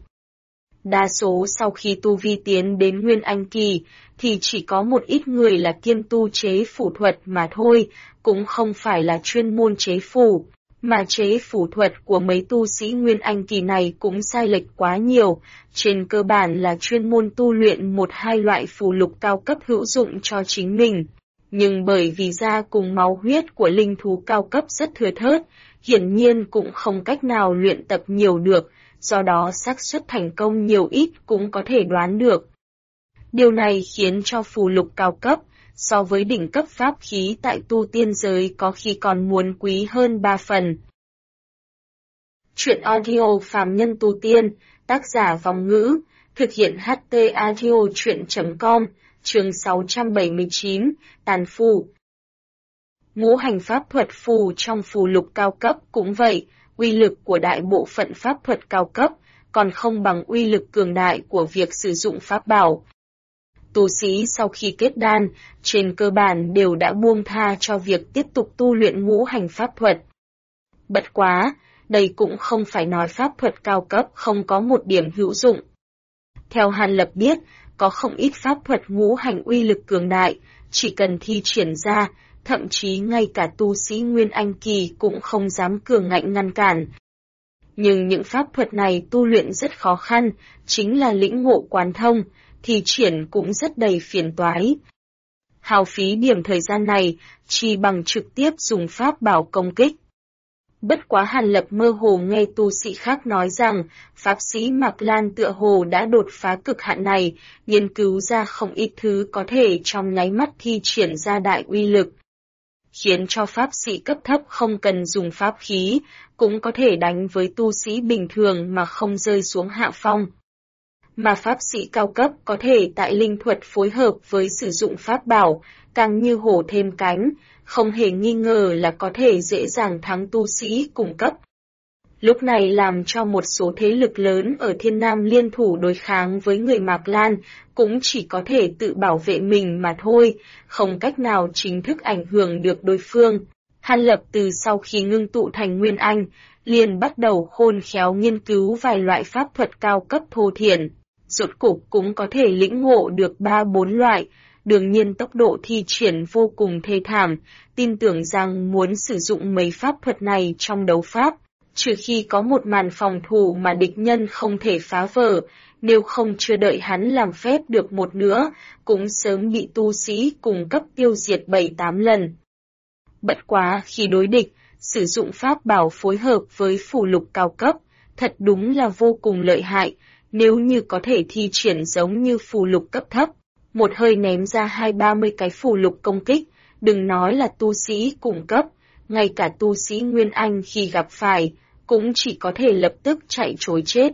Đa số sau khi tu vi tiến đến Nguyên Anh kỳ, thì chỉ có một ít người là kiêm tu chế phù thuật mà thôi, cũng không phải là chuyên môn chế phù. Mà chế phù thuật của mấy tu sĩ Nguyên Anh kỳ này cũng sai lệch quá nhiều, trên cơ bản là chuyên môn tu luyện một hai loại phù lục cao cấp hữu dụng cho chính mình. Nhưng bởi vì da cùng máu huyết của linh thú cao cấp rất thưa thớt, hiển nhiên cũng không cách nào luyện tập nhiều được, do đó xác suất thành công nhiều ít cũng có thể đoán được. Điều này khiến cho phù lục cao cấp, so với đỉnh cấp pháp khí tại tu tiên giới có khi còn muốn quý hơn 3 phần. Chuyện audio phàm nhân tu tiên, tác giả Vong Ngữ, thực hiện HT audio chuyện.com, chương 679, Tàn phù. Ngũ hành pháp thuật phù trong phù lục cao cấp cũng vậy, uy lực của đại bộ phận pháp thuật cao cấp, còn không bằng uy lực cường đại của việc sử dụng pháp bảo. Tu sĩ sau khi kết đan, trên cơ bản đều đã buông tha cho việc tiếp tục tu luyện ngũ hành pháp thuật. Bất quá, đây cũng không phải nói pháp thuật cao cấp không có một điểm hữu dụng. Theo Hàn Lập biết, có không ít pháp thuật ngũ hành uy lực cường đại, chỉ cần thi triển ra, thậm chí ngay cả tu sĩ Nguyên Anh kỳ cũng không dám cường ngạnh ngăn cản. Nhưng những pháp thuật này tu luyện rất khó khăn, chính là lĩnh ngộ quán thông, thi triển cũng rất đầy phiền toái. Hao phí điểm thời gian này, chỉ bằng trực tiếp dùng pháp bảo công kích. Bất quá Hàn Lập mơ hồ nghe tu sĩ khác nói rằng, pháp sĩ Mạc Lan tựa hồ đã đột phá cực hạn này, nghiên cứu ra không ít thứ có thể trong nháy mắt thi triển ra đại uy lực. Khiến cho pháp sĩ cấp thấp không cần dùng pháp khí, cũng có thể đánh với tu sĩ bình thường mà không rơi xuống hạ phong. Mà pháp sĩ cao cấp có thể tại linh thuật phối hợp với sử dụng pháp bảo, càng như hổ thêm cánh, không hề nghi ngờ là có thể dễ dàng thắng tu sĩ cùng cấp. Lúc này làm cho một số thế lực lớn ở Thiên Nam liên thủ đối kháng với người Mạc Lan, cũng chỉ có thể tự bảo vệ mình mà thôi, không cách nào chính thức ảnh hưởng được đối phương. Hàn Lập từ sau khi ngưng tụ thành Nguyên Anh, liền bắt đầu khôn khéo nghiên cứu vài loại pháp thuật cao cấp thô thiển. Rốt cục cũng có thể lĩnh ngộ được 3-4 loại, đương nhiên tốc độ thi triển vô cùng thê thảm, tin tưởng rằng muốn sử dụng mấy pháp thuật này trong đấu pháp, trừ khi có một màn phòng thủ mà địch nhân không thể phá vỡ, nếu không chưa đợi hắn làm phép được một nữa, cũng sớm bị tu sĩ cùng cấp tiêu diệt 7-8 lần. Bất quá khi đối địch, sử dụng pháp bảo phối hợp với phù lục cao cấp, thật đúng là vô cùng lợi hại, nếu như có thể thi triển giống như phù lục cấp thấp. Một hơi ném ra 20-30 cái phù lục công kích, đừng nói là tu sĩ cùng cấp, ngay cả tu sĩ Nguyên Anh khi gặp phải, cũng chỉ có thể lập tức chạy trối chết.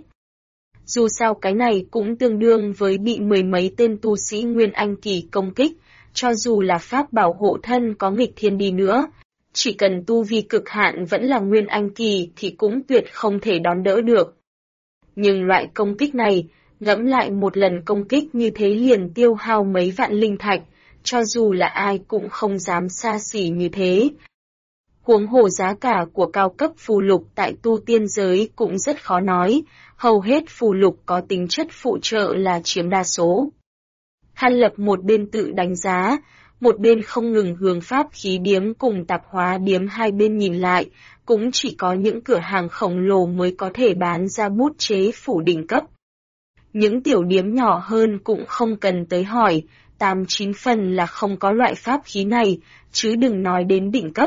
Dù sao cái này cũng tương đương với bị mười mấy tên tu sĩ Nguyên Anh kỳ công kích, cho dù là pháp bảo hộ thân có nghịch thiên đi nữa. Chỉ cần tu vi cực hạn vẫn là Nguyên Anh kỳ thì cũng tuyệt không thể đón đỡ được. Nhưng loại công kích này, ngẫm lại một lần công kích như thế liền tiêu hao mấy vạn linh thạch, cho dù là ai cũng không dám xa xỉ như thế. Huống hồ giá cả của cao cấp phù lục tại tu tiên giới cũng rất khó nói, hầu hết phù lục có tính chất phụ trợ là chiếm đa số. Hàn Lập một bên tự đánh giá, một bên không ngừng hướng pháp khí điếm cùng tạp hóa điếm hai bên nhìn lại, cũng chỉ có những cửa hàng khổng lồ mới có thể bán ra bút chế phủ đỉnh cấp. Những tiểu điếm nhỏ hơn cũng không cần tới hỏi, 8-9 phần là không có loại pháp khí này, chứ đừng nói đến đỉnh cấp.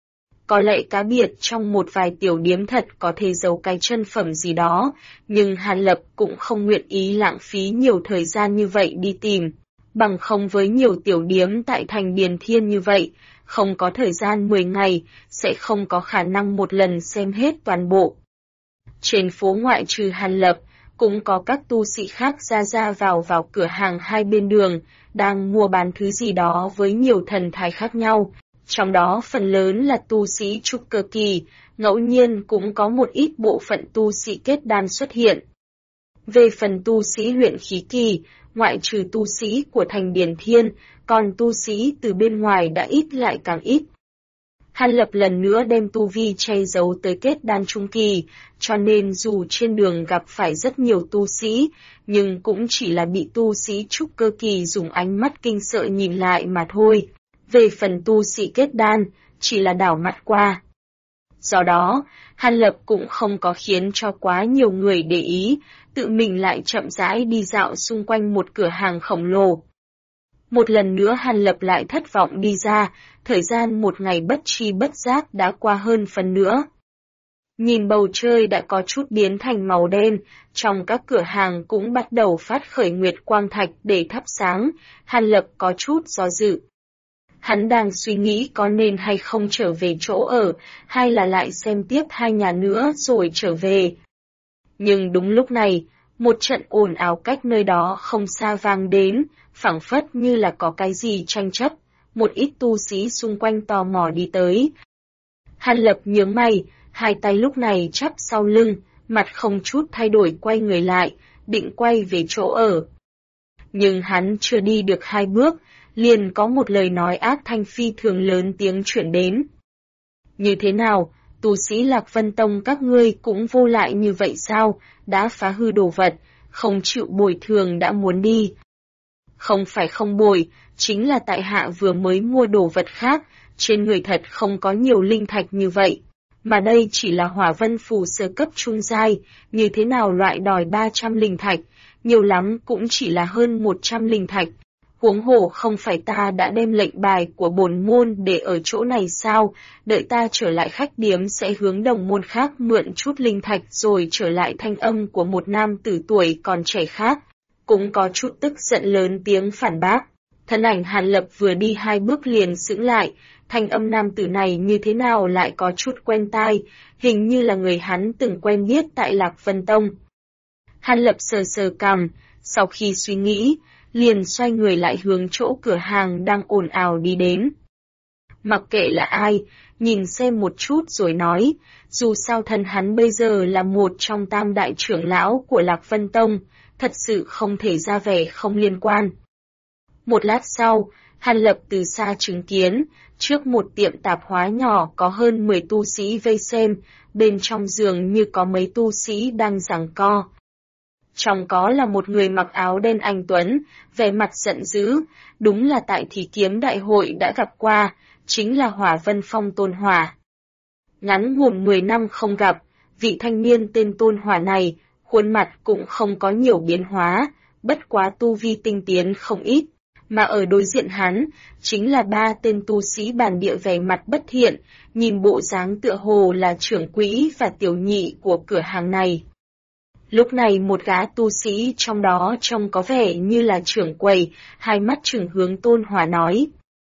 Có lẽ cá biệt trong một vài tiểu điếm thật có thể giấu cái chân phẩm gì đó, nhưng Hàn Lập cũng không nguyện ý lãng phí nhiều thời gian như vậy đi tìm. Bằng không với nhiều tiểu điếm tại thành Điền Thiên như vậy, không có thời gian 10 ngày, sẽ không có khả năng một lần xem hết toàn bộ. Trên phố ngoại trừ Hàn Lập, cũng có các tu sĩ khác ra vào cửa hàng hai bên đường, đang mua bán thứ gì đó với nhiều thần thái khác nhau. Trong đó phần lớn là tu sĩ trúc cơ kỳ, ngẫu nhiên cũng có một ít bộ phận tu sĩ kết đan xuất hiện. Về phần tu sĩ luyện khí kỳ, ngoại trừ tu sĩ của thành Điền Thiên, còn tu sĩ từ bên ngoài đã ít lại càng ít. Hàn Lập lần nữa đem tu vi che giấu tới kết đan trung kỳ, cho nên dù trên đường gặp phải rất nhiều tu sĩ, nhưng cũng chỉ là bị tu sĩ trúc cơ kỳ dùng ánh mắt kinh sợ nhìn lại mà thôi. Về phần tu sĩ kết đan, chỉ là đảo mặt qua. Do đó, Hàn Lập cũng không có khiến cho quá nhiều người để ý, tự mình lại chậm rãi đi dạo xung quanh một cửa hàng khổng lồ. Một lần nữa Hàn Lập lại thất vọng đi ra, thời gian một ngày bất tri bất giác đã qua hơn phần nữa. Nhìn bầu trời đã có chút biến thành màu đen, trong các cửa hàng cũng bắt đầu phát khởi nguyệt quang thạch để thắp sáng, Hàn Lập có chút do dự. Hắn đang suy nghĩ có nên hay không trở về chỗ ở, hay là lại xem tiếp hai nhà nữa rồi trở về. Nhưng đúng lúc này, một trận ồn ào cách nơi đó không xa vang đến, phảng phất như là có cái gì tranh chấp, một ít tu sĩ xung quanh tò mò đi tới. Hàn Lập nhướng mày, hai tay lúc này chắp sau lưng, mặt không chút thay đổi quay người lại, định quay về chỗ ở. Nhưng hắn chưa đi được 2 bước, liền có một lời nói ác thanh phi thường lớn tiếng chuyển đến. Như thế nào, tu sĩ Lạc Vân Tông các ngươi cũng vô lại như vậy sao, đã phá hư đồ vật, không chịu bồi thường đã muốn đi. Không phải không bồi, chính là tại hạ vừa mới mua đồ vật khác, trên người thật không có nhiều linh thạch như vậy. Mà đây chỉ là hỏa vân phù sơ cấp trung giai, như thế nào loại đòi 300 linh thạch, nhiều lắm cũng chỉ là hơn 100 linh thạch. Huống hồ không phải ta đã đem lệnh bài của bổn môn để ở chỗ này sao, đợi ta trở lại khách điếm sẽ hướng đồng môn khác mượn chút linh thạch rồi trở lại. Thanh âm của một nam tử tuổi còn trẻ khác, cũng có chút tức giận lớn tiếng phản bác. Thân ảnh Hàn Lập vừa đi 2 bước liền sững lại, thanh âm nam tử này như thế nào lại có chút quen tai, hình như là người hắn từng quen biết tại Lạc Vân Tông. Hàn Lập sờ sờ cằm, sau khi suy nghĩ, liền xoay người lại hướng chỗ cửa hàng đang ồn ào đi đến. Mặc kệ là ai, nhìn xem một chút rồi nói, dù sao thân hắn bây giờ là một trong 3 đại trưởng lão của Lạc Vân Tông, thật sự không thể ra vẻ không liên quan. Một lát sau, Hàn Lập từ xa chứng kiến, trước một tiệm tạp hóa nhỏ có hơn 10 tu sĩ vây xem, bên trong giường như có mấy tu sĩ đang giằng co. Trong có là một người mặc áo đen anh tuấn, vẻ mặt giận dữ, đúng là tại Thí Kiếm Đại hội đã gặp qua, chính là Hỏa Vân Phong Tôn Hỏa. Ngắn ngủn 10 năm không gặp, Vị thanh niên tên Tôn Hỏa này, khuôn mặt cũng không có nhiều biến hóa, bất quá tu vi tinh tiến không ít, mà ở đối diện hắn, chính là 3 tên tu sĩ bản địa vẻ mặt bất thiện, nhìn bộ dáng tựa hồ là trưởng quỹ và tiểu nhị của cửa hàng này. Lúc này một gã tu sĩ trong đó trông có vẻ như là trưởng quầy, hai mắt trừng hướng Tôn Hỏa nói.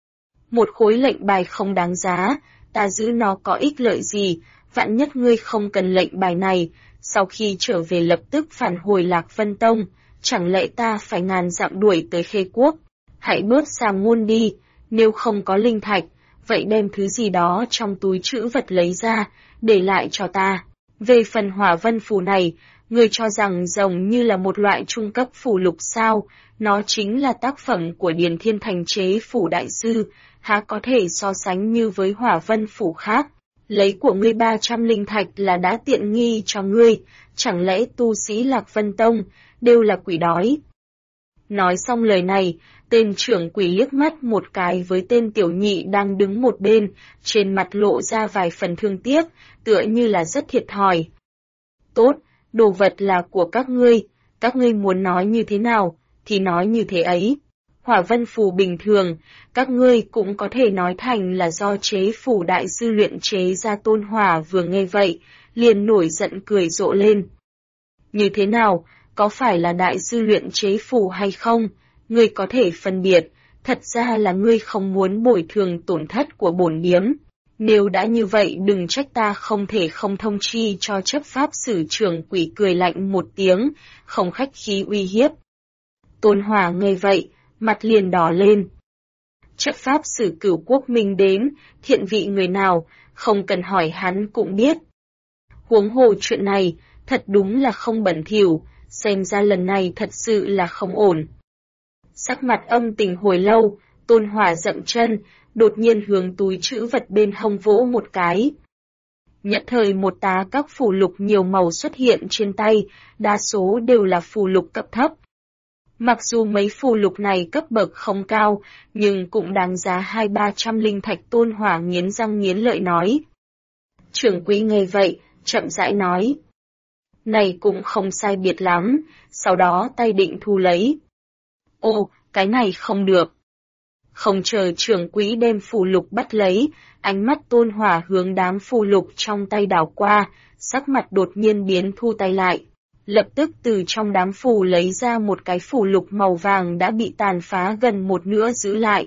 Một khối lệnh bài không đáng giá, ta giữ nó có ích lợi gì, vạn nhất ngươi không cần lệnh bài này, sau khi trở về lập tức phản hồi Lạc Vân Tông, chẳng lẽ ta phải ngàn dặm đuổi tới Khê Quốc? Hãy bớt xàm ngôn đi, nếu không có linh thạch, vậy đem thứ gì đó trong túi trữ vật lấy ra, để lại cho ta. Về phần Hỏa Vân Phù này, ngươi cho rằng giống như là một loại trung cấp phù lục sao, nó chính là tác phẩm của Điền Thiên Thành chế phủ đại sư, há có thể so sánh như với Hỏa Vân Phủ khác. Lấy của ngươi 300 linh thạch là đã tiện nghi cho ngươi, chẳng lẽ tu sĩ Lạc Vân Tông đều là quỷ đói? Nói xong lời này, tên trưởng quỷ liếc mắt một cái với tên tiểu nhị đang đứng một bên, trên mặt lộ ra vài phần thương tiếc, tựa như là rất thiệt thòi. Tốt, đồ vật là của các ngươi muốn nói như thế nào, thì nói như thế ấy. Hỏa Vân Phù bình thường, các ngươi cũng có thể nói thành là do chế phủ đại sư luyện chế ra. Tôn Hỏa vừa nghe vậy, liền nổi giận cười rộ lên. Như thế nào, có phải là đại sư luyện chế phù hay không? Ngươi có thể phân biệt, thật ra là ngươi không muốn bồi thường tổn thất của bổn điếm. Nếu đã như vậy đừng trách ta không thể không thông chi cho chấp pháp sử trưởng quỷ cười lạnh một tiếng, không khách khí uy hiếp. Tôn Hỏa nghe vậy, mặt liền đỏ lên. Chấp pháp sử Cửu Quốc Minh đến, thiện vị người nào, không cần hỏi hắn cũng biết. Huống hồ chuyện này, thật đúng là không bẩn thỉu, xem ra lần này thật sự là không ổn. Sắc mặt âm tình hồi lâu, Tôn Hỏa dậm chân, đột nhiên hướng túi trữ vật bên hông vỗ một cái. Nhất thời một tá các phù lục nhiều màu xuất hiện trên tay, đa số đều là phù lục cấp thấp. Mặc dù mấy phù lục này cấp bậc không cao, nhưng cũng đáng giá 200-300 linh thạch. Tôn Hỏa nghiến răng nghiến lợi nói. Trưởng quỹ nghe vậy, chậm rãi nói. Này cũng không sai biệt lắm, sau đó tay định thu lấy. Ô, cái này không được. Không chờ trưởng quỹ đem phù lục bắt lấy, ánh mắt Tôn Hỏa hướng đám phù lục trong tay đảo qua, sắc mặt đột nhiên biến thu tay lại. Lập tức từ trong đám phù lấy ra một cái phù lục màu vàng đã bị tàn phá gần một nửa giữ lại.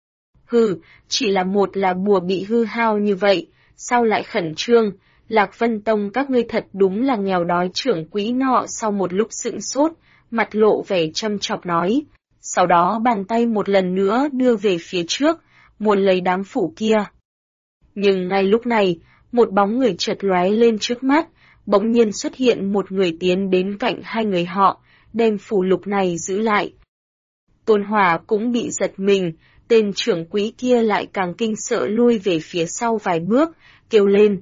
Hừ, chỉ là một là bùa bị hư hao như vậy, sao lại khẩn trương? Lạc Vân Tông các ngươi thật đúng là nghèo đói. Trưởng quỹ nọ sau một lúc sững sốt, mặt lộ vẻ châm chọc nói. Sau đó bàn tay một lần nữa đưa về phía trước, muốn lấy đám phủ kia. Nhưng ngay lúc này, một bóng người chợt lóe lên trước mắt, bỗng nhiên xuất hiện một người tiến đến cạnh hai người họ, đem phù lục này giữ lại. Tôn Hỏa cũng bị giật mình, tên trưởng quỹ kia lại càng kinh sợ lui về phía sau vài bước, kêu lên.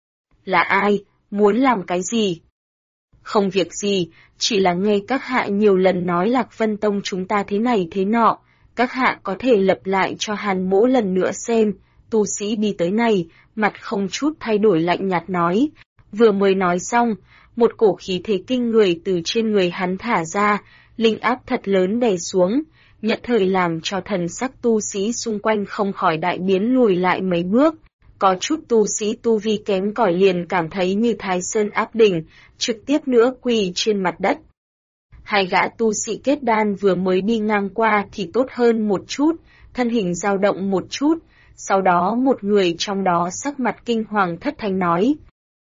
Là ai, muốn làm cái gì? Không việc gì, chỉ là nghe các hạ nhiều lần nói Lạc Vân Tông chúng ta thế này thế nọ, các hạ có thể lập lại cho Hàn Mỗ lần nữa xem. Tu sĩ đi tới này, mặt không chút thay đổi lạnh nhạt nói. Vừa mới nói xong, một cổ khí thế kinh người từ trên người hắn thả ra, linh áp thật lớn đè xuống, nhất thời làm cho thần sắc tu sĩ xung quanh không khỏi đại biến lùi lại mấy bước. Có chút tu sĩ tu vi kém cỏi liền cảm thấy như Thái Sơn áp đỉnh, trực tiếp nữa quỳ trên mặt đất. Hai gã tu sĩ kết đan vừa mới đi ngang qua thì tốt hơn một chút, thân hình dao động một chút, sau đó một người trong đó sắc mặt kinh hoàng thất thanh nói.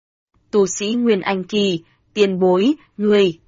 Tu sĩ Nguyên Anh Kỳ, tiền bối, người.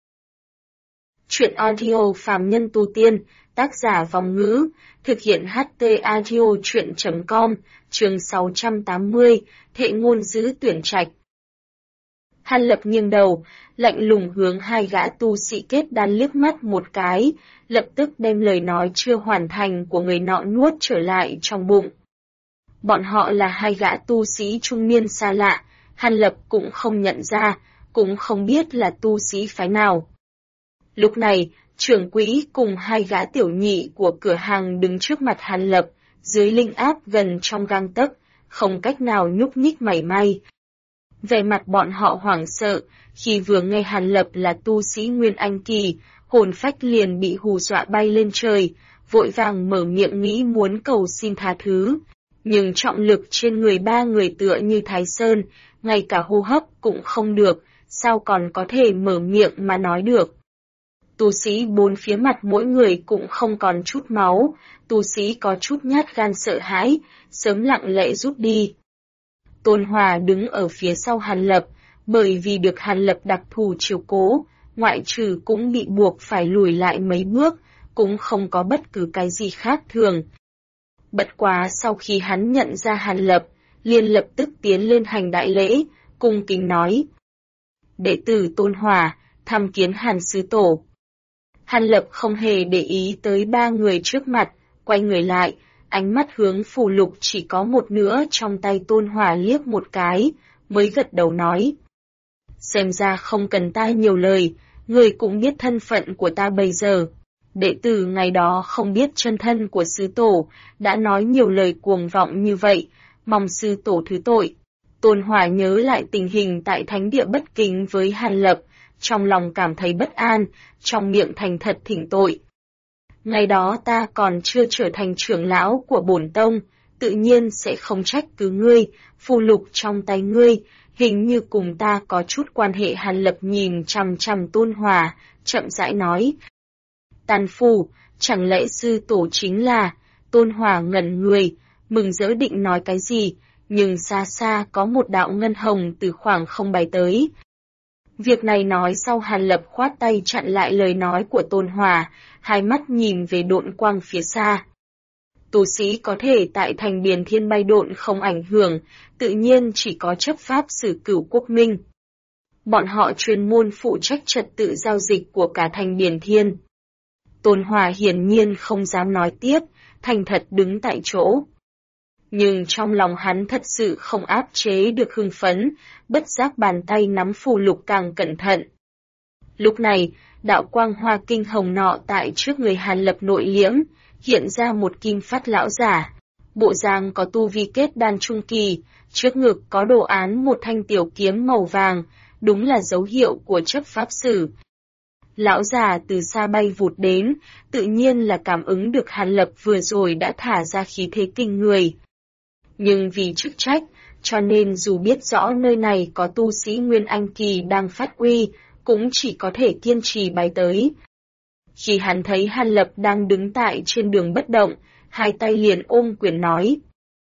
Chuyện audio phàm nhân tu tiên, tác giả Vòng Ngữ, thực hiện HT audio chuyện.com, chương 680, thệ ngôn giữ tuyển trạch. Hàn Lập nghiêng đầu, lạnh lùng hướng hai gã tu sĩ kết đan liếc mắt một cái, lập tức đem lời nói chưa hoàn thành của người nọ nuốt trở lại trong bụng. Bọn họ là hai gã tu sĩ trung niên xa lạ, Hàn Lập cũng không nhận ra, cũng không biết là tu sĩ phái nào. Lúc này, trưởng quỹ cùng hai gã tiểu nhị của cửa hàng đứng trước mặt Hàn Lập, dưới linh áp gần trong gang tấc, không cách nào nhúc nhích mảy may. Vẻ mặt bọn họ hoảng sợ, khi vừa nghe Hàn Lập là tu sĩ Nguyên Anh Kỳ, hồn phách liền bị hù dọa bay lên trời, vội vàng mở miệng nghĩ muốn cầu xin tha thứ. Nhưng trọng lực trên người ba người tựa như Thái Sơn, ngay cả hô hấp cũng không được, sao còn có thể mở miệng mà nói được. Tu sĩ bốn phía mặt mỗi người cũng không còn chút máu, tu sĩ có chút nhát gan sợ hãi, sớm lặng lẽ rút đi. Tôn Hòa đứng ở phía sau Hàn Lập, bởi vì được Hàn Lập đặc thù chiếu cố, ngoại trừ cũng bị buộc phải lùi lại mấy bước, cũng không có bất cứ cái gì khác thường. Bất quá sau khi hắn nhận ra Hàn Lập, liền lập tức tiến lên hành đại lễ, cung kính nói. Đệ tử Tôn Hòa, tham kiến Hàn Sư Tổ. Hàn Lập không hề để ý tới ba người trước mặt, quay người lại, ánh mắt hướng phù lục chỉ có một nửa trong tay Tôn Hòa liếc một cái, mới gật đầu nói. Xem ra không cần ta nhiều lời, người cũng biết thân phận của ta bây giờ. Đệ tử ngày đó không biết chân thân của sư tổ, đã nói nhiều lời cuồng vọng như vậy, mong sư tổ thứ tội. Tôn Hòa nhớ lại tình hình tại thánh địa bất kính với Hàn Lập, trong lòng cảm thấy bất an, trong miệng thành thật thỉnh tội. Ngày đó ta còn chưa trở thành trưởng lão của bổn tông, tự nhiên sẽ không trách cứ ngươi, phù lục trong tay ngươi, hình như cùng ta có chút quan hệ. Hàn Lập nhìn chằm chằm Tôn Hòa, chậm rãi nói. Tàn phù, chẳng lẽ sư tổ chính là... Tôn Hòa ngẩn người, mừng rỡ định nói cái gì, nhưng xa xa có một đạo ngân hồng từ khoảng không bay tới. Việc này nói sau Hàn Lập khoát tay chặn lại lời nói của Tôn Hòa, hai mắt nhìn về độn quang phía xa. Tu sĩ có thể tại thành Điền Thiên bay độn không ảnh hưởng, tự nhiên chỉ có chấp pháp Sử Cửu Quốc Minh. Bọn họ chuyên môn phụ trách trật tự giao dịch của cả thành Điền Thiên. Tôn Hòa hiển nhiên không dám nói tiếp, thành thật đứng tại chỗ. Nhưng trong lòng hắn thật sự không áp chế được hưng phấn, bất giác bàn tay nắm phù lục càng cẩn thận. Lúc này, đạo quang hoa kinh hồng nọ tại trước người Hàn Lập nội liễm, hiện ra một kim phát lão giả. Bộ dáng có tu vi kết đan trung kỳ, trước ngực có đồ án một thanh tiểu kiếm màu vàng, đúng là dấu hiệu của chấp pháp sử. Lão già từ xa bay vụt đến, tự nhiên là cảm ứng được Hàn Lập vừa rồi đã thả ra khí thế kinh người. Nhưng vì chức trách, cho nên dù biết rõ nơi này có tu sĩ Nguyên Anh Kỳ đang phát uy, cũng chỉ có thể kiên trì bay tới. Khi hắn thấy Hàn Lập đang đứng tại trên đường bất động, hai tay liền ôm quyền nói.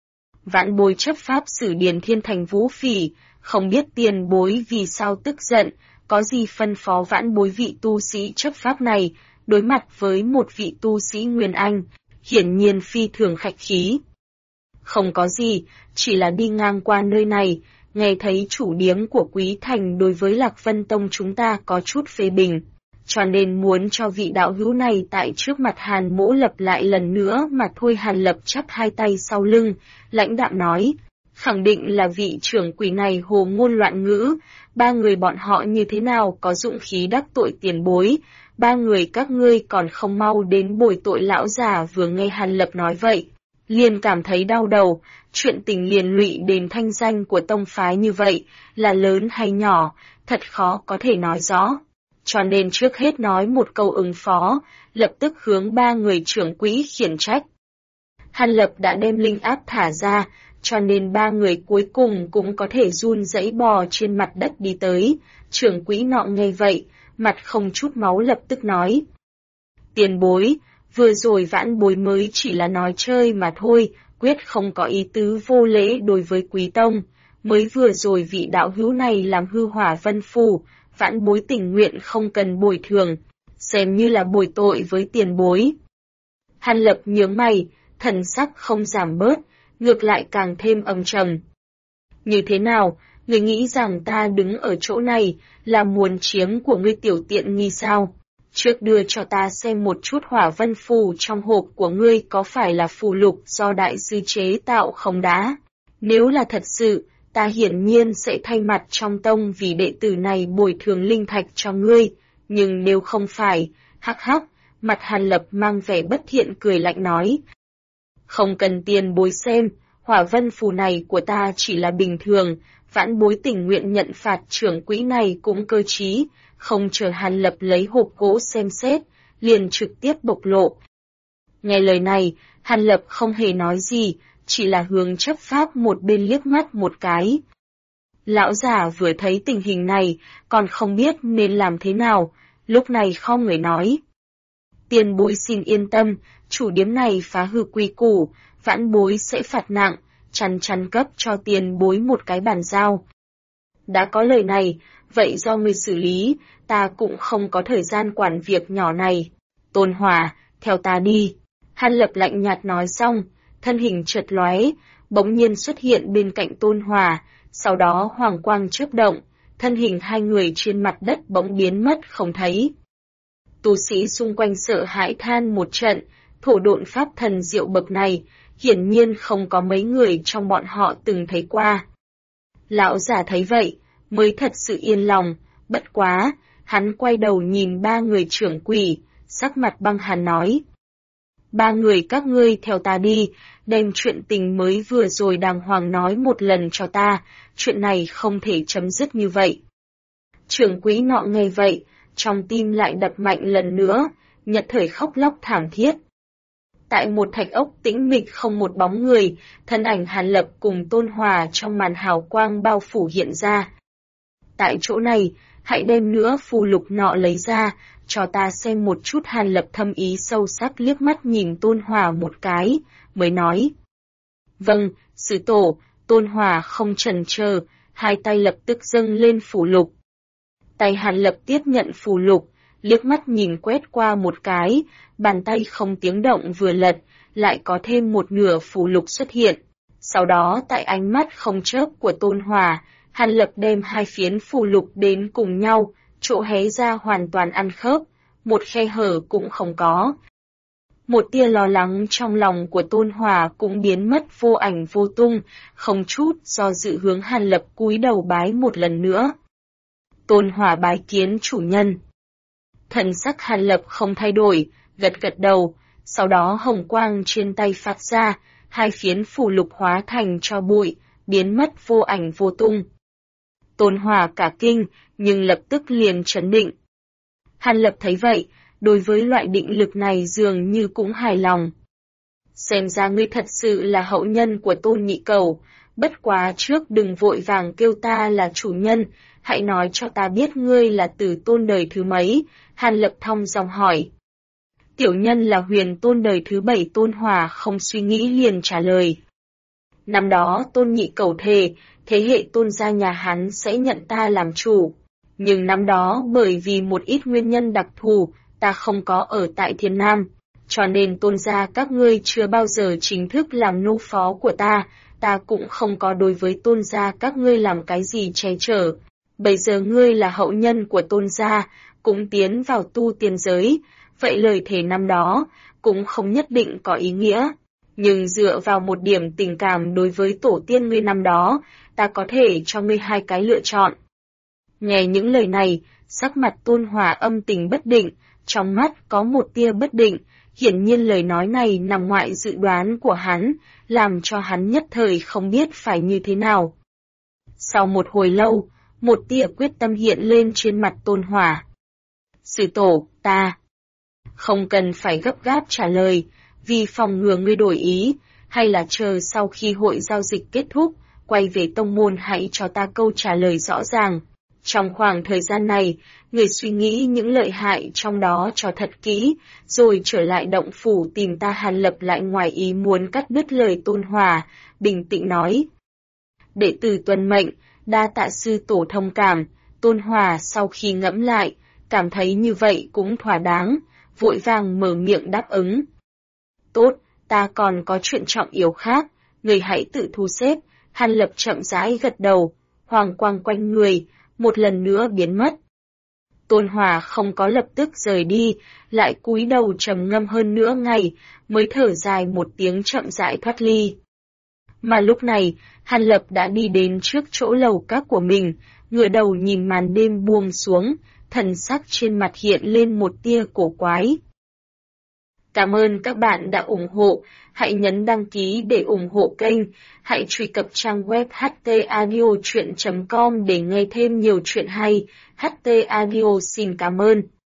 Vãn bối chấp pháp Sử Điền Thiên thành Vũ Phỉ, không biết tiền bối vì sao tức giận, có gì phân phó vãn bối. Vị tu sĩ chấp pháp này, đối mặt với một vị tu sĩ Nguyên Anh, hiển nhiên phi thường khách khí. Không có gì, chỉ là đi ngang qua nơi này, nghe thấy chủ điếm của Quý Thành đối với Lạc Vân Tông chúng ta có chút phê bình, cho nên muốn cho vị đạo hữu này tại trước mặt Hàn Mỗ lập lại lần nữa mà thôi. Hàn Lập chắp hai tay sau lưng, lãnh đạm nói, khẳng định là vị trưởng quỷ này hồ ngôn loạn ngữ, ba người bọn họ như thế nào có dụng khí đắc tội tiền bối, ba người các ngươi còn không mau đến bồi tội. Lão già vừa nghe Hàn Lập nói vậy, liền cảm thấy đau đầu, chuyện tình liền lụy đến thanh danh của tông phái như vậy, là lớn hay nhỏ, thật khó có thể nói rõ. Cho nên trước hết nói một câu ứng phó, lập tức hướng ba người trưởng quỹ khiển trách. Hàn Lập đã đem linh áp thả ra, cho nên ba người cuối cùng cũng có thể run rẩy bò trên mặt đất đi tới. Trưởng quỹ nọ nghe vậy, mặt không chút máu lập tức nói. Tiền bối, vừa rồi vãn bối mới chỉ là nói chơi mà thôi, quyết không có ý tứ vô lễ đối với Quý Tông. Mới vừa rồi vị đạo hữu này làm hư hỏa vân phù, vãn bối tình nguyện không cần bồi thường, xem như là bồi tội với tiền bối. Hàn Lập nhướng mày, thần sắc không giảm bớt, ngược lại càng thêm âm trầm. Như thế nào, người nghĩ rằng ta đứng ở chỗ này là muốn chiếm của ngươi tiểu tiện nghi sao? Trước đưa cho ta xem một chút hỏa vân phù trong hộp của ngươi có phải là phù lục do đại sư chế tạo không đá. Nếu là thật sự, ta hiển nhiên sẽ thay mặt trong tông vì đệ tử này bồi thường linh thạch cho ngươi, nhưng nếu không phải, hắc hắc, mặt Hàn Lập mang vẻ bất thiện cười lạnh nói. Không cần tiền bối xem, hỏa vân phù này của ta chỉ là bình thường, Vãn bối tình nguyện nhận phạt, trưởng quỹ này cũng cơ trí, không chờ Hàn Lập lấy hộp gỗ xem xét, liền trực tiếp bộc lộ. Nghe lời này, Hàn Lập không hề nói gì, chỉ là hướng chấp pháp một bên liếc mắt một cái. Lão già vừa thấy tình hình này, còn không biết nên làm thế nào, lúc này không người nói. Tiền bối xin yên tâm, chủ điếm này phá hư quy củ, vãn bối sẽ phạt nặng, chắn chắn cấp cho tiền bối một cái bàn giao. Đã có lời này, vậy do ngươi xử lý, ta cũng không có thời gian quản việc nhỏ này. Tôn Hòa, theo ta đi. Hàn Lập lạnh nhạt nói xong, thân hình chợt lóe, bỗng nhiên xuất hiện bên cạnh Tôn Hòa, sau đó hoàng quang chớp động, thân hình hai người trên mặt đất bỗng biến mất không thấy. Tu sĩ xung quanh sợ hãi than một trận, thổ độn pháp thần diệu bậc này, hiển nhiên không có mấy người trong bọn họ từng thấy qua. Lão giả thấy vậy, mới thật sự yên lòng, bất quá, hắn quay đầu nhìn ba người trưởng quỷ, sắc mặt băng hàn nói. Ba người các ngươi theo ta đi, đem chuyện tình mới vừa rồi đàng hoàng nói một lần cho ta, chuyện này không thể chấm dứt như vậy. Trưởng quỹ nọ nghe vậy, trong tim lại đập mạnh lần nữa, nhất thời khóc lóc thảm thiết. Tại một thạch ốc tĩnh mịch không một bóng người, thân ảnh Hàn Lập cùng Tôn Hòa trong màn hào quang bao phủ hiện ra. Tại chỗ này, hãy đem nữa phù lục nọ lấy ra, cho ta xem một chút. Hàn Lập thâm ý sâu sắc liếc mắt nhìn Tôn Hòa một cái, mới nói. Vâng, sư tổ. Tôn Hòa không chần chờ, hai tay lập tức dâng lên phù lục. Tay Hàn Lập tiếp nhận phù lục, liếc mắt nhìn quét qua một cái, bàn tay không tiếng động vừa lật, lại có thêm một nửa phù lục xuất hiện. Sau đó tại ánh mắt không chớp của Tôn Hòa, Hàn Lập đem hai phiến phù lục đến cùng nhau, chỗ hé ra hoàn toàn ăn khớp, một khe hở cũng không có. Một tia lo lắng trong lòng của Tôn Hòa cũng biến mất vô ảnh vô tung, không chút do dự hướng Hàn Lập cúi đầu bái một lần nữa. Tôn Hòa bái kiến chủ nhân. Thần sắc Hàn Lập không thay đổi, gật gật đầu, sau đó hồng quang trên tay phát ra, hai phiến phù lục hóa thành tro bụi, biến mất vô ảnh vô tung. Tôn Hòa cả kinh, nhưng lập tức liền trấn định. Hàn Lập thấy vậy, đối với loại định lực này dường như cũng hài lòng. Xem ra ngươi thật sự là hậu nhân của Tôn Nhị Cầu, bất quá trước đừng vội vàng kêu ta là chủ nhân, hãy nói cho ta biết ngươi là Tử Tôn đời thứ mấy. Hàn Lập thong dong hỏi. Tiểu nhân là Huyền Tôn đời thứ 7. Tôn Hòa không suy nghĩ liền trả lời. Năm đó Tôn Nhị Cầu thề, thế hệ Tôn gia nhà hắn sẽ nhận ta làm chủ. Nhưng năm đó bởi vì một ít nguyên nhân đặc thù, ta không có ở tại Thiên Nam, cho nên Tôn gia các ngươi chưa bao giờ chính thức làm nô phó của ta cũng không có đối với Tôn gia các ngươi làm cái gì che chở. Bây giờ ngươi là hậu nhân của Tôn gia, cũng tiến vào tu tiên giới, vậy lời thề năm đó cũng không nhất định có ý nghĩa. Nhưng dựa vào một điểm tình cảm đối với tổ tiên ngươi năm đó, ta có thể cho ngươi hai cái lựa chọn. Nghe những lời này, sắc mặt Tôn Hòa âm tình bất định, trong mắt có một tia bất định, hiển nhiên lời nói này nằm ngoại dự đoán của hắn, làm cho hắn nhất thời không biết phải như thế nào. Sau một hồi lâu, một tia quyết tâm hiện lên trên mặt Tôn Hòa. Sư tổ, ta không cần phải gấp gáp trả lời, vì phòng ngừa ngươi đổi ý, hay là chờ sau khi hội giao dịch kết thúc, quay về tông môn hãy cho ta câu trả lời rõ ràng. Trong khoảng thời gian này, người suy nghĩ những lợi hại trong đó cho thật kỹ, rồi trở lại động phủ tìm ta. Hàn Lập lại ngoài ý muốn cắt đứt lời Tôn Hòa, bình tĩnh nói. Đệ tử tuân mệnh, đa tạ sư tổ thông cảm. Tôn Hòa sau khi ngẫm lại, cảm thấy như vậy cũng thỏa đáng, vội vàng mở miệng đáp ứng. Tốt, ta còn có chuyện trọng yếu khác, người hãy tự thu xếp. Hàn Lập chậm rãi gật đầu, hoàng quang quanh người, một lần nữa biến mất. Tôn Hòa không có lập tức rời đi, lại cúi đầu trầm ngâm hơn nửa ngày, mới thở dài một tiếng chậm rãi thoát ly. Mà lúc này, Hàn Lập đã đi đến trước chỗ lầu các của mình, ngửa đầu nhìn màn đêm buông xuống, thần sắc trên mặt hiện lên một tia cổ quái. Cảm ơn các bạn đã ủng hộ. Hãy nhấn đăng ký để ủng hộ kênh. Hãy truy cập trang web htaudio.com để nghe thêm nhiều chuyện hay. HT Audio xin cảm ơn.